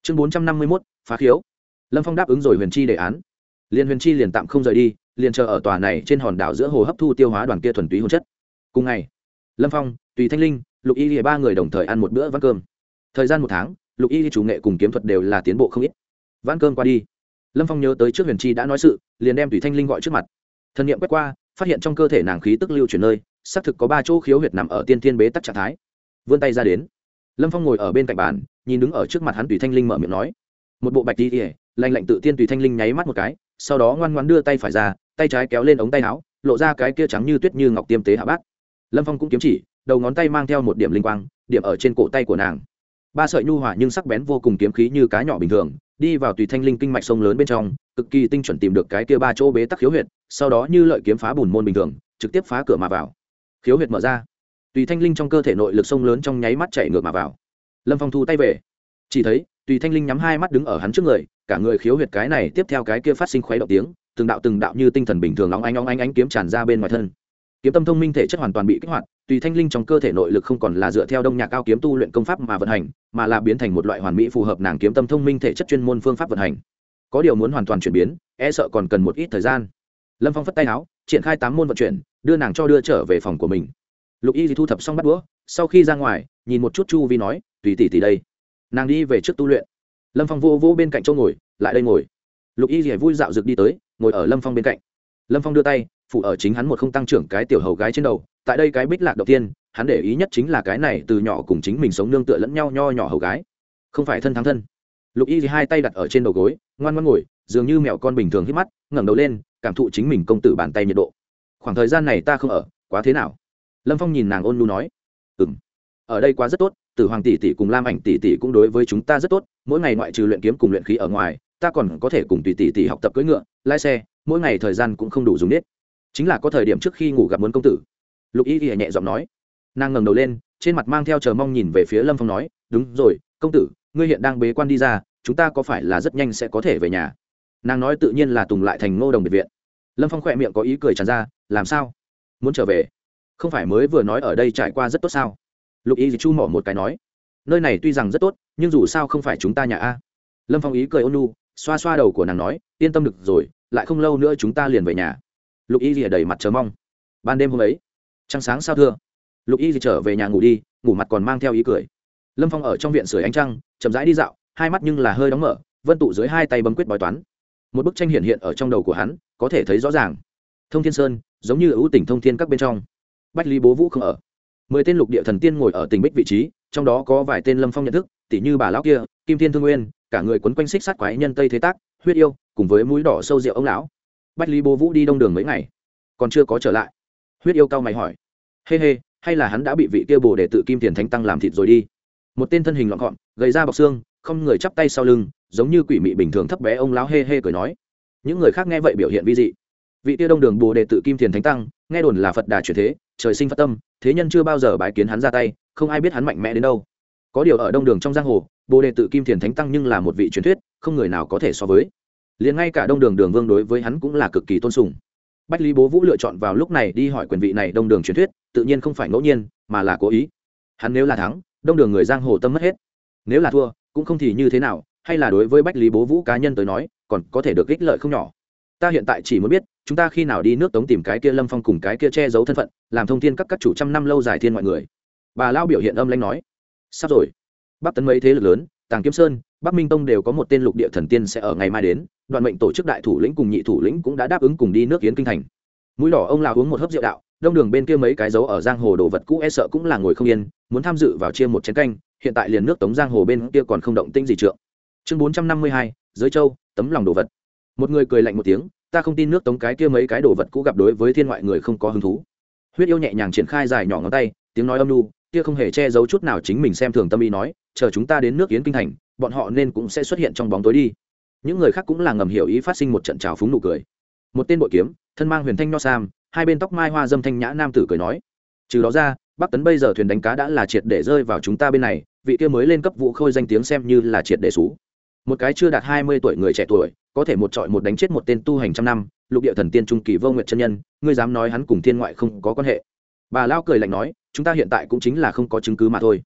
chương bốn trăm năm mươi mốt phá khiếu. Lâm Phong đáp ứng rồi Huyền Chi đề án, liền Huyền Chi liền tạm không rời đi, liền chờ ở tòa này trên hòn đảo giữa hồ hấp thu tiêu hóa đoàn kia thuần túy hồn chất. Cùng ngày, Lâm Phong, Tùy Thanh Linh, Lục Y Lìa ba người đồng thời ăn một bữa vãn cơm. Thời gian một tháng, Lục Y chủ nghệ cùng kiếm thuật đều là tiến bộ không ít. Vãn cơm qua đi, Lâm Phong nhớ tới trước Huyền Chi đã nói sự, liền đem Tùy Thanh Linh gọi trước mặt. Thần niệm quét qua, phát hiện trong cơ thể nàng khí tức lưu chuyển nơi, xác thực có ba chỗ khiếu huyệt nằm ở tiên thiên bế tắc trạng thái. Vươn tay ra đến, Lâm Phong ngồi ở bên cạnh bàn, nhìn đứng ở trước mặt hắn Tùy Thanh Linh mở miệng nói, một bộ bạch y ỉa lành lạnh tự tiên. Tùy Thanh Linh nháy mắt một cái, sau đó ngoan ngoãn đưa tay phải ra, tay trái kéo lên ống tay áo, lộ ra cái kia trắng như tuyết như ngọc tiêm tế hạ bát. Lâm Phong cũng kiếm chỉ, đầu ngón tay mang theo một điểm linh quang, điểm ở trên cổ tay của nàng. Ba sợi nhu hòa nhưng sắc bén vô cùng kiếm khí như cá nhỏ bình thường, đi vào Tùy Thanh Linh kinh mạch sông lớn bên trong, cực kỳ tinh chuẩn tìm được cái kia ba chỗ bế tắc khiếu huyệt, sau đó như lợi kiếm phá bùn môn bình thường, trực tiếp phá cửa mà vào. Khiếu huyệt mở ra, Tùy Thanh Linh trong cơ thể nội lực sông lớn trong nháy mắt chạy ngược mà vào. Lâm Phong thu tay về, chỉ thấy Tùy Thanh Linh nhắm hai mắt đứng ở hắn trước người, cả người khiếu huyệt cái này tiếp theo cái kia phát sinh khuấy động tiếng, từng đạo từng đạo như tinh thần bình thường óng ánh óng ánh ánh kiếm tràn ra bên ngoài thân. Kiếm tâm thông minh thể chất hoàn toàn bị kích hoạt, Tùy Thanh Linh trong cơ thể nội lực không còn là dựa theo đông nhạc cao kiếm tu luyện công pháp mà vận hành, mà là biến thành một loại hoàn mỹ phù hợp nàng kiếm tâm thông minh thể chất chuyên môn phương pháp vận hành. Có điều muốn hoàn toàn chuyển biến, e sợ còn cần một ít thời gian. Lâm Phong phất tay áo, triển khai tám môn vận chuyển, đưa nàng cho đưa trở về phòng của mình. Lục Y thu thập xong bắt đũa, sau khi ra ngoài, nhìn một chút chu vi nói, "Tùy tỷ tỷ đây." Nàng đi về trước tu luyện. Lâm Phong vô vô bên cạnh chỗ ngồi, lại đây ngồi. Lục Y vui dạo dực đi tới, ngồi ở Lâm Phong bên cạnh. Lâm Phong đưa tay phủ ở chính hắn một không tăng trưởng cái tiểu hầu gái trên đầu. Tại đây cái bích lạc đầu tiên, hắn để ý nhất chính là cái này từ nhỏ cùng chính mình sống nương tựa lẫn nhau nho nhỏ hầu gái, không phải thân thắng thân. Lục Y hai tay đặt ở trên đầu gối, ngoan ngoãn ngồi, dường như mèo con bình thường hít mắt, ngẩng đầu lên, cảm thụ chính mình công tử bàn tay nhiệt độ. Khoảng thời gian này ta không ở, quá thế nào? Lâm Phong nhìn nàng ôn nhu nói, ừm, ở đây quá rất tốt. Tử Hoàng tỷ tỷ cùng Lam Ảnh tỷ tỷ cũng đối với chúng ta rất tốt, mỗi ngày ngoại trừ luyện kiếm cùng luyện khí ở ngoài, ta còn có thể cùng Tùy tỷ tỷ học tập cưỡi ngựa, lái xe, mỗi ngày thời gian cũng không đủ dùng hết. Chính là có thời điểm trước khi ngủ gặp muốn công tử. Lục Y Y nhẹ giọng nói. Nàng ngẩng đầu lên, trên mặt mang theo chờ mong nhìn về phía Lâm Phong nói, đúng rồi, công tử, ngươi hiện đang bế quan đi ra, chúng ta có phải là rất nhanh sẽ có thể về nhà? Nàng nói tự nhiên là Tùng lại thành Ngô Đồng biệt viện. Lâm Phong khỏe miệng có ý cười tràn ra, làm sao? Muốn trở về? Không phải mới vừa nói ở đây trải qua rất tốt sao? Lục Y chu mỏ một cái nói, nơi này tuy rằng rất tốt, nhưng dù sao không phải chúng ta nhà a. Lâm Phong ý cười ôn nhu, xoa xoa đầu của nàng nói, yên tâm được rồi, lại không lâu nữa chúng ta liền về nhà. Lục Y lìa đầy mặt chờ mong. Ban đêm hôm ấy, trăng sáng sao thưa, Lục Y trở về nhà ngủ đi, ngủ mặt còn mang theo ý cười. Lâm Phong ở trong viện sưởi ánh trăng, chậm rãi đi dạo, hai mắt nhưng là hơi đóng mở, vân tụ dưới hai tay bấm quyết bói toán. Một bức tranh hiện hiện ở trong đầu của hắn, có thể thấy rõ ràng. Thông Thiên Sơn, giống như ưu tỉnh thông thiên các bên trong. Bách Lý Bố Vũ không ở. Mười tên lục địa thần tiên ngồi ở tỉnh bích vị trí, trong đó có vài tên Lâm Phong nhận thức, tỷ như bà lão kia, Kim Thiên Thương Nguyên, cả người quấn quanh xích sát quái nhân Tây Thế Tác, Huyết Yêu, cùng với mũi đỏ sâu rượu ông lão. Bách Lý Bố Vũ đi đông đường mấy ngày, còn chưa có trở lại. Huyết Yêu cao mày hỏi, hê hê, hay là hắn đã bị vị kia bồ để tự Kim Tiền Thánh Tăng làm thịt rồi đi? Một tên thân hình lọn gọn, gầy da bọc xương, không người chắp tay sau lưng, giống như quỷ mị bình thường thấp bé ông lão hê hê cười nói. Những người khác nghe vậy biểu hiện vi dị. Vị kia đông đường bồ đề tự Kim Tiền Thánh Tăng, nghe đồn là Phật Đà chuyển thế, trời sinh Phật tâm, thế nhân chưa bao giờ bái kiến hắn ra tay, không ai biết hắn mạnh mẽ đến đâu. Có điều ở đông đường trong giang hồ, bồ đề tự Kim Tiền Thánh Tăng nhưng là một vị truyền thuyết, không người nào có thể so với. Liền ngay cả đông đường đường vương đối với hắn cũng là cực kỳ tôn sùng. Bách Lý Bố Vũ lựa chọn vào lúc này đi hỏi quyền vị này đông đường truyền thuyết, tự nhiên không phải ngẫu nhiên, mà là cố ý. Hắn nếu là thắng, đông đường người giang hồ tâm mất hết; nếu là thua, cũng không thì như thế nào, hay là đối với Bách Lý Bố Vũ cá nhân tới nói, còn có thể được ích lợi không nhỏ. Ta hiện tại chỉ muốn biết, chúng ta khi nào đi nước Tống tìm cái kia Lâm Phong cùng cái kia che giấu thân phận, làm thông thiên các các chủ trăm năm lâu dài thiên mọi người. Bà lao biểu hiện âm lãnh nói, sắp rồi. Bắc tấn mấy thế lực lớn, Tàng Kiếm Sơn, Bắc Minh Tông đều có một tên lục địa thần tiên sẽ ở ngày mai đến, Đoạn Mệnh tổ chức đại thủ lĩnh cùng nhị thủ lĩnh cũng đã đáp ứng cùng đi nước Yến kinh thành. Mũi đỏ ông lão uống một hớp rượu đạo, đông đường bên kia mấy cái dấu ở giang hồ đồ vật cũ e sợ cũng là ngồi không yên, muốn tham dự vào chia một chén canh, hiện tại liền nước Tống giang hồ bên kia còn không động tĩnh gì trượng. Chương bốn trăm năm mươi hai, giới châu, tấm lòng đồ vật. Một người cười lạnh một tiếng, ta không tin nước Tống cái kia mấy cái đồ vật cũ gặp đối với thiên ngoại người không có hứng thú. Huyết Yêu nhẹ nhàng triển khai dài nhỏ ngón tay, tiếng nói âm nu, kia không hề che giấu chút nào chính mình xem thường tâm ý nói, chờ chúng ta đến nước Yến kinh thành, bọn họ nên cũng sẽ xuất hiện trong bóng tối đi. Những người khác cũng là ngầm hiểu ý phát sinh một trận trào phúng nụ cười. Một tên bội kiếm, thân mang huyền thanh nho sam, hai bên tóc mai hoa dâm thanh nhã nam tử cười nói, trừ đó ra, Bắc tấn bây giờ thuyền đánh cá đã là triệt để rơi vào chúng ta bên này, vị kia mới lên cấp Vũ Khôi danh tiếng xem như là triệt để sú. Một cái chưa đạt hai mươi tuổi người trẻ tuổi, có thể một trọi một đánh chết một tên tu hành trăm năm, lục địa thần tiên trung kỳ Vô Nguyệt chân nhân, ngươi dám nói hắn cùng thiên ngoại không có quan hệ? Bà lao cười lạnh nói, chúng ta hiện tại cũng chính là không có chứng cứ mà thôi.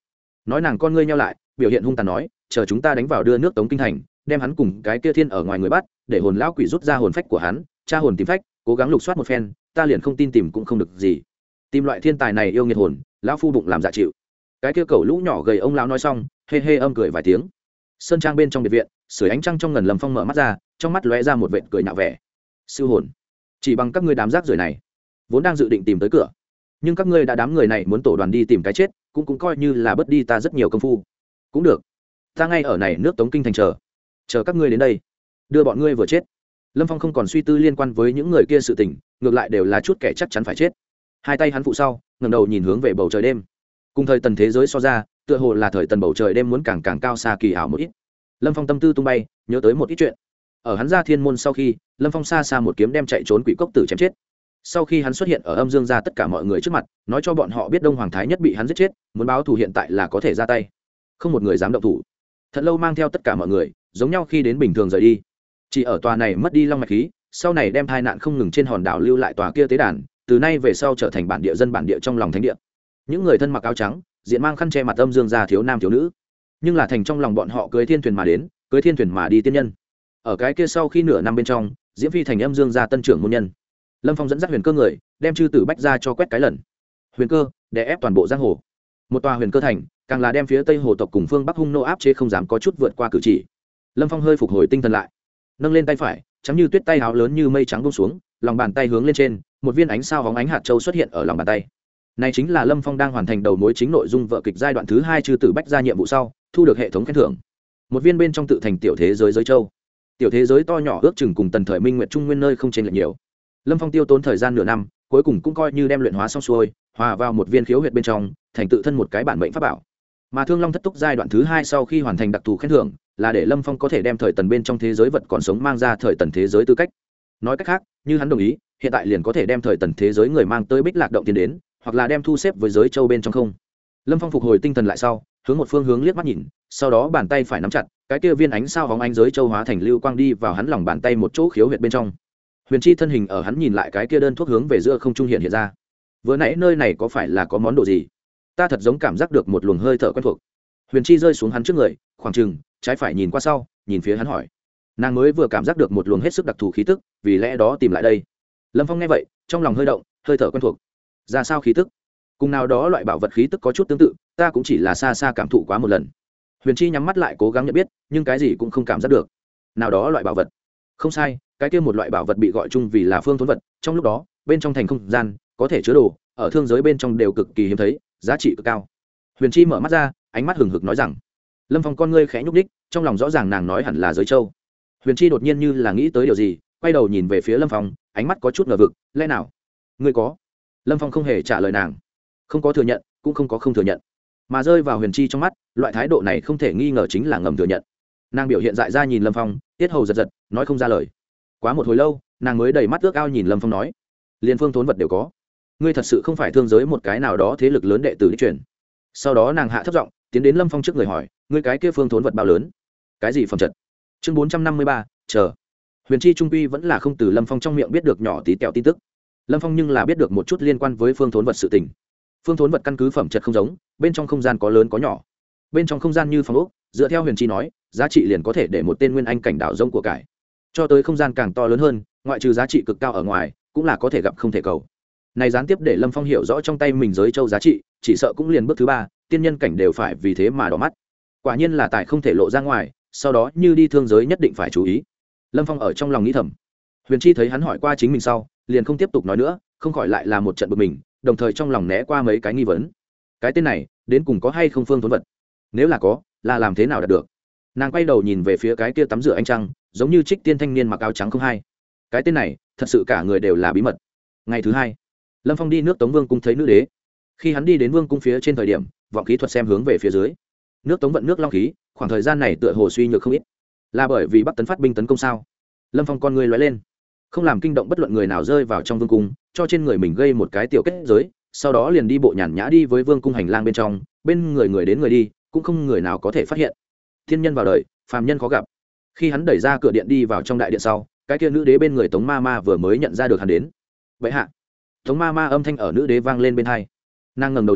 nói nàng con ngươi nhau lại, biểu hiện hung tàn nói, chờ chúng ta đánh vào đưa nước Tống kinh thành, đem hắn cùng cái kia thiên ở ngoài người bắt, để hồn lão quỷ rút ra hồn phách của hắn, tra hồn tìm phách, cố gắng lục soát một phen, ta liền không tin tìm cũng không được gì. Tìm loại thiên tài này yêu nghiệt hồn, lão phu bụng làm dạ chịu. Cái kia cẩu lũ nhỏ gầy ông lão nói xong, hê hê âm cười vài tiếng. Sơn trang bên trong biệt viện, sưởi ánh trăng trong ngần Lâm Phong mở mắt ra, trong mắt lóe ra một vệt cười nhạo vẻ. Siêu hồn, chỉ bằng các ngươi đám rác rưởi này, vốn đang dự định tìm tới cửa, nhưng các ngươi đã đám người này muốn tổ đoàn đi tìm cái chết, cũng cũng coi như là bớt đi ta rất nhiều công phu. Cũng được, ta ngay ở này nước Tống kinh thành chờ, chờ các ngươi đến đây, đưa bọn ngươi vừa chết. Lâm Phong không còn suy tư liên quan với những người kia sự tình, ngược lại đều là chút kẻ chắc chắn phải chết. Hai tay hắn phụ sau, ngẩng đầu nhìn hướng về bầu trời đêm. Cùng thời tần thế giới so ra, tựa hồ là thời tần bầu trời đêm muốn càng càng cao xa kỳ ảo một ít. Lâm Phong tâm tư tung bay, nhớ tới một ít chuyện. Ở hắn ra thiên môn sau khi, Lâm Phong xa xa một kiếm đem chạy trốn quỷ cốc tử chém chết. Sau khi hắn xuất hiện ở âm dương gia tất cả mọi người trước mặt, nói cho bọn họ biết Đông Hoàng Thái Nhất bị hắn giết chết, muốn báo thù hiện tại là có thể ra tay. Không một người dám động thủ. Thật lâu mang theo tất cả mọi người, giống nhau khi đến bình thường rời đi. Chỉ ở tòa này mất đi long mạch khí, sau này đem tai nạn không ngừng trên hòn đảo lưu lại tòa kia tế đàn, từ nay về sau trở thành bản địa dân bản địa trong lòng thánh địa. Những người thân mặc áo trắng, diện mang khăn che mặt âm dương gia thiếu nam thiếu nữ, nhưng là thành trong lòng bọn họ cưới thiên thuyền mà đến, cưới thiên thuyền mà đi tiên nhân. Ở cái kia sau khi nửa năm bên trong, Diễm Phi thành âm dương gia tân trưởng môn nhân. Lâm Phong dẫn dắt Huyền Cơ người, đem chư tử bách ra cho quét cái lần. Huyền Cơ đè ép toàn bộ giang hồ. Một tòa Huyền Cơ thành, càng là đem phía Tây Hồ tộc cùng phương Bắc hung nô áp chế không dám có chút vượt qua cử chỉ. Lâm Phong hơi phục hồi tinh thần lại, nâng lên tay phải, trắng như tuyết tay áo lớn như mây trắng buông xuống, lòng bàn tay hướng lên trên, một viên ánh sao hóng ánh hạt châu xuất hiện ở lòng bàn tay. Này chính là Lâm Phong đang hoàn thành đầu mối chính nội dung vở kịch giai đoạn thứ hai chư tử bách ra nhiệm vụ sau, thu được hệ thống khen thưởng. Một viên bên trong tự thành tiểu thế giới giới châu. Tiểu thế giới to nhỏ ước chừng cùng tần thời minh nguyệt trung nguyên nơi không chênh lệch nhiều. Lâm Phong tiêu tốn thời gian nửa năm, cuối cùng cũng coi như đem luyện hóa xong xuôi, hòa vào một viên khiếu huyệt bên trong, thành tự thân một cái bản mệnh pháp bảo. Mà Thương Long thất túc giai đoạn thứ hai sau khi hoàn thành đặc thù khen thưởng, là để Lâm Phong có thể đem thời tần bên trong thế giới vật còn sống mang ra thời tần thế giới tư cách. Nói cách khác, như hắn đồng ý, hiện tại liền có thể đem thời tần thế giới người mang tới Bích Lạc động tiến đến, hoặc là đem thu xếp với giới châu bên trong không. Lâm Phong phục hồi tinh thần lại sau, hướng một phương hướng liếc mắt nhìn, sau đó bàn tay phải nắm chặt, cái kia viên ánh sao hóng ánh giới châu hóa thành lưu quang đi vào hắn lòng bàn tay một chỗ khiếu huyệt bên trong. Huyền Chi thân hình ở hắn nhìn lại cái kia đơn thuốc hướng về giữa không trung hiện hiện ra. Vừa nãy nơi này có phải là có món đồ gì? Ta thật giống cảm giác được một luồng hơi thở quen thuộc. Huyền Chi rơi xuống hắn trước người, khoảng chừng trái phải nhìn qua sau, nhìn phía hắn hỏi. Nàng mới vừa cảm giác được một luồng hết sức đặc thù khí tức, vì lẽ đó tìm lại đây. Lâm Phong nghe vậy, trong lòng hơi động, hơi thở quen thuộc. Ra sao khí tức? Cùng nào đó loại bảo vật khí tức có chút tương tự, ta cũng chỉ là xa xa cảm thụ quá một lần. Huyền Chi nhắm mắt lại cố gắng nhận biết, nhưng cái gì cũng không cảm giác được. Nào đó loại bảo vật? Không sai, cái kia một loại bảo vật bị gọi chung vì là phương thốn vật, trong lúc đó, bên trong thành không gian có thể chứa đồ, ở thương giới bên trong đều cực kỳ hiếm thấy, giá trị cực cao. Huyền Chi mở mắt ra, ánh mắt hừng hực nói rằng. Lâm Phong con ngươi khẽ nhúc nhích, trong lòng rõ ràng nàng nói hẳn là giới châu. Huyền Chi đột nhiên như là nghĩ tới điều gì, quay đầu nhìn về phía Lâm Phong, ánh mắt có chút ngờ vực, lẽ nào ngươi có? Lâm Phong không hề trả lời nàng, không có thừa nhận, cũng không có không thừa nhận, mà rơi vào Huyền Chi trong mắt, loại thái độ này không thể nghi ngờ chính là ngầm thừa nhận. Nàng biểu hiện dại ra nhìn Lâm Phong, tiết hầu giật giật, nói không ra lời. Quá một hồi lâu, nàng mới đầy mắt ước ao nhìn Lâm Phong nói, liên phương thốn vật đều có, ngươi thật sự không phải thương giới một cái nào đó thế lực lớn đệ tử đi truyền? Sau đó nàng hạ thấp giọng, tiến đến Lâm Phong trước người hỏi, ngươi cái kia phương thốn vật bao lớn? Cái gì phẩm chất? Chương bốn trăm năm mươi ba, chờ. Huyền Chi trung quy vẫn là không từ Lâm Phong trong miệng biết được nhỏ tí tẹo tin tức. Lâm Phong nhưng là biết được một chút liên quan với phương thốn vật sự tình. Phương thốn vật căn cứ phẩm chất không giống, bên trong không gian có lớn có nhỏ. Bên trong không gian như phòng ốc, dựa theo Huyền Chi nói, giá trị liền có thể để một tên nguyên anh cảnh đảo rông của cải. Cho tới không gian càng to lớn hơn, ngoại trừ giá trị cực cao ở ngoài, cũng là có thể gặp không thể cầu. Này gián tiếp để Lâm Phong hiểu rõ trong tay mình giới châu giá trị, chỉ sợ cũng liền bước thứ ba, tiên nhân cảnh đều phải vì thế mà đỏ mắt. Quả nhiên là tài không thể lộ ra ngoài, sau đó như đi thương giới nhất định phải chú ý. Lâm Phong ở trong lòng nghĩ thầm. Huyền Chi thấy hắn hỏi qua chính mình sau, liền không tiếp tục nói nữa, không khỏi lại là một trận bực mình, đồng thời trong lòng né qua mấy cái nghi vấn. Cái tên này, đến cùng có hay không phương thốn vật? Nếu là có, là làm thế nào đạt được? Nàng quay đầu nhìn về phía cái kia tắm rửa ánh trăng, giống như trích tiên thanh niên mặc áo trắng không hay. Cái tên này, thật sự cả người đều là bí mật. Ngày thứ hai, Lâm Phong đi nước Tống Vương cung thấy nữ đế. Khi hắn đi đến vương cung phía trên thời điểm, vọng khí thuật xem hướng về phía dưới. Nước Tống vận nước long khí, khoảng thời gian này tựa hồ suy nhược không ít. Là bởi vì Bắc tấn phát binh tấn công sao? Lâm Phong con người lóe lên, không làm kinh động bất luận người nào rơi vào trong vương cung, cho trên người mình gây một cái tiểu kết giới, sau đó liền đi bộ nhàn nhã đi với vương cung hành lang bên trong, bên người người đến người đi, cũng không người nào có thể phát hiện. Thiên nhân vào đời, phàm nhân khó gặp. Khi hắn đẩy ra cửa điện đi vào trong đại điện sau, cái kia nữ đế bên người Tống Ma Ma vừa mới nhận ra được hắn đến. Vậy hạ, Tống Ma Ma âm thanh ở nữ đế vang lên bên tai. Nàng ngẩng đầu lên,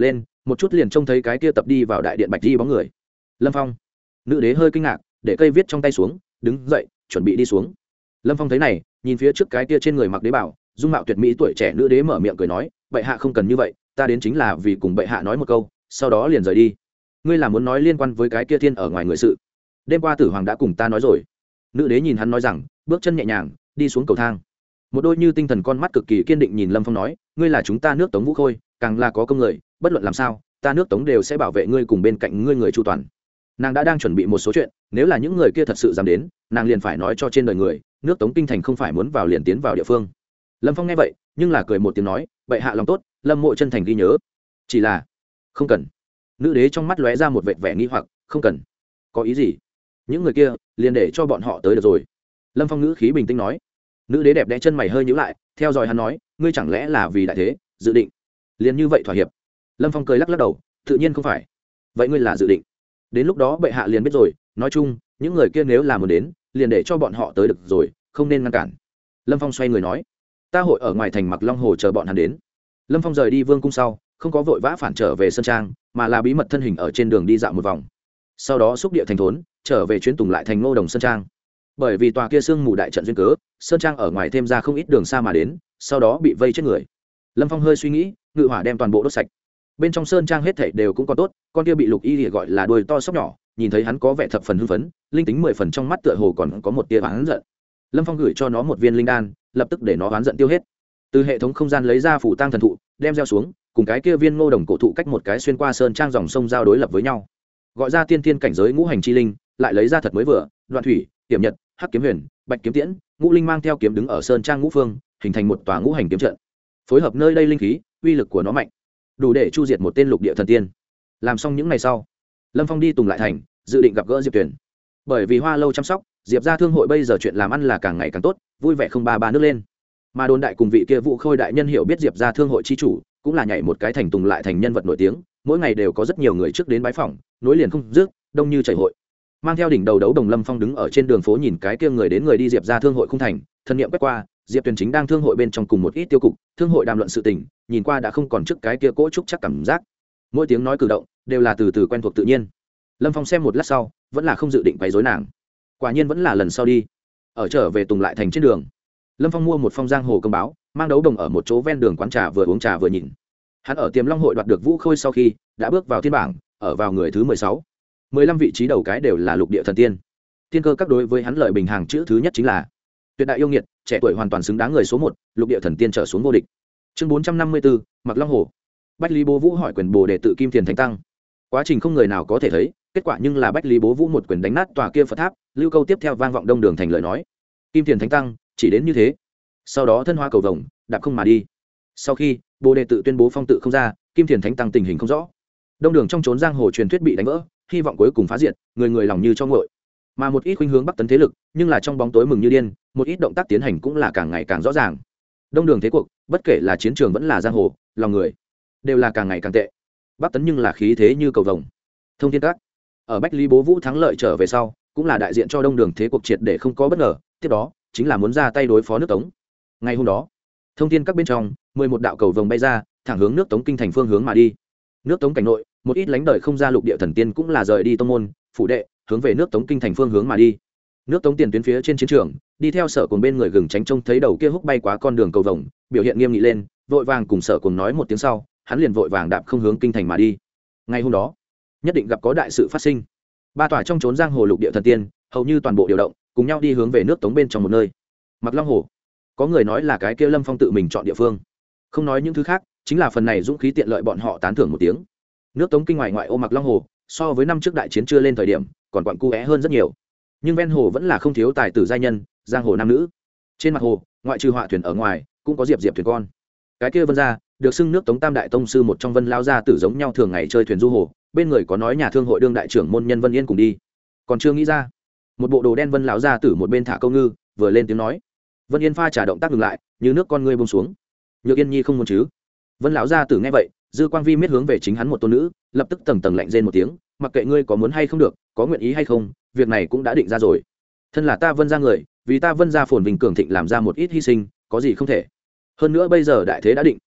một chút liền trông thấy cái kia tập đi vào đại điện bạch di bóng người. Lâm Phong. Nữ đế hơi kinh ngạc, để cây viết trong tay xuống, đứng dậy chuẩn bị đi xuống. Lâm Phong thấy này, nhìn phía trước cái kia trên người mặc đế bảo, dung mạo tuyệt mỹ tuổi trẻ nữ đế mở miệng cười nói, bệ hạ không cần như vậy, ta đến chính là vì cùng bệ hạ nói một câu, sau đó liền rời đi. Ngươi là muốn nói liên quan với cái kia thiên ở ngoài người sự? Đêm qua tử hoàng đã cùng ta nói rồi. Nữ đế nhìn hắn nói rằng, bước chân nhẹ nhàng đi xuống cầu thang. Một đôi như tinh thần con mắt cực kỳ kiên định nhìn Lâm Phong nói, ngươi là chúng ta nước Tống Vũ Khôi, càng là có công người, bất luận làm sao, ta nước Tống đều sẽ bảo vệ ngươi cùng bên cạnh ngươi người chu toàn. Nàng đã đang chuẩn bị một số chuyện, nếu là những người kia thật sự dám đến, nàng liền phải nói cho trên đời người, nước Tống kinh thành không phải muốn vào liền tiến vào địa phương. Lâm Phong nghe vậy, nhưng là cười một tiếng nói, bệ hạ lòng tốt, Lâm mộ chân thành ghi nhớ. Chỉ là không cần. Nữ đế trong mắt lóe ra một vệt vẻ nghi hoặc, không cần. Có ý gì? Những người kia liền để cho bọn họ tới được rồi. Lâm Phong ngữ khí bình tĩnh nói. Nữ đế đẹp đẽ chân mày hơi nhíu lại, theo dõi hắn nói, ngươi chẳng lẽ là vì đại thế dự định liền như vậy thỏa hiệp? Lâm Phong cười lắc lắc đầu, tự nhiên không phải. Vậy ngươi là dự định đến lúc đó bệ hạ liền biết rồi, nói chung những người kia nếu là muốn đến liền để cho bọn họ tới được rồi, không nên ngăn cản. Lâm Phong xoay người nói, ta hội ở ngoài thành Mặc Long Hồ chờ bọn hắn đến. Lâm Phong rời đi vương cung sau, không có vội vã phản trở về sơn trang, mà là bí mật thân hình ở trên đường đi dạo một vòng, sau đó xúc địa thành thốn trở về chuyến tùng lại thành Ngô Đồng sơn trang. Bởi vì tòa kia sương mù đại trận duyên cớ, sơn trang ở ngoài thêm ra không ít đường xa mà đến, sau đó bị vây chết người. Lâm Phong hơi suy nghĩ, ngự hỏa đem toàn bộ đốt sạch. Bên trong sơn trang hết thảy đều cũng còn tốt, con kia bị Lục Y thì gọi là đuôi to sóc nhỏ, nhìn thấy hắn có vẻ thập phần hưng phấn, linh tính mười phần trong mắt tựa hồ còn có một tia oán giận. Lâm Phong gửi cho nó một viên linh đan, lập tức để nó oán giận tiêu hết. Từ hệ thống không gian lấy ra phủ tang thần thụ, đem gieo xuống, cùng cái kia viên Ngô Đồng cổ thụ cách một cái xuyên qua sơn trang dòng sông giao đối lập với nhau. Gọi ra tiên tiên cảnh giới ngũ hành chi linh, lại lấy ra thật mới vừa, Đoạn Thủy, Tiềm Nhật, Hắc Kiếm Huyền, Bạch Kiếm Tiễn, ngũ linh mang theo kiếm đứng ở sơn trang ngũ phương, hình thành một tòa ngũ hành kiếm trận. Phối hợp nơi đây linh khí, uy lực của nó mạnh, đủ để chu diệt một tên lục địa thần tiên. Làm xong những ngày sau, Lâm Phong đi Tùng lại thành, dự định gặp gỡ Diệp Tuyền. Bởi vì Hoa Lâu chăm sóc, Diệp gia thương hội bây giờ chuyện làm ăn là càng ngày càng tốt, vui vẻ không ba ba nước lên. Mà đồn đại cùng vị kia Vũ Khôi đại nhân hiểu biết Diệp gia thương hội chi chủ, cũng là nhảy một cái thành Tùng lại thành nhân vật nổi tiếng, mỗi ngày đều có rất nhiều người trước đến bái phỏng, nối liền không dứt, đông như chảy hội. Mang theo đỉnh đầu đấu đồng, Lâm Phong đứng ở trên đường phố nhìn cái kia người đến người đi Diệp gia thương hội không thành, thân niệm quét qua, Diệp Tuyền chính đang thương hội bên trong cùng một ít tiêu cục, thương hội đàm luận sự tình, nhìn qua đã không còn trước cái kia cỗ trúc chắc cảm giác. Mỗi tiếng nói cử động đều là từ từ quen thuộc tự nhiên. Lâm Phong xem một lát sau, vẫn là không dự định quấy rối nàng. Quả nhiên vẫn là lần sau đi. Ở trở về Tùng lại thành trên đường, Lâm Phong mua một phong giang hồ công báo, mang đấu đồng ở một chỗ ven đường quán trà vừa uống trà vừa nhìn. Hắn ở Tiềm Long hội đoạt được Vũ Khôi sau khi, đã bước vào thiên bảng, ở vào người thứ mười sáu. mười lăm vị trí đầu cái đều là lục địa thần tiên. Tiên cơ các đối với hắn lợi bình hàng chữ thứ nhất chính là tuyệt đại yêu nghiệt, trẻ tuổi hoàn toàn xứng đáng người số một, lục địa thần tiên trở xuống vô địch. Chương bốn trăm năm mươi bốn, Mặc Long Hồ. Bách Lý Bố Vũ hỏi quyền bồ để tự Kim Thiền Thánh Tăng. Quá trình không người nào có thể thấy, kết quả nhưng là Bách Lý Bố Vũ một quyền đánh nát tòa kia Phật tháp, lưu câu tiếp theo vang vọng đông đường thành lời nói. Kim Thiền Thánh Tăng chỉ đến như thế. Sau đó thân hoa cầu vồng, đạp không mà đi. Sau khi bồ đề tự tuyên bố phong tự không ra, Kim Thiền Thánh Tăng tình hình không rõ. Đông đường trong trốn giang hồ truyền thuyết bị đánh vỡ, hy vọng cuối cùng phá diệt, người người lòng như cho nguội. Mà một ít khuynh hướng bắc tấn thế lực, nhưng là trong bóng tối mừng như điên, một ít động tác tiến hành cũng là càng ngày càng rõ ràng. Đông đường thế cuộc, bất kể là chiến trường vẫn là giang hồ, lòng người đều là càng ngày càng tệ. Bắc tấn nhưng là khí thế như cầu vồng. Thông Thiên Các ở Bách Lý Bố Vũ thắng lợi trở về sau, cũng là đại diện cho đông đường thế cuộc triệt để không có bất ngờ, tiếp đó chính là muốn ra tay đối phó nước Tống. Ngày hôm đó, Thông Thiên Các bên trong, mười một đạo cầu vồng bay ra, thẳng hướng nước Tống kinh thành phương hướng mà đi. Nước Tống cảnh nội, một ít lãnh đời không ra lục địa thần tiên cũng là rời đi tông môn, phủ đệ, hướng về nước Tống kinh thành phương hướng mà đi. Nước Tống tiền tuyến phía trên chiến trường, đi theo Sở Cùng bên người gừng tránh trông thấy đầu kia húc bay quá con đường cầu vồng, biểu hiện nghiêm nghị lên, vội vàng cùng Sở Cùng nói một tiếng sau, hắn liền vội vàng đạp không hướng kinh thành mà đi. Ngày hôm đó, nhất định gặp có đại sự phát sinh. Ba tòa trong trốn giang hồ lục địa thần tiên, hầu như toàn bộ điều động, cùng nhau đi hướng về nước Tống bên trong một nơi. Mặc Long Hồ. Có người nói là cái kia Lâm Phong tự mình chọn địa phương. Không nói những thứ khác, chính là phần này dũng khí tiện lợi bọn họ tán thưởng một tiếng. Nước Tống kinh ngoài ngoại ô Mặc Long Hồ, so với năm trước đại chiến chưa lên thời điểm, còn quặn cu é hơn rất nhiều. Nhưng ven hồ vẫn là không thiếu tài tử giai nhân, giang hồ nam nữ. Trên mặt hồ, ngoại trừ họa thuyền ở ngoài, cũng có diệp diệp thuyền con. Cái kia Vân gia, được xưng nước Tống tam đại tông sư một trong Vân lao gia tử giống nhau thường ngày chơi thuyền du hồ, bên người có nói nhà thương hội đương đại trưởng môn nhân Vân Yên cùng đi. Còn chưa nghĩ ra, một bộ đồ đen Vân lão gia tử một bên thả câu ngư, vừa lên tiếng nói. Vân Yên pha trà động tác ngừng lại, như nước con ngươi buông xuống. Nhược Yên Nhi không muốn chứ? Vân lão gia tử nghe vậy, dư quang vi miết hướng về chính hắn một tôn nữ, lập tức tầng tầng lạnh rên một tiếng, mặc kệ ngươi có muốn hay không được, có nguyện ý hay không, việc này cũng đã định ra rồi. Thân là ta Vân gia người, vì ta Vân gia phồn vinh cường thịnh làm ra một ít hy sinh, có gì không thể. Hơn nữa bây giờ đại thế đã định,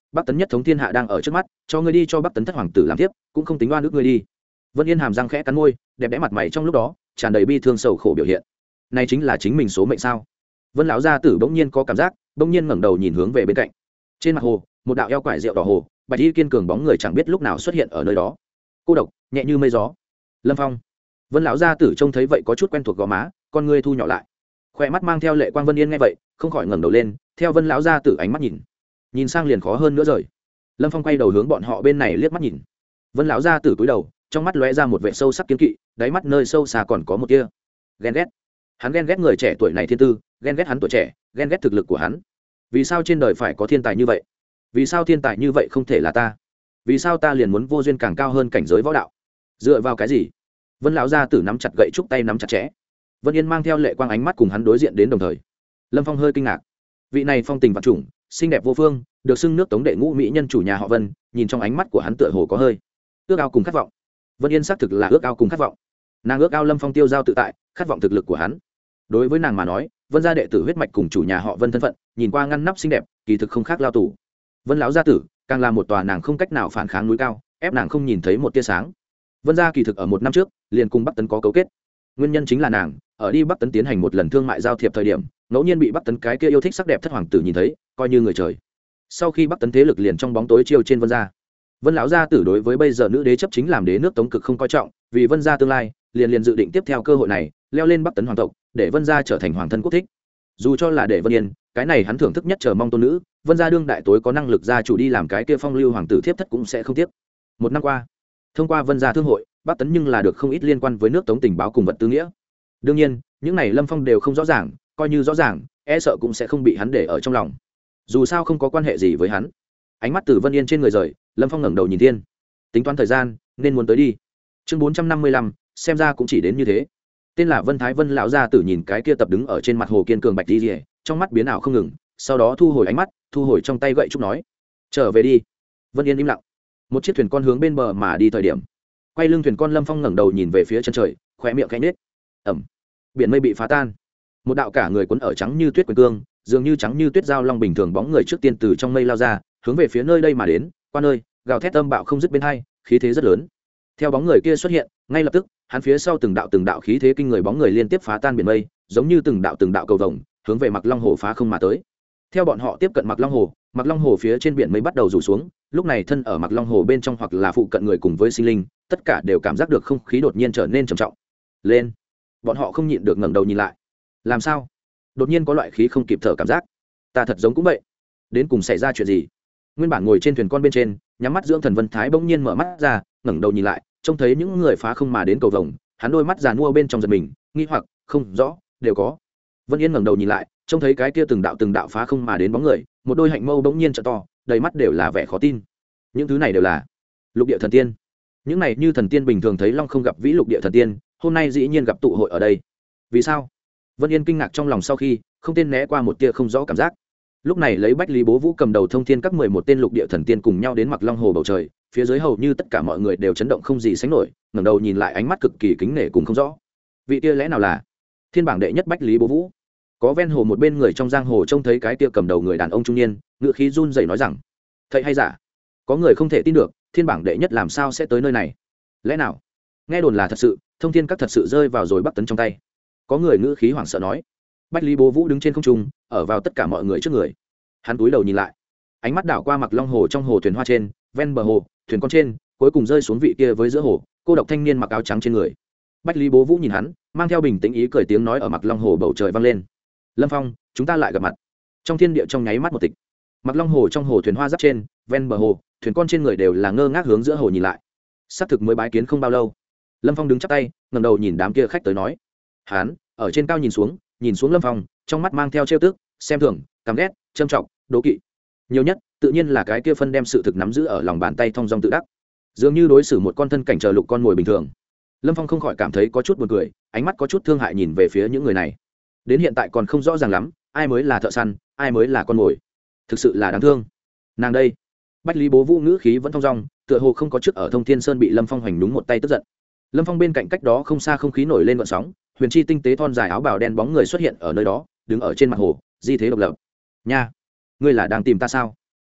bắc tấn nhất thống thiên hạ đang ở trước mắt, cho ngươi đi cho bắc tấn thất hoàng tử làm tiếp cũng không tính oan ức ngươi đi. Vân Yên hàm răng khẽ cắn môi, đẹp đẽ mặt mày trong lúc đó tràn đầy bi thương sầu khổ biểu hiện. Này chính là chính mình số mệnh sao? Vân lão gia tử bỗng nhiên có cảm giác, bỗng nhiên ngẩng đầu nhìn hướng về bên cạnh. Trên mặt hồ, một đạo eo quải rượu đỏ hồ, bạch y kiên cường bóng người chẳng biết lúc nào xuất hiện ở nơi đó. Cô độc, nhẹ như mây gió. Lâm Phong. Vân lão gia tử trông thấy vậy có chút quen thuộc gò má, con ngươi thu nhỏ lại. Khoe mắt mang theo lệ quang. Vân Yên nghe vậy, không khỏi ngẩng đầu lên, theo Vân lão gia tử ánh mắt nhìn. Nhìn sang liền khó hơn nữa rồi. Lâm Phong quay đầu hướng bọn họ bên này liếc mắt nhìn. Vân lão gia tử cúi đầu, trong mắt lóe ra một vẻ sâu sắc kiên kỵ, đáy mắt nơi sâu xa còn có một tia ghen ghét. Hắn ghen ghét người trẻ tuổi này thiên tư, ghen ghét hắn tuổi trẻ, ghen ghét thực lực của hắn. Vì sao trên đời phải có thiên tài như vậy? Vì sao thiên tài như vậy không thể là ta? Vì sao ta liền muốn vô duyên càng cao hơn cảnh giới võ đạo? Dựa vào cái gì? Vân lão gia tử nắm chặt gậy trúc, tay nắm chặt chẽ. Vân Yên mang theo lệ quang ánh mắt cùng hắn đối diện đến đồng thời. Lâm Phong hơi kinh ngạc. Vị này phong tình vạn trùng, xinh đẹp vô phương, được xưng nước Tống đệ ngũ mỹ nhân chủ nhà họ Vân, nhìn trong ánh mắt của hắn tựa hồ có hơi ước ao cùng khát vọng. Vân Yên xác thực là ước ao cùng khát vọng. Nàng ước ao Lâm Phong tiêu giao tự tại, khát vọng thực lực của hắn. Đối với nàng mà nói, Vân gia đệ tử huyết mạch cùng chủ nhà họ Vân thân phận, nhìn qua ngăn nắp xinh đẹp, kỳ thực không khác lao tù. Vân lão gia tử, càng là một tòa nàng không cách nào phản kháng núi cao, ép nàng không nhìn thấy một tia sáng. Vân gia kỳ thực ở một năm trước, liền cùng Bắc Tấn có cấu kết. Nguyên nhân chính là nàng, ở đi Bắc Tấn tiến hành một lần thương mại giao thiệp thời điểm, ngẫu nhiên bị Bắc Tấn cái kia yêu thích sắc đẹp thất hoàng tử nhìn thấy, coi như người trời. Sau khi Bắc Tấn thế lực liền trong bóng tối chiêu trên Vân gia. Vân lão gia tử đối với bây giờ nữ đế chấp chính làm đế nước Tống cực không coi trọng, vì Vân gia tương lai, liền liền dự định tiếp theo cơ hội này, leo lên Bắc Tấn hoàng tộc, để Vân gia trở thành hoàng thân quốc thích. Dù cho là để Vân Yên, cái này hắn thưởng thức nhất chờ mong tôn nữ, Vân gia đương đại tối có năng lực gia chủ đi làm cái kia phong lưu hoàng tử thiếp thất cũng sẽ không tiếc. Một năm qua, thông qua Vân gia thương hội, Bắc Tấn nhưng là được không ít liên quan với nước Tống tình báo cùng vật tư nghĩa. Đương nhiên, những này Lâm Phong đều không rõ ràng, coi như rõ ràng, e sợ cũng sẽ không bị hắn để ở trong lòng. Dù sao không có quan hệ gì với hắn. Ánh mắt từ Vân Yên trên người rời, Lâm Phong ngẩng đầu nhìn thiên. Tính toán thời gian, nên muốn tới đi. Chương bốn trăm năm mươi lăm, xem ra cũng chỉ đến như thế. Tên là Vân Thái Vân lão gia tử nhìn cái kia tập đứng ở trên mặt hồ kiên cường bạch đi rìa, trong mắt biến ảo không ngừng, sau đó thu hồi ánh mắt, thu hồi trong tay gậy trúc nói: "Trở về đi." Vân Yên im lặng. Một chiếc thuyền con hướng bên bờ mà đi thời điểm, quay lưng thuyền con Lâm Phong ngẩng đầu nhìn về phía chân trời, khóe miệng khẽ nhếch. Ầm. Biển mây bị phá tan. Một đạo cả người cuốn ở trắng như tuyết quyền cương, dường như trắng như tuyết dao long bình thường bóng người trước tiên từ trong mây lao ra, hướng về phía nơi đây mà đến, qua nơi, gào thét âm bạo không dứt bên hai, khí thế rất lớn. Theo bóng người kia xuất hiện, ngay lập tức, hắn phía sau từng đạo từng đạo khí thế kinh người bóng người liên tiếp phá tan biển mây, giống như từng đạo từng đạo cầu vồng, hướng về Mặc Long Hồ phá không mà tới. Theo bọn họ tiếp cận Mặc Long Hồ, Mặc Long Hồ phía trên biển mây bắt đầu rủ xuống, lúc này thân ở Mặc Long Hồ bên trong hoặc là phụ cận người cùng với sinh linh, tất cả đều cảm giác được không khí đột nhiên trở nên trầm trọng. Lên. Bọn họ không nhịn được ngẩng đầu nhìn lại. Làm sao? Đột nhiên có loại khí không kịp thở cảm giác. Ta thật giống cũng vậy. Đến cùng xảy ra chuyện gì? Nguyên bản ngồi trên thuyền con bên trên, nhắm mắt dưỡng thần Vân Thái bỗng nhiên mở mắt ra, ngẩng đầu nhìn lại, trông thấy những người phá không mà đến cầu vồng, hắn đôi mắt giàn mua bên trong giật mình, nghi hoặc, không rõ, đều có. Vân Yên ngẩng đầu nhìn lại, trông thấy cái kia từng đạo từng đạo phá không mà đến bóng người, một đôi hạnh mâu bỗng nhiên trợ to, đầy mắt đều là vẻ khó tin. Những thứ này đều là lục địa thần tiên. Những này như thần tiên bình thường thấy long không gặp vĩ lục địa thần tiên, hôm nay dĩ nhiên gặp tụ hội ở đây. Vì sao? Vân Yên kinh ngạc trong lòng sau khi, không tên né qua một tia không rõ cảm giác. Lúc này lấy Bách Lý Bố Vũ cầm đầu thông thiên các mười một tên lục địa thần tiên cùng nhau đến Mặc Long Hồ bầu trời, phía dưới hầu như tất cả mọi người đều chấn động không gì sánh nổi, ngẩng đầu nhìn lại ánh mắt cực kỳ kính nể cùng không rõ. Vị kia lẽ nào là thiên bảng đệ nhất Bách Lý Bố Vũ? Có ven hồ một bên người trong giang hồ trông thấy cái kia cầm đầu người đàn ông trung niên, ngựa khí run rẩy nói rằng: "Thầy hay giả?" Có người không thể tin được, thiên bảng đệ nhất làm sao sẽ tới nơi này? Lẽ nào? Nghe đồn là thật sự, thông thiên các thật sự rơi vào rồi Bắc Tấn trong tay. Có người ngữ khí hoảng sợ nói. Bách Lý Bố Vũ đứng trên không trung, ở vào tất cả mọi người trước người. Hắn cúi đầu nhìn lại, ánh mắt đảo qua Mặc Long Hồ trong hồ thuyền hoa trên, ven bờ hồ, thuyền con trên, cuối cùng rơi xuống vị kia với giữa hồ, cô độc thanh niên mặc áo trắng trên người. Bách Lý Bố Vũ nhìn hắn, mang theo bình tĩnh ý cười, tiếng nói ở Mặc Long Hồ bầu trời vang lên: "Lâm Phong, chúng ta lại gặp mặt." Trong thiên địa trong nháy mắt một tịch. Mặc Long Hồ trong hồ thuyền hoa giáp trên, ven bờ hồ, thuyền con trên người đều là ngơ ngác hướng giữa hồ nhìn lại. Xác thực mới bái kiến không bao lâu. Lâm Phong đứng chắp tay, ngẩng đầu nhìn đám kia khách tới nói. Hắn ở trên cao nhìn xuống, nhìn xuống Lâm Phong, trong mắt mang theo trêu tức, xem thường, căm ghét, châm trọng, đố kỵ. Nhiều nhất, tự nhiên là cái kia phân đem sự thực nắm giữ ở lòng bàn tay thông dong tự đắc, dường như đối xử một con thân cảnh chờ lục con mồi bình thường. Lâm Phong không khỏi cảm thấy có chút buồn cười, ánh mắt có chút thương hại nhìn về phía những người này. Đến hiện tại còn không rõ ràng lắm, ai mới là thợ săn, ai mới là con mồi. Thực sự là đáng thương. Nàng đây. Bách Lý Bố Vũ ngữ khí vẫn thong dong, tựa hồ không có trước ở Thông Thiên Sơn bị Lâm Phong hoành đúng một tay tức giận. Lâm Phong bên cạnh cách đó không xa không khí nổi lên gợn sóng, huyền chi tinh tế thon dài áo bào đen bóng người xuất hiện ở nơi đó, đứng ở trên mặt hồ, di thế độc lập. Nha, ngươi là đang tìm ta sao?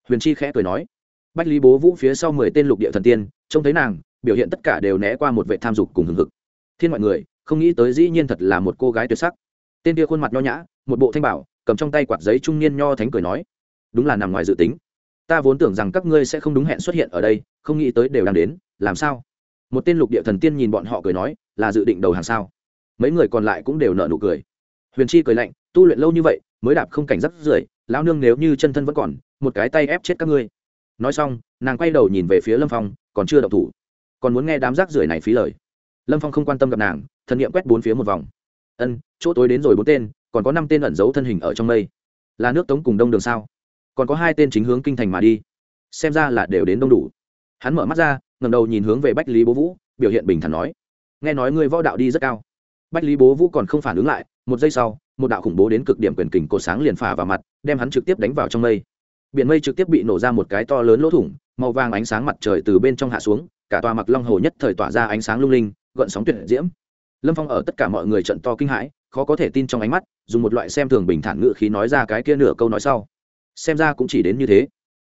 Huyền Chi khẽ cười nói. Bách Lý Bố Vũ phía sau mười tên lục địa thần tiên trông thấy nàng, biểu hiện tất cả đều né qua một vệ tham dục cùng hừng hực. Thiên mọi người không nghĩ tới dĩ nhiên thật là một cô gái tuyệt sắc. Tên kia khuôn mặt nho nhã, một bộ thanh bảo, cầm trong tay quạt giấy trung niên nho thánh cười nói, đúng là nằm ngoài dự tính. Ta vốn tưởng rằng các ngươi sẽ không đúng hẹn xuất hiện ở đây, không nghĩ tới đều đang đến, làm sao? Một tên lục địa thần tiên nhìn bọn họ cười nói, là dự định đầu hàng sao? Mấy người còn lại cũng đều nở nụ cười. Huyền Chi cười lạnh, tu luyện lâu như vậy, mới đạp không cảnh rất rưởi, lão nương nếu như chân thân vẫn còn, một cái tay ép chết các ngươi. Nói xong, nàng quay đầu nhìn về phía Lâm Phong, còn chưa động thủ, còn muốn nghe đám rác rưởi này phí lời. Lâm Phong không quan tâm gặp nàng, thần niệm quét bốn phía một vòng. Ân, chỗ tối đến rồi bốn tên, còn có năm tên ẩn giấu thân hình ở trong mây. Là nước Tống cùng Đông Đường sao? Còn có hai tên chính hướng kinh thành mà đi. Xem ra là đều đến đông đủ. Hắn mở mắt ra, ngẩng đầu nhìn hướng về Bách Lý Bố Vũ, biểu hiện bình thản nói: "Nghe nói ngươi võ đạo đi rất cao." Bách Lý Bố Vũ còn không phản ứng lại, một giây sau, một đạo khủng bố đến cực điểm quyền kình cột sáng liền phả vào mặt, đem hắn trực tiếp đánh vào trong mây. Biển mây trực tiếp bị nổ ra một cái to lớn lỗ thủng, màu vàng ánh sáng mặt trời từ bên trong hạ xuống, cả tòa Mặc Long Hồ nhất thời tỏa ra ánh sáng lung linh, gợn sóng tuyệt diễm. Lâm Phong ở tất cả mọi người trận to kinh hãi, khó có thể tin trong ánh mắt, dùng một loại xem thường bình thản ngữ khí nói ra cái kia nửa câu nói sau. Xem ra cũng chỉ đến như thế.